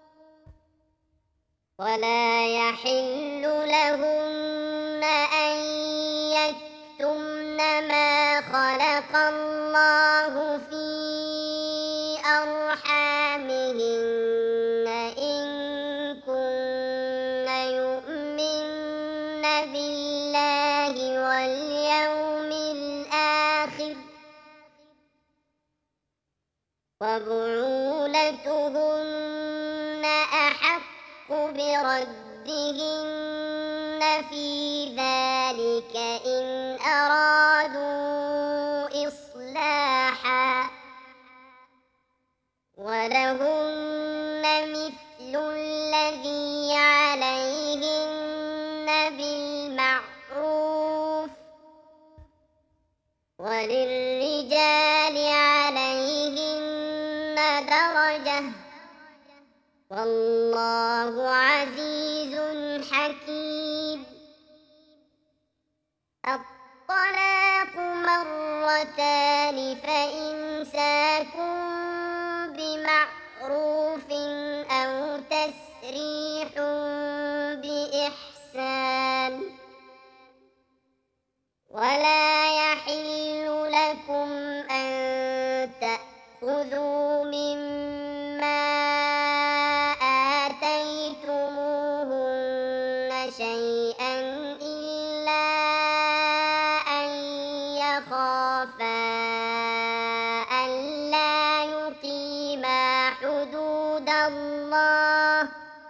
ولا يحل لهن أن يكتمن ما خلق الله في أرحامهن إن كن يؤمن بالله واليوم الآخر وبعولتهن أحق بردهن في ذلك إن أرادوا إصلاحا ولهن مثل الذي عليهن بالمعروف وللرجال عليهن درجة والله عزيز حكيم. الطلاق مرتان فإمساك بمعروف أو تسريح بإحسان ولا يحل لكم أن تأخذوا مما آتيتموهن شيئا إلا أن يخافا ألا يقيما حدود الله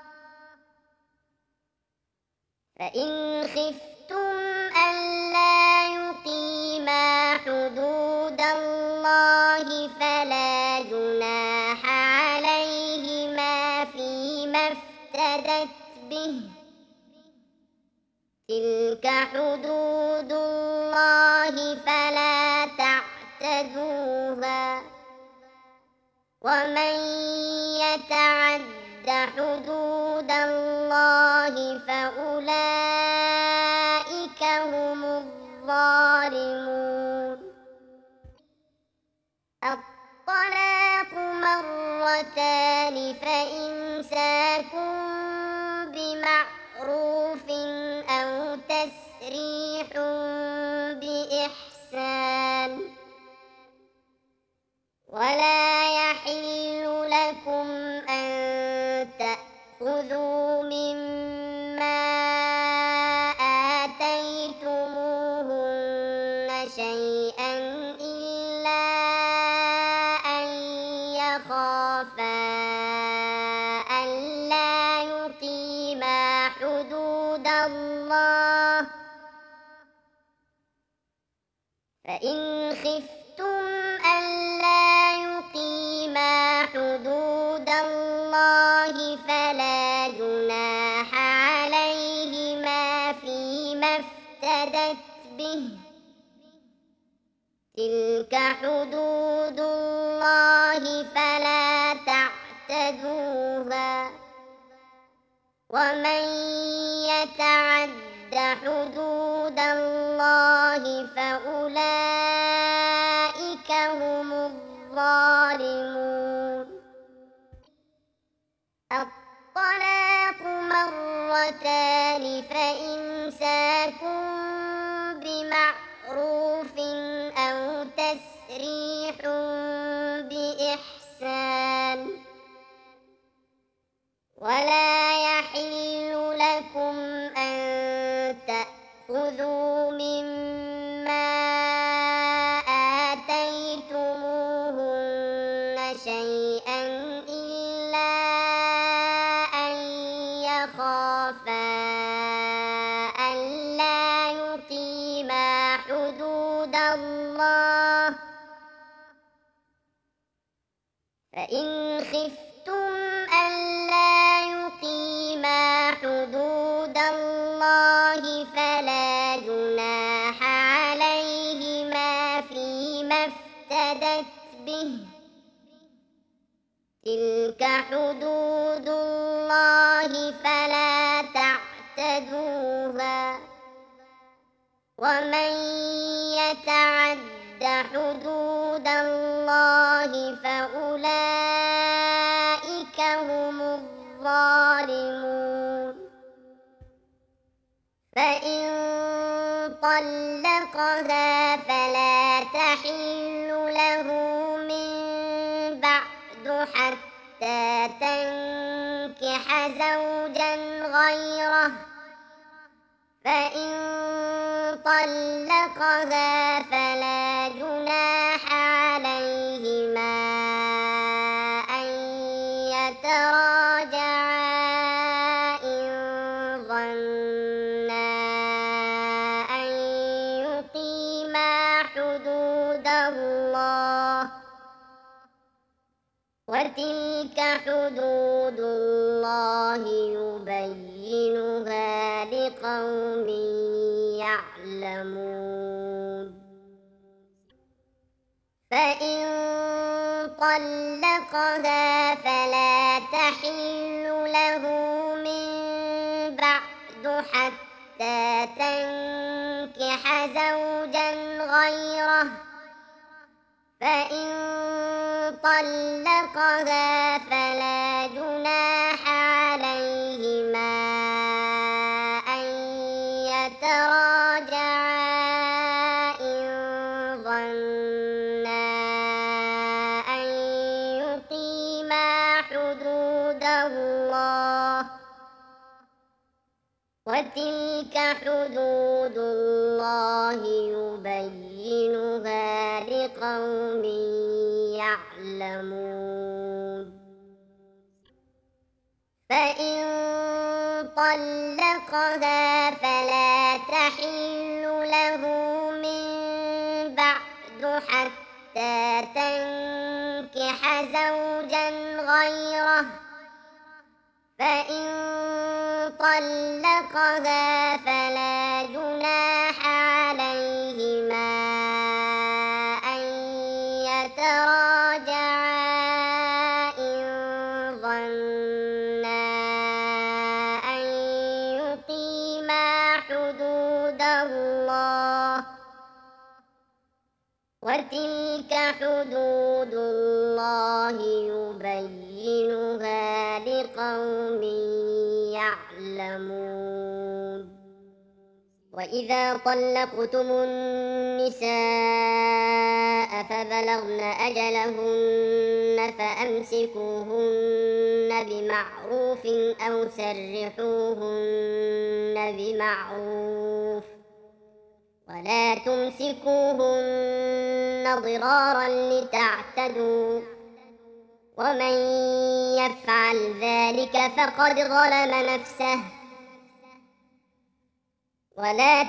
فإن خفتم ألا يقيما حدود الله فلا جناح عليهما فيما افتدت به تلك حدود الله فلا تعتدوها ومن يتعد حدود الله فأولئك هم الظالمون. الطلاق مرتان فإمساك بمعروف أو تسريح بإحسان ولا يحل لكم أن تأخذوا مما آتيتموهن شيئا إلا أن يخافا ألا يقيما حدود الله فإن خفتم ألا يقيما حدود الله فلا جناح عليهما فيما افتدت به تلك حدود الله فلا تعتدوها ومن يتعد حدود الله فأولئك هم الظالمون. الطلاق مرتان فإمساك بمعروف أو تسريح بإحسان ولا يحل لكم أن تأخذوا مما آتيتموهن شيئا إلا أن يخافا ألا يقيما حدود الله فإن خفتم ألا يقيما حدود الله فلا جناح عليهما فيما افتدت به تلك حدود الله فلا تعتدوها ومن يتعد حدود الله فأولئك هم الظالمون فإن طلقها فلا تحل له من بعد حتى تنكح زوجا غيره فإن طلقها فلا جناح عليهما أن يتراجعا إن ظنا أن يقيما حدود الله وتلك حدود الله يبينها لقوم يعلمون فإن طلقها فلا تحل له من بعد حتى تنكح زوجا غيره فإن طلقها فلا جناح عليهما أن يتراجعا إن ظنا أن يقيما حدود الله وتلك حدود الله يبينها لقوم يعلمون فإن طلقها فلا تحل له من بعد حتى تنكح زوجا غيره فإن طلقها فلا جناح عليهما أن يتراجعا إن ظنا أن يقيما حدود الله وتلك حدود الله يبينها لقوم يعلمون وإذا طلقتم النساء فبلغن أجلهن فأمسكوهن بمعروف أو سرحوهن بمعروف ولا تمسكوهن ضرارا لتعتدوا ومن يفعل ذلك فقد ظلم نفسه ولا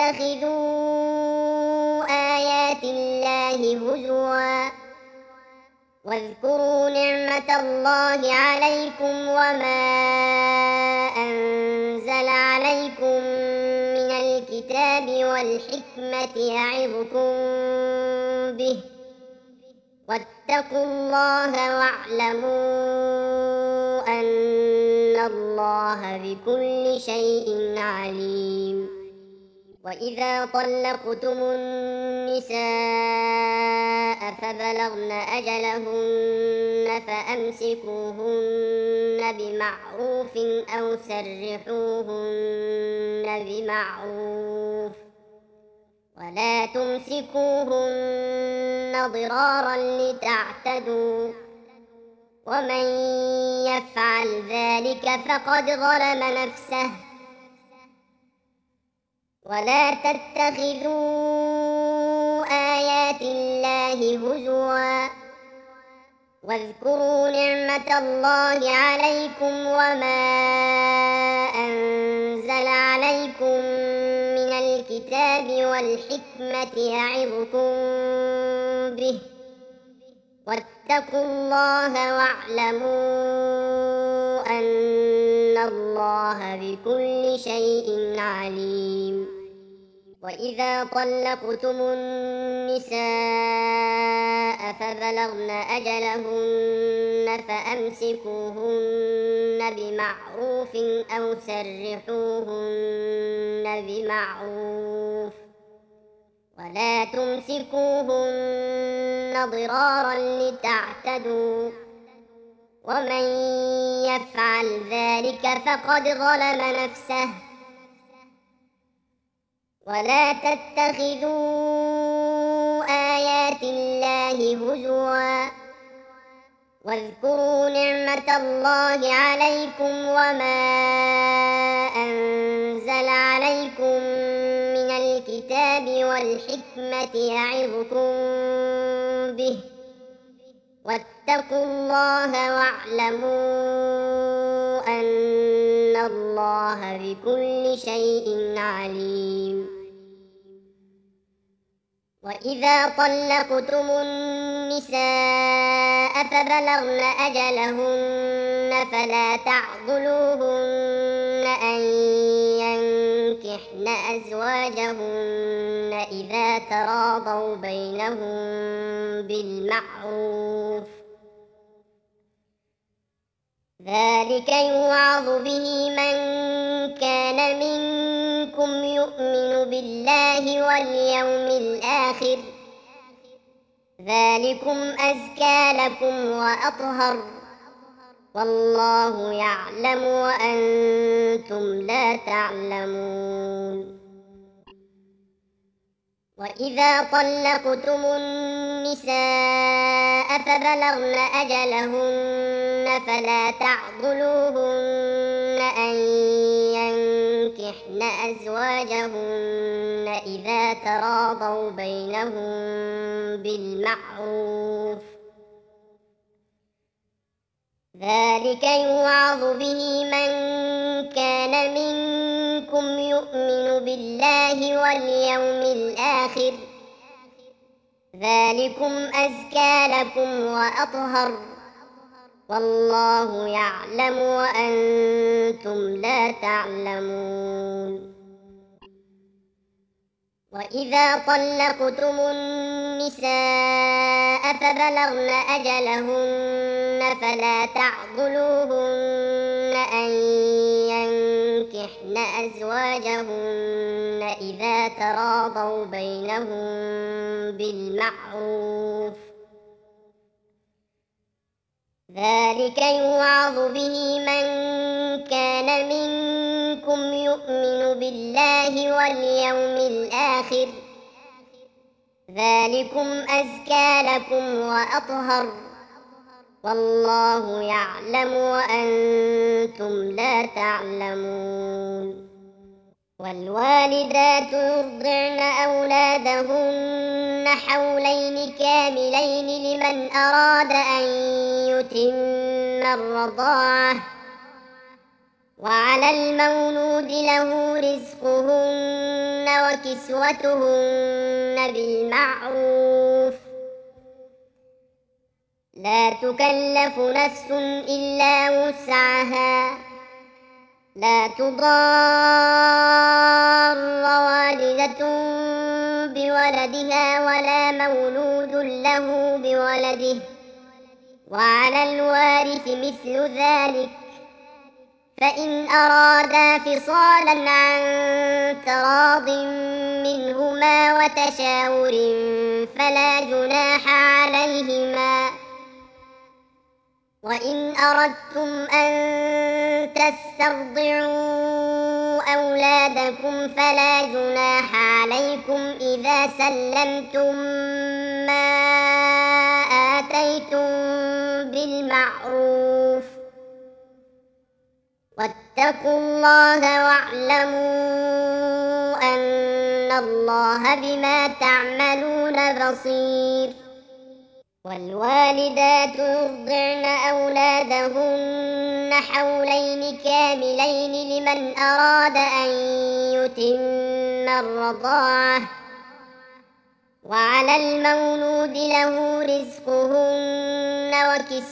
تتخذوا آيات الله هزوا واذكروا نعمة الله عليكم وما أنزل عليكم من الكتاب والحكمة يعظكم به واتقوا الله واعلموا أن الله بكل شيء عليم وإذا طلقتم النساء فبلغن أجلهن فأمسكوهن بمعروف أو سرحوهن بمعروف ولا تمسكوهن ضرارا لتعتدوا ومن يفعل ذلك فقد ظلم نفسه ولا تتخذوا آيات الله هزوا واذكروا نعمة الله عليكم وما أنزل عليكم من الكتاب والحكمة يعظكم به واتقوا الله واعلموا أن الله بكل شيء عليم وإذا طلقتم النساء فبلغن أجلهن فأمسكوهن بمعروف أو سرحوهن بمعروف ولا تمسكوهن ضرارا لتعتدوا ومن يفعل ذلك فقد ظلم نفسه ولا تتخذوا آيات الله هزوا واذكروا نعمة الله عليكم وما أنزل عليكم من الكتاب والحكمة يعظكم به واتقوا الله واعلموا أن الله بكل شيء عليم. وإذا طلقتم النساء فبلغن أجلهن فلا تعضلوهن أن ينكحن أزواجهن إذا تراضوا بينهم بالمعروف ذلك يوعظ به من كان منكم يؤمن بالله واليوم الآخر ذلكم أزكى لكم وأطهر والله يعلم وأنتم لا تعلمون. وإذا طلقتم النساء فبلغن أجلهن فلا تعضلوهن أن ينكحن أزواجهن إذا تراضوا بينهم بالمعروف ذلك يوعظ به من كان منكم يؤمن بالله واليوم الآخر ذلكم أزكى لكم وأطهر والله يعلم وأنتم لا تعلمون. وإذا طلقتم النساء فبلغن أجلهن فلا تعضلوهن أن ينكحن أزواجهن إذا تراضوا بينهم بالمعروف ذلك يوعظ به من كان منكم يؤمن بالله واليوم الآخر ذلكم أزكى لكم وأطهر والله يعلم وأنتم لا تعلمون. والوالدات يرضعن أولادهن حولين كاملين لمن أراد أن يتم الرضاعة وعلى المولود له رزقهن وكسوتهن بالمعروف لا تكلف نفس إلا وسعها لا تضار والدة بولدها ولا مولود له بولده وعلى الوارث مثل ذلك فإن أرادا فصالا عن تراض منهما وتشاور فلا جناح عليهما. وإن أردتم أن تسترضعوا أولادكم فلا جناح عليكم إذا سلمتم ما آتيتم بالمعروف واتقوا الله واعلموا أن الله بما تعملون بصير. والوالدات يرضعن أولادهن حولين كاملين لمن أراد أن يتم الرضاعة وعلى المولود له رزقهن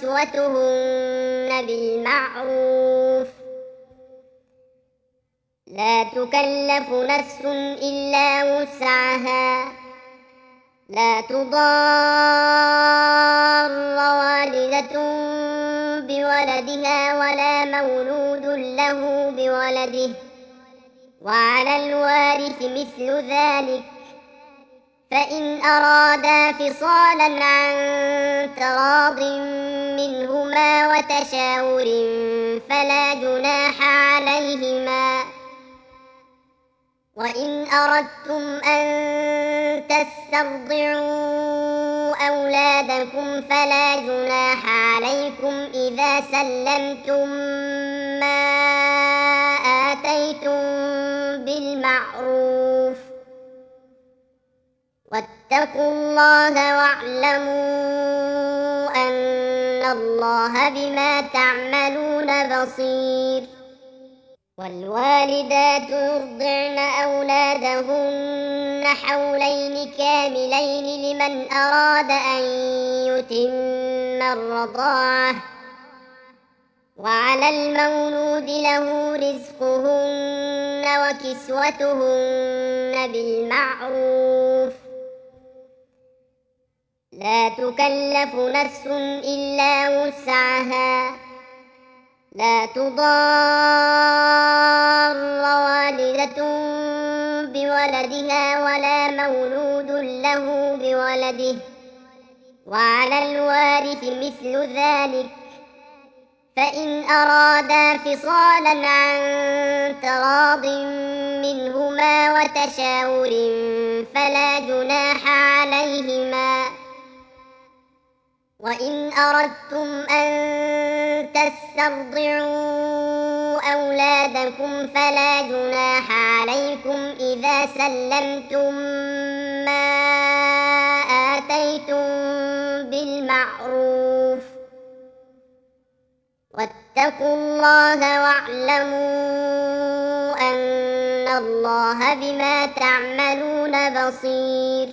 وكسوتهن بالمعروف لا تكلف نفس إلا وسعها لا تضار والدة بولدها ولا مولود له بولده وعلى الوارث مثل ذلك فإن أرادا فصالا عن تراض منهما وتشاور فلا جناح عليهما وإن أردتم أن تسترضعوا أولادكم فلا جناح عليكم إذا سلمتم ما آتيتم بالمعروف واتقوا الله واعلموا أن الله بما تعملون بصير والوالدات يرضعن أولادهن حولين كاملين لمن أراد أن يتم الرضاعة وعلى المولود له رزقهن وكسوتهن بالمعروف لا تكلف نفس إلا وسعها لا تضار والدة بولدها ولا مولود له بولده وعلى الوارث مثل ذلك فإن أرادا فصالا عن تراض منهما وتشاور فلا جناح عليهما وإن أردتم أن تسترضعوا أولادكم فلا جناح عليكم إذا سلمتم ما آتيتم بالمعروف واتقوا الله واعلموا أن الله بما تعملون بصير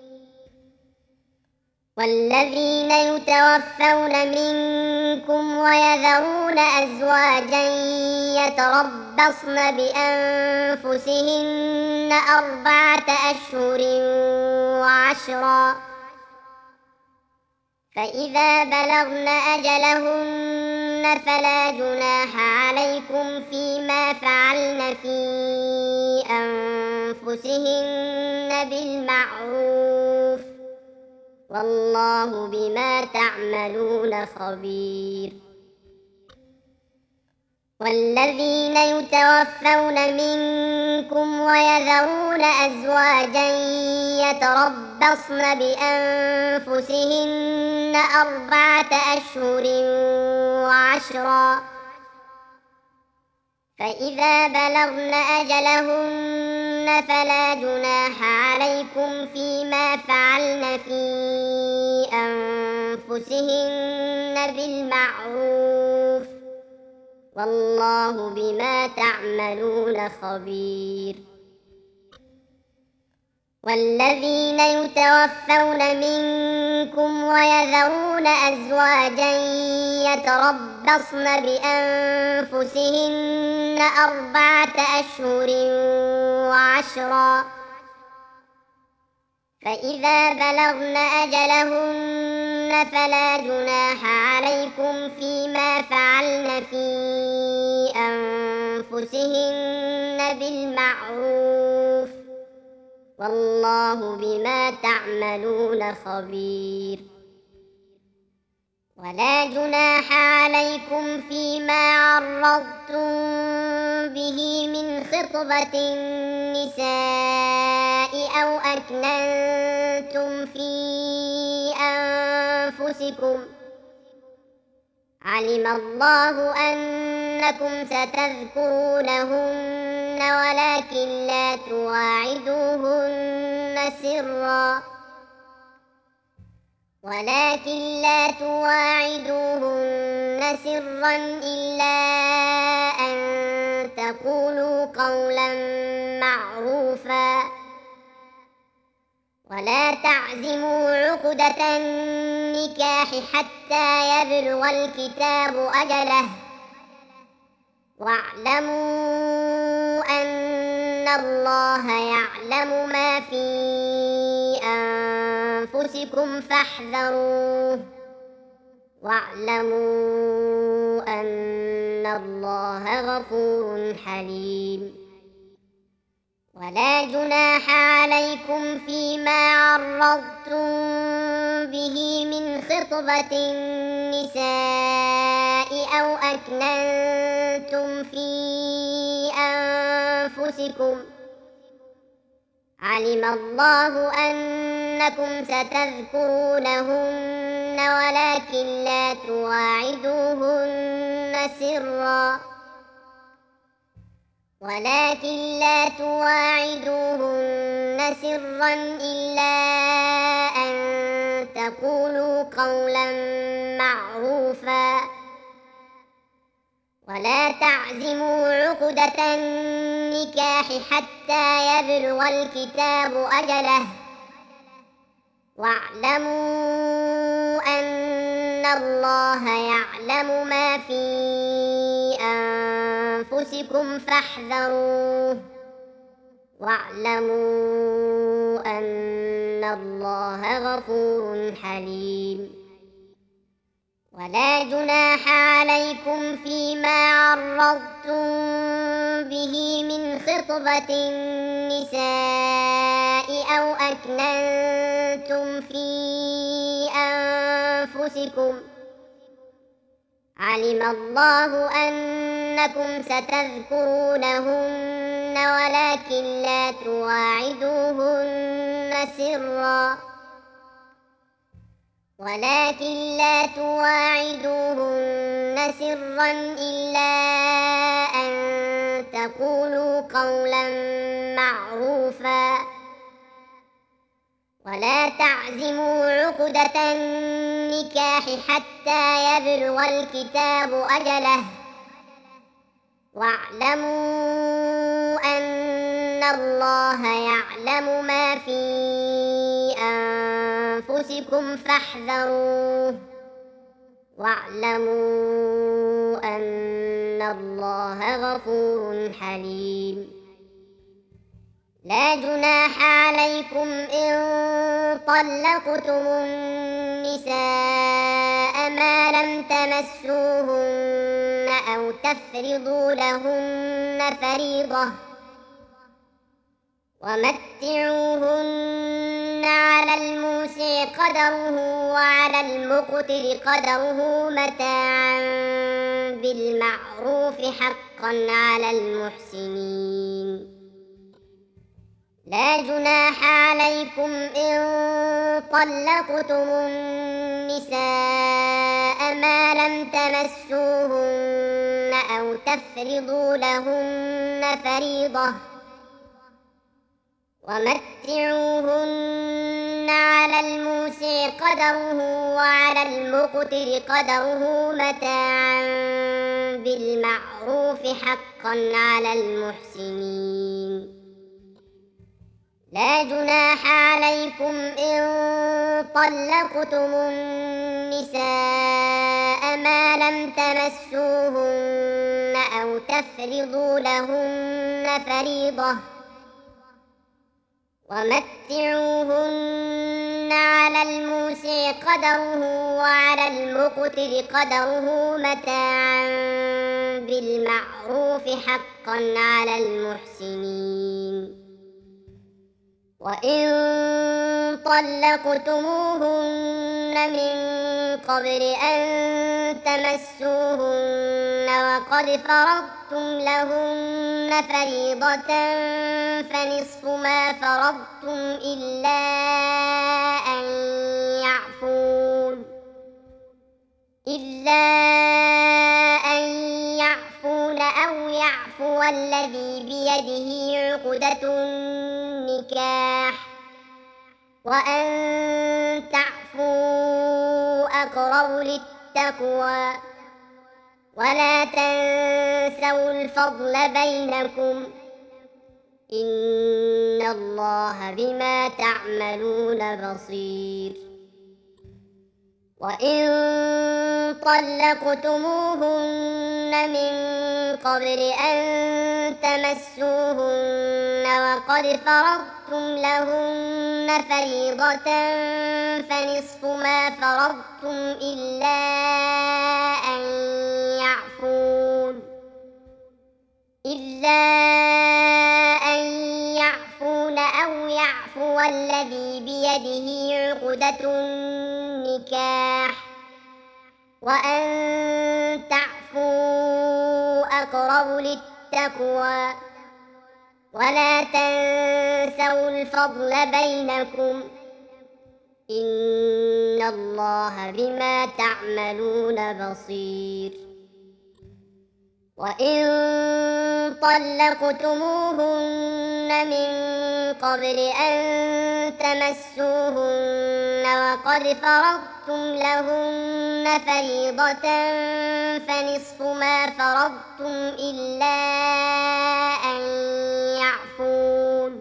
والذين يتوفون منكم ويذرون أزواجا يتربصن بأنفسهن أربعة أشهر وعشرا فإذا بلغن أجلهن فلا جناح عليكم فيما فعلن في أنفسهن بالمعروف والله بما تعملون خبير والذين يتوفون منكم ويذرون أزواجا يتربصن بأنفسهن أربعة أشهر وعشرا فإذا بلغن أجلهن فلا جناح عليكم فيما فعلن في أنفسهن بالمعروف والله بما تعملون خبير والذين يتوفون منكم ويذرون أزواجا يتربصن بأنفسهن أربعة أشهر وعشرا فإذا بلغن أجلهن فلا جناح عليكم فيما فعلن في أنفسهن بالمعروف والله بما تعملون خبير ولا جناح عليكم فيما عرضتم به من خطبة النساء أو أكننتم في أنفسكم علم الله أنكم ستذكرونهن ولكن لا تواعدوهن سرا ولكن لا تواعدوهن سرا إلا أن تقولوا قولا معروفا ولا تعزموا عقدة النكاح حتى يبلغ الكتاب أجله واعلموا أن الله يعلم ما في أنفسكم فاحذروه واعلموا أن الله غفور حليم. ولا جناح عليكم فيما عرضتم به من خطبة النساء أو أكننتم في أنفسكم علم الله أنكم ستذكرونهن ولكن لا تواعدوهن سرا ولكن لا تواعدوهن سرا إلا أن تقولوا قولا معروفا ولا تعزموا عقدة النكاح حتى يبلغ الكتاب أجله واعلموا أن الله يعلم ما في أنفسكم فاحذروه واعلموا أن الله غفور حليم. ولا جناح عليكم فيما عرضتم به من خطبة النساء أو أكننتم في أنفسكم علم الله أنكم ستذكرونهن ولكن لا تواعدوهن سرا ولكن لا تواعدوهن سرا إلا أن تقولوا قولا معروفا ولا تعزموا عقدة النكاح حتى يبلغ الكتاب أجله واعلموا أن الله يعلم ما في أنفسكم فاحذروه واعلموا أن الله غفور حليم. لا جناح عليكم إن طلقتم النساء ما لم تمسوهن أو تفرضوا لهن فريضة ومتعوهن على الموسع قدره وعلى المقتر قدره متاعا بالمعروف حقا على المحسنين. لا جناح عليكم إن طلقتم النساء ما لم تمسوهن أو تفرضوا لهن فريضة ومتعوهن على الموسع قدره وعلى المقتر قدره متاعا بالمعروف حقا على المحسنين. لا جناح عليكم إن طلقتم النساء ما لم تمسوهن أو تفرضوا لهن فريضة ومتعوهن على الموسع قدره وعلى المقتر قدره متاعا بالمعروف حقا على المحسنين. وإن طلقتموهن من قبل أن تمسوهن وقد فرضتم لهن فريضة فنصف ما فرضتم إلا أن يعفون إلا أن يعفون أو يعفو الذي بيده عقدة النكاح وأن تعفوا أقرب للتقوى ولا تنسوا الفضل بينكم إن الله بما تعملون بصير. وإن طلقتموهن من قبل أن تمسوهن وقد فرضتم لهن فريضة فنصف ما فرضتم إلا أن يعفون إلا أن يعفون أو يعفو الذي بيده عقدة النكاح وأن تعفوا أقرب للتقوى ولا تنسوا الفضل بينكم إن الله بما تعملون بصير وإن طلقتموهن من قبل أن تمسوهن وقد فرضتم لهن فريضة فنصف ما فرضتم إلا أن يعفون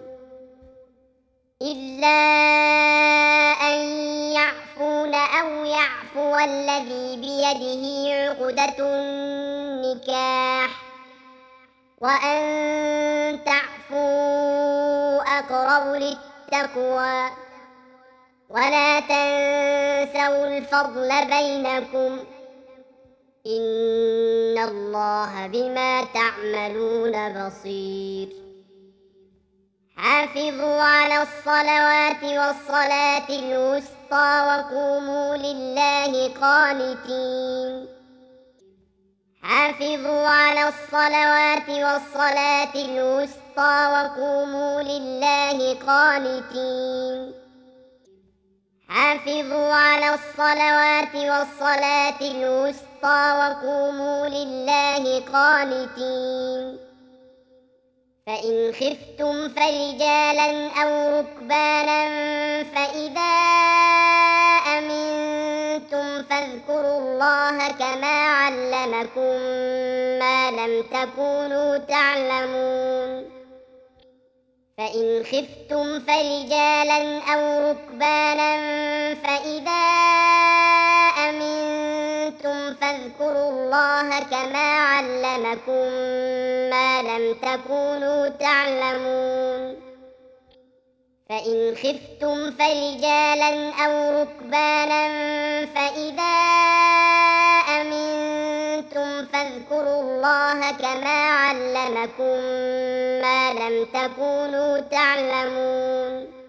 إلا أن يعفون أو يعفو الذي بيده عقدة النكاح وأن تعفوا أقرب للتقوى ولا تنسوا الفضل بينكم إن الله بما تعملون بصير حافظوا على الصلوات والصلاة الوسطى وقوموا لله قانتين حافظوا على الصلوات والصلاة الوسطى وقوموا لله قانتين حافظوا على الصلوات والصلاة الوسطى وقوموا لله قانتين فإن خفتم فرجالا أو ركبانا فإذا أمنتم فاذكروا الله كما علمكم ما لم تكونوا تعلمون فإن خفتم فرجالا أو ركبانا فإذا أمنتم فاذكروا الله كما علمكم ما لم تكونوا تعلمون فإن خفتم فرجالا أو ركبانا فإذا أمنتم فاذكروا الله كما علمكم ما لم تكونوا تعلمون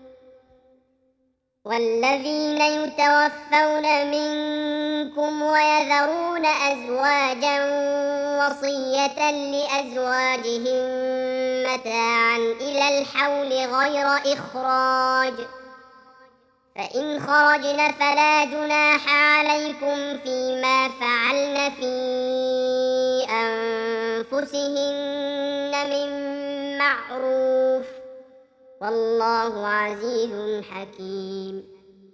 والذين يتوفون منكم ويذرون أزواجا وصية لأزواجهم متاعا إلى الحول غير إخراج فإن خرجن فلا جناح عليكم فيما فعلن في أنفسهن من معروف والله عزيز حكيم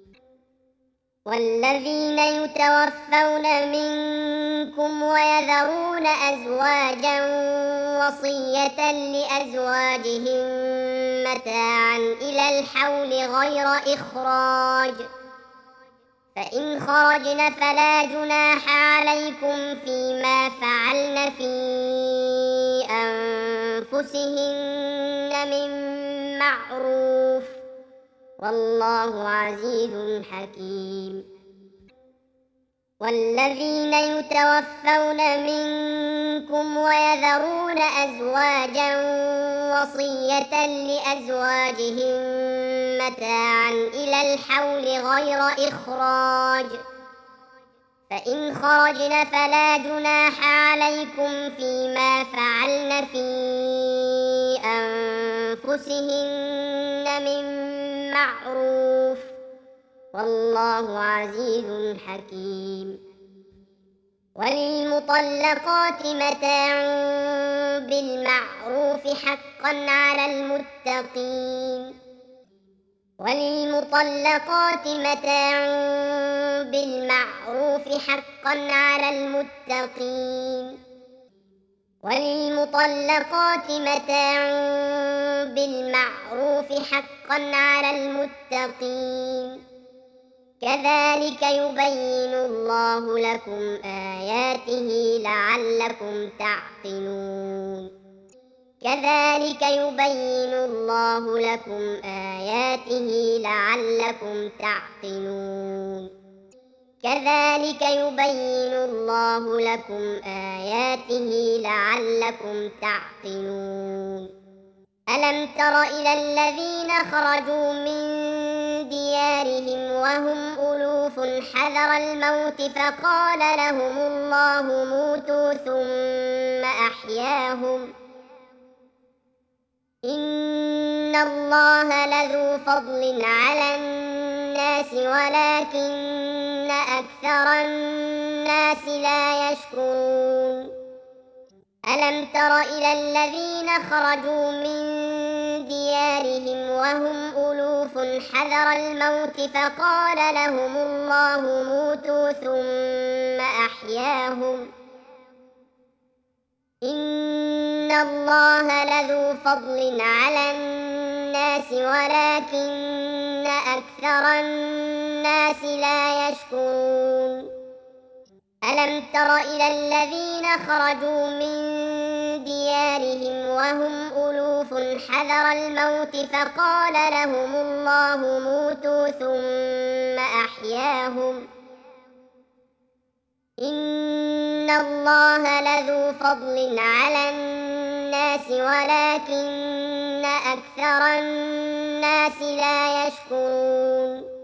والذين يتوفون منكم ويذرون أزواجا وصية لأزواجهم متاعا إلى الحول غير إخراج فإن خرجن فلا جناح عليكم فيما فعلن في أنفسهن من معروف والله عزيز حكيم والذين يتوفون منكم ويذرون أزواجا وصية لأزواجهم متاعا إلى الحول غير إخراج فإن خرجن فلا جناح عليكم فيما فعلن في أنفسهن من معروف والله عزيز حكيم وللمطلقات متاع بالمعروف حقا على المتقين وللمطلقات متاع بالمعروف حقا على المتقين وللمطلقات متاع بالمعروف حقا على المتقين كذلك يبين الله لكم آياته لعلكم تعقلون كذلك يبين الله لكم آياته لعلكم تعقلون كذلك يبين الله لكم آياته لعلكم تعقلون ألم تر إلى الذين خرجوا من ديارهم وهم ألوف حذر الموت فقال لهم الله موتوا ثم أحياهم إن الله لذو فضل على الناس ولكن أكثر الناس لا يشكرون ألم تر إلى الذين خرجوا من ديارهم وهم ألوف حذر الموت فقال لهم الله موتوا ثم أحياهم إن الله لذو فضل على الناس ولكن أكثر الناس لا يشكرون ألم تر إلى الذين خرجوا من ديارهم وهم ألوف حذر الموت فقال لهم الله موتوا ثم أحياهم إن الله لذو فضل على الناس ولكن أكثر الناس لا يشكرون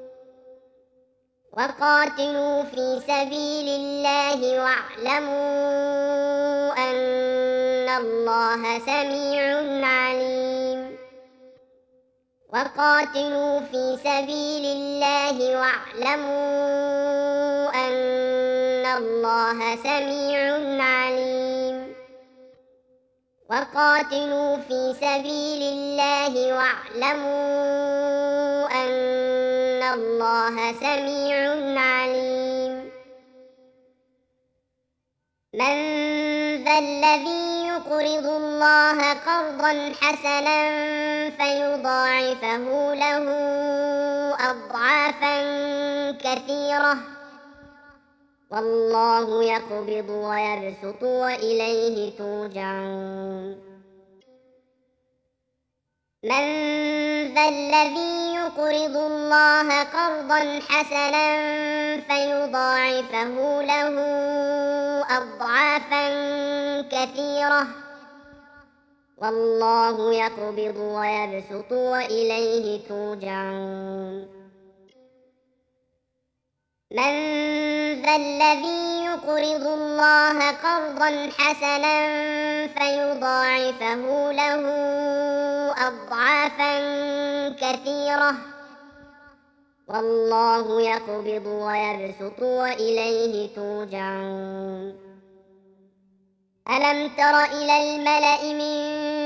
وقاتلوا في سبيل الله واعلموا أن الله سميع عليم وقاتلوا في سبيل الله واعلموا أن الله سميع عليم وقاتلوا في سبيل الله واعلموا أن الله سميع عليم من ذا الذي يقرض الله قرضا حسنا فيضاعفه له أضعافا كثيرة والله يقبض ويبسط وإليه ترجعون من ذا الذي يقرض الله قرضا حسنا فيضاعفه له أضعافا كثيرة والله يقبض ويبسط وإليه ترجعون من ذا الذي يقرض الله قرضا حسنا فيضاعفه له أضعافا كثيرة والله يقبض ويبسط وإليه ترجعون ألم تر إلى الملأ من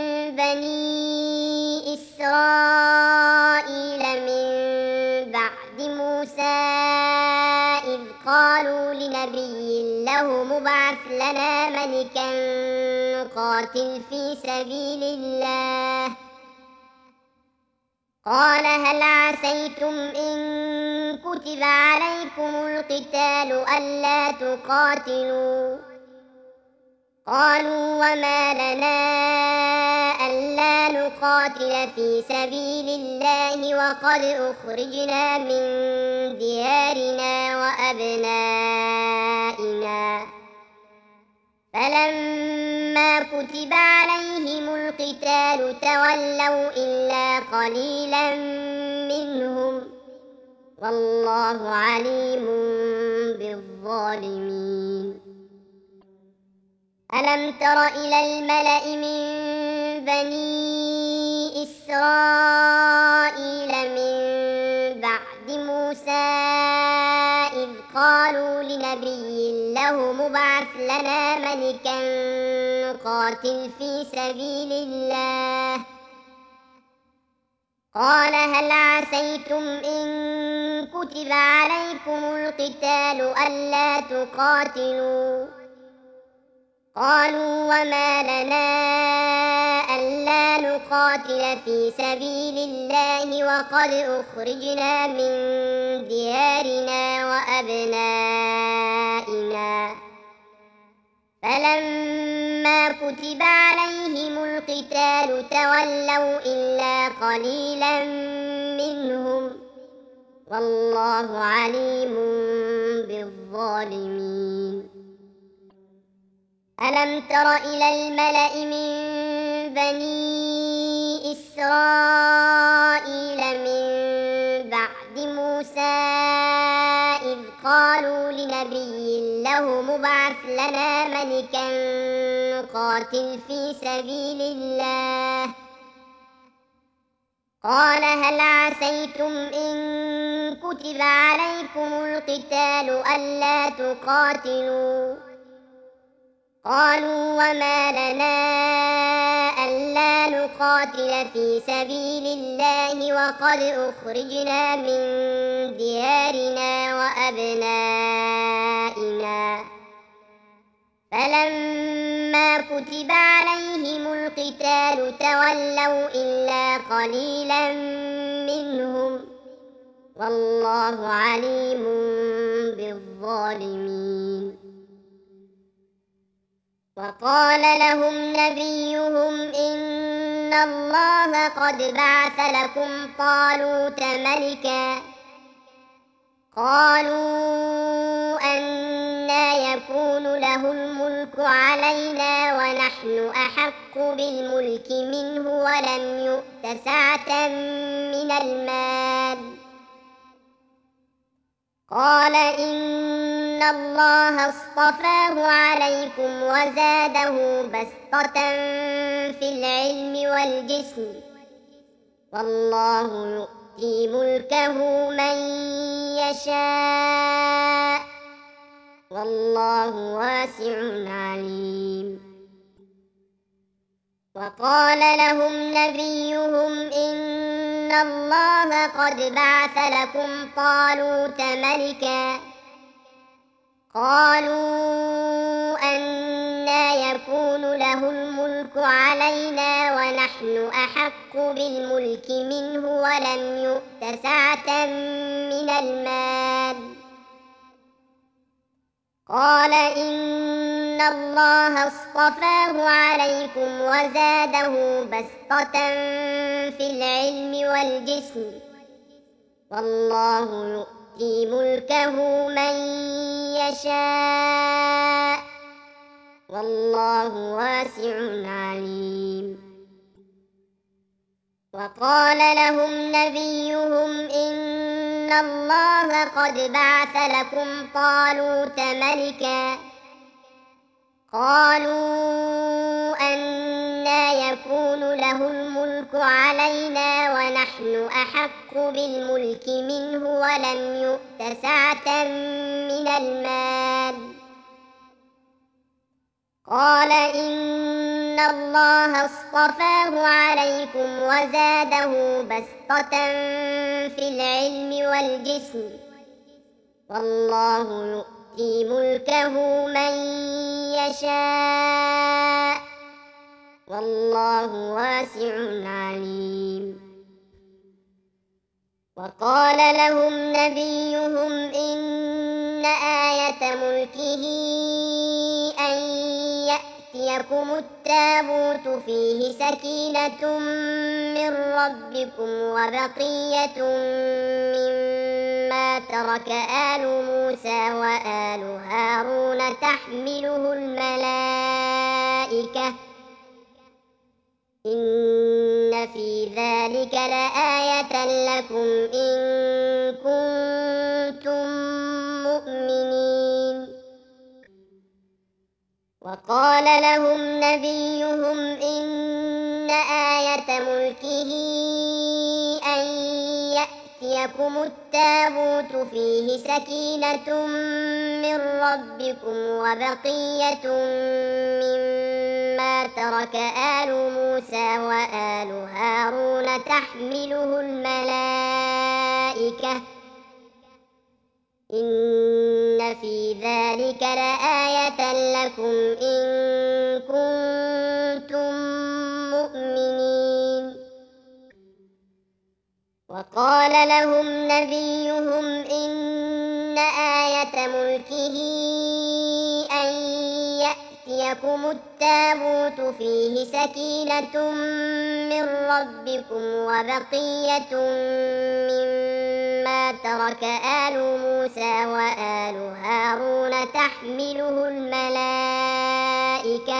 بني إسرائيل من بعد موسى إذ قالوا لنبي له مبعث لنا ملكا نقاتل في سبيل الله قال هل عسيتم إن كتب عليكم القتال ألا تقاتلوا قالوا وما لنا ألا نقاتل في سبيل الله وقد أخرجنا من ديارنا وأبنائنا فلما كتب عليهم القتال تولوا إلا قليلا منهم والله عليم بالظالمين ألم تر إلى الملأ من بني إسرائيل من بعد موسى إذ قالوا لنبي له مبعث لنا ملكا نقاتل في سبيل الله قال هل عسيتم إن كتب عليكم القتال ألا تقاتلوا قالوا وما لنا ألا نقاتل في سبيل الله وقد أخرجنا من ديارنا وأبنائنا فلما كتب عليهم القتال تولوا إلا قليلا منهم والله عليم بالظالمين. ألم تر إلى الملأ من بني إسرائيل من بعد موسى إذ قالوا لنبي له مبعث لنا ملكا نقاتل في سبيل الله قال هل عسيتم إن كتب عليكم القتال ألا تقاتلوا قالوا وما لنا ألا نقاتل في سبيل الله وقد أخرجنا من ديارنا وأبنائنا فلما كتب عليهم القتال تولوا إلا قليلا منهم والله عليم بالظالمين. وقال لهم نبيهم إن الله قد بعث لكم طالوت ملكا قالوا أنى يكون له الملك علينا ونحن أحق بالملك منه ولم يؤت سعة من المال قال إن الله اصطفاه عليكم وزاده بسطة في العلم والجسم والله يؤتي ملكه من يشاء والله واسع عليم. وقال لهم نبيهم إن الله قد بعث لكم طالوت ملكا قالوا أنى يكون له الملك علينا ونحن أحق بالملك منه ولم يؤت سعة من المال قال إن الله اصطفاه عليكم وزاده بسطة في العلم والجسم والله يؤتي ملكه من يشاء والله واسع عليم. وقال لهم نبيهم إن الله قد بعث لكم طالوت ملكا قالوا أنى يكون له الملك علينا ونحن أحق بالملك منه ولم يؤت سعة من المال قال إن الله اصطفاه عليكم وزاده بسطة في العلم والجسم والله يؤتي ملكه من يشاء والله واسع عليم. وقال لهم نبيهم إن آية ملكه أن يأتيكم التابوت فيه سكينة من ربكم وبقية مما ترك آل موسى وآل هارون تحمله الملائكة إن في ذلك لآية لكم إن كنتم مؤمنين. وقال لهم نبيهم إن آية ملكه أن يأتيكم التابوت فيه سكينة من ربكم وبقية مما ترك آل موسى وآل هارون تحمله الملائكة إن في ذلك لآية لكم إن كنتم مؤمنين. وقال لهم نبيهم إن آية ملكه أن يأتيكم يأتيكم التابوت فيه سكينة من ربكم وبقية مما ترك آل موسى وآل هارون تحمله الملائكة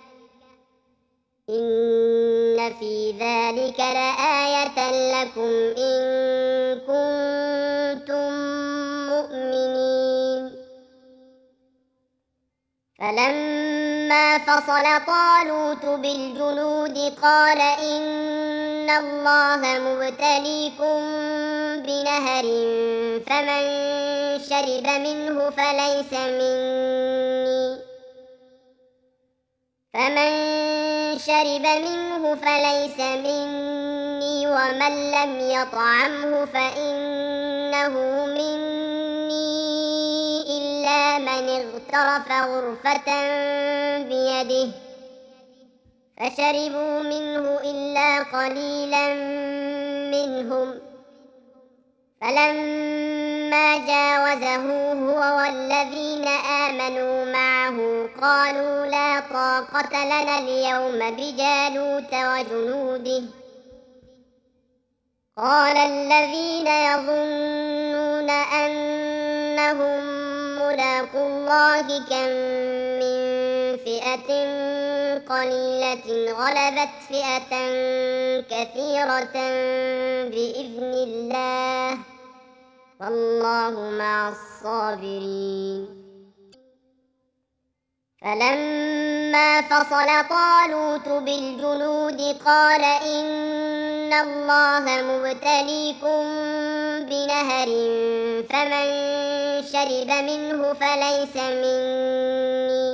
إن في ذلك لآية لكم إن كنتم مؤمنين. فلما فصل طالوت بالجنود قال إن الله مبتليكم بنهر فمن شرب منه فليس مني فمن شرب منه فليس مني ومن لم يطعمه فإنه مني إلا من اغترف غرفة بيده فشربوا منه إلا قليلا منهم. فلما جاوزه هو والذين آمنوا معه قالوا لا طاقة لنا اليوم بجالوت وجنوده. قال الذين يظنون أنهم ملاقو الله كم من فئة قليلة غلبت فئة كثيرة بإذن الله والله مع الصابرين. فلما فصل طالوت بالجنود قال إن الله مبتليكم بنهر فمن شرب منه فليس مني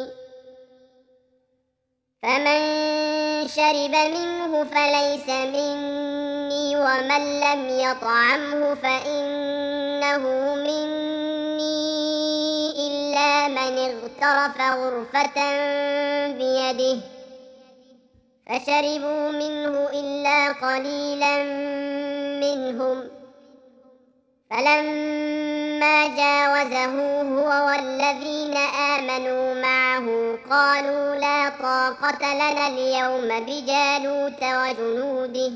فمن شرب منه فليس مني ومن لم يطعمه فإنه مني إلا من اغترف غرفة بيده فشربوا منه إلا قليلا منهم. فلما جاوزه هو والذين آمنوا معه قالوا لا طاقة لنا اليوم بجالوت وجنوده.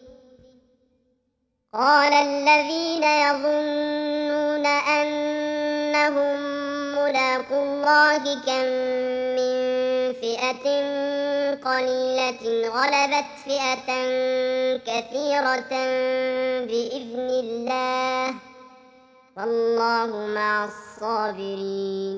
قال الذين يظنون أنهم ملاقو الله كم من فئة قليلة غلبت فئة كثيرة بإذن الله والله مع الصابرين.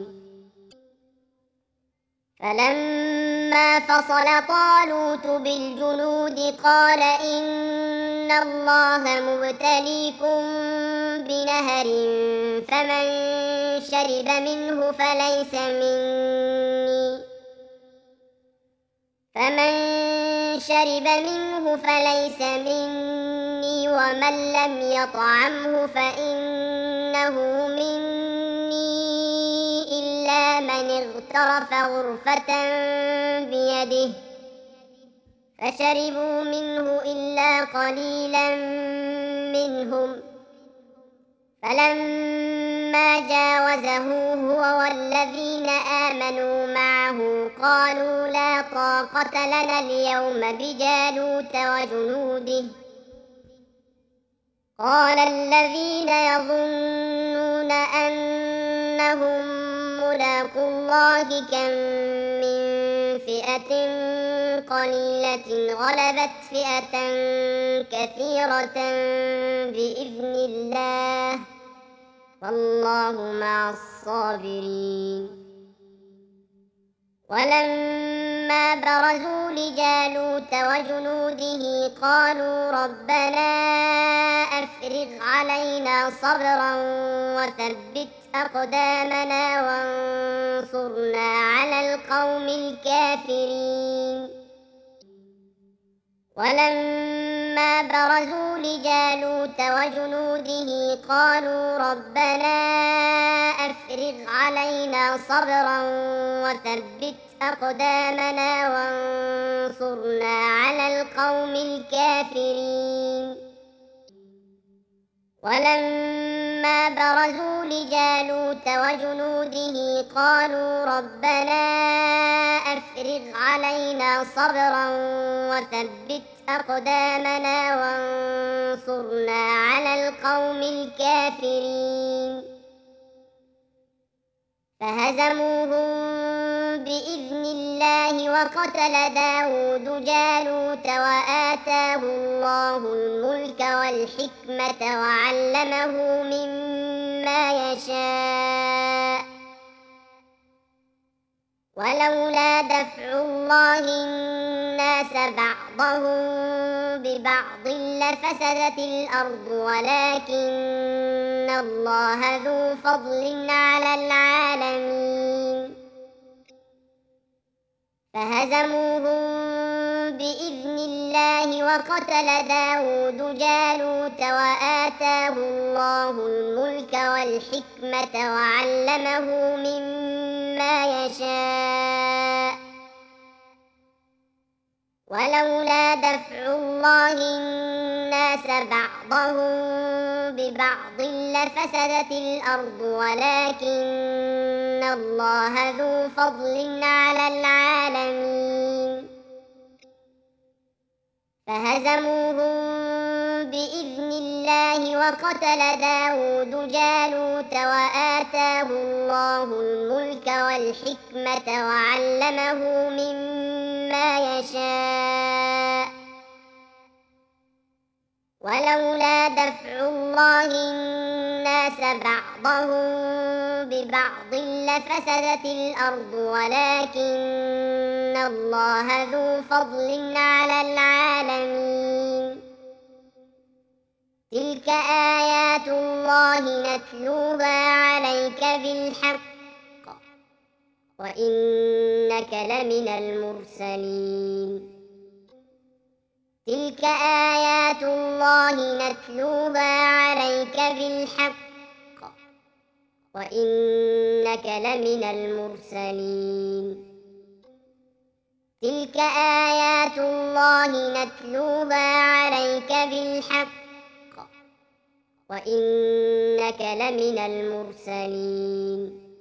فلما فصل طالوت بالجنود قال إن الله مبتليكم بنهر فمن شرب منه فليس مني فمن شرب منه فليس مني ومن لم يطعمه فإنه مني إلا من اغترف غرفة بيده فشربوا منه إلا قليلا منهم. فلما جاوزه هو والذين آمنوا معه قالوا لا طاقة لنا اليوم بجالوت وجنوده. قال الذين يظنون أنهم ملاقو الله كم من فئة قليلة غلبت فئة كثيرة بإذن الله والله مع الصابرين. ولما برزوا لجالوت وجنوده قالوا ربنا أفرغ علينا صبرا وثبت أقدامنا وانصرنا على القوم الكافرين. ولما برزوا لجالوت وجنوده قالوا ربنا أفرغ علينا صبرا وثبت أقدامنا وانصرنا على القوم الكافرين. ولما فلما برزوا لجالوت وجنوده قالوا ربنا أفرغ علينا صبرا وثبت أقدامنا وانصرنا على القوم الكافرين فهزموهم بإذن الله وقتل داود جالوت وآتاه الله الملك والحكمة وعلمه مما يشاء ولولا دفع الله الناس بعضهم ببعض لفسدت الأرض ولكن الله ذو فضل على العالمين فهزموهم بإذن الله وقتل داود جالوت وآتاه الله الملك والحكمة وعلمه مما يشاء ولولا دفع الله الناس بعضهم ببعض لفسدت الأرض ولكن الله ذو فضل على العالمين فهزموهم بإذن الله وقتل داود جالوت وآتاه الله الملك والحكمة وعلمه مما يشاء ولولا دفع الله الناس بعضهم ببعض لفسدت الأرض ولكن الله ذو فضل على العالمين تلك آيات الله نتلوها عليك بالحق وإنك لمن المرسلين تلك آيات الله نتلوها عليك بالحق وإنك لمن المرسلين تلك آيات الله نتلوها عليك بالحق وإنك لمن المرسلين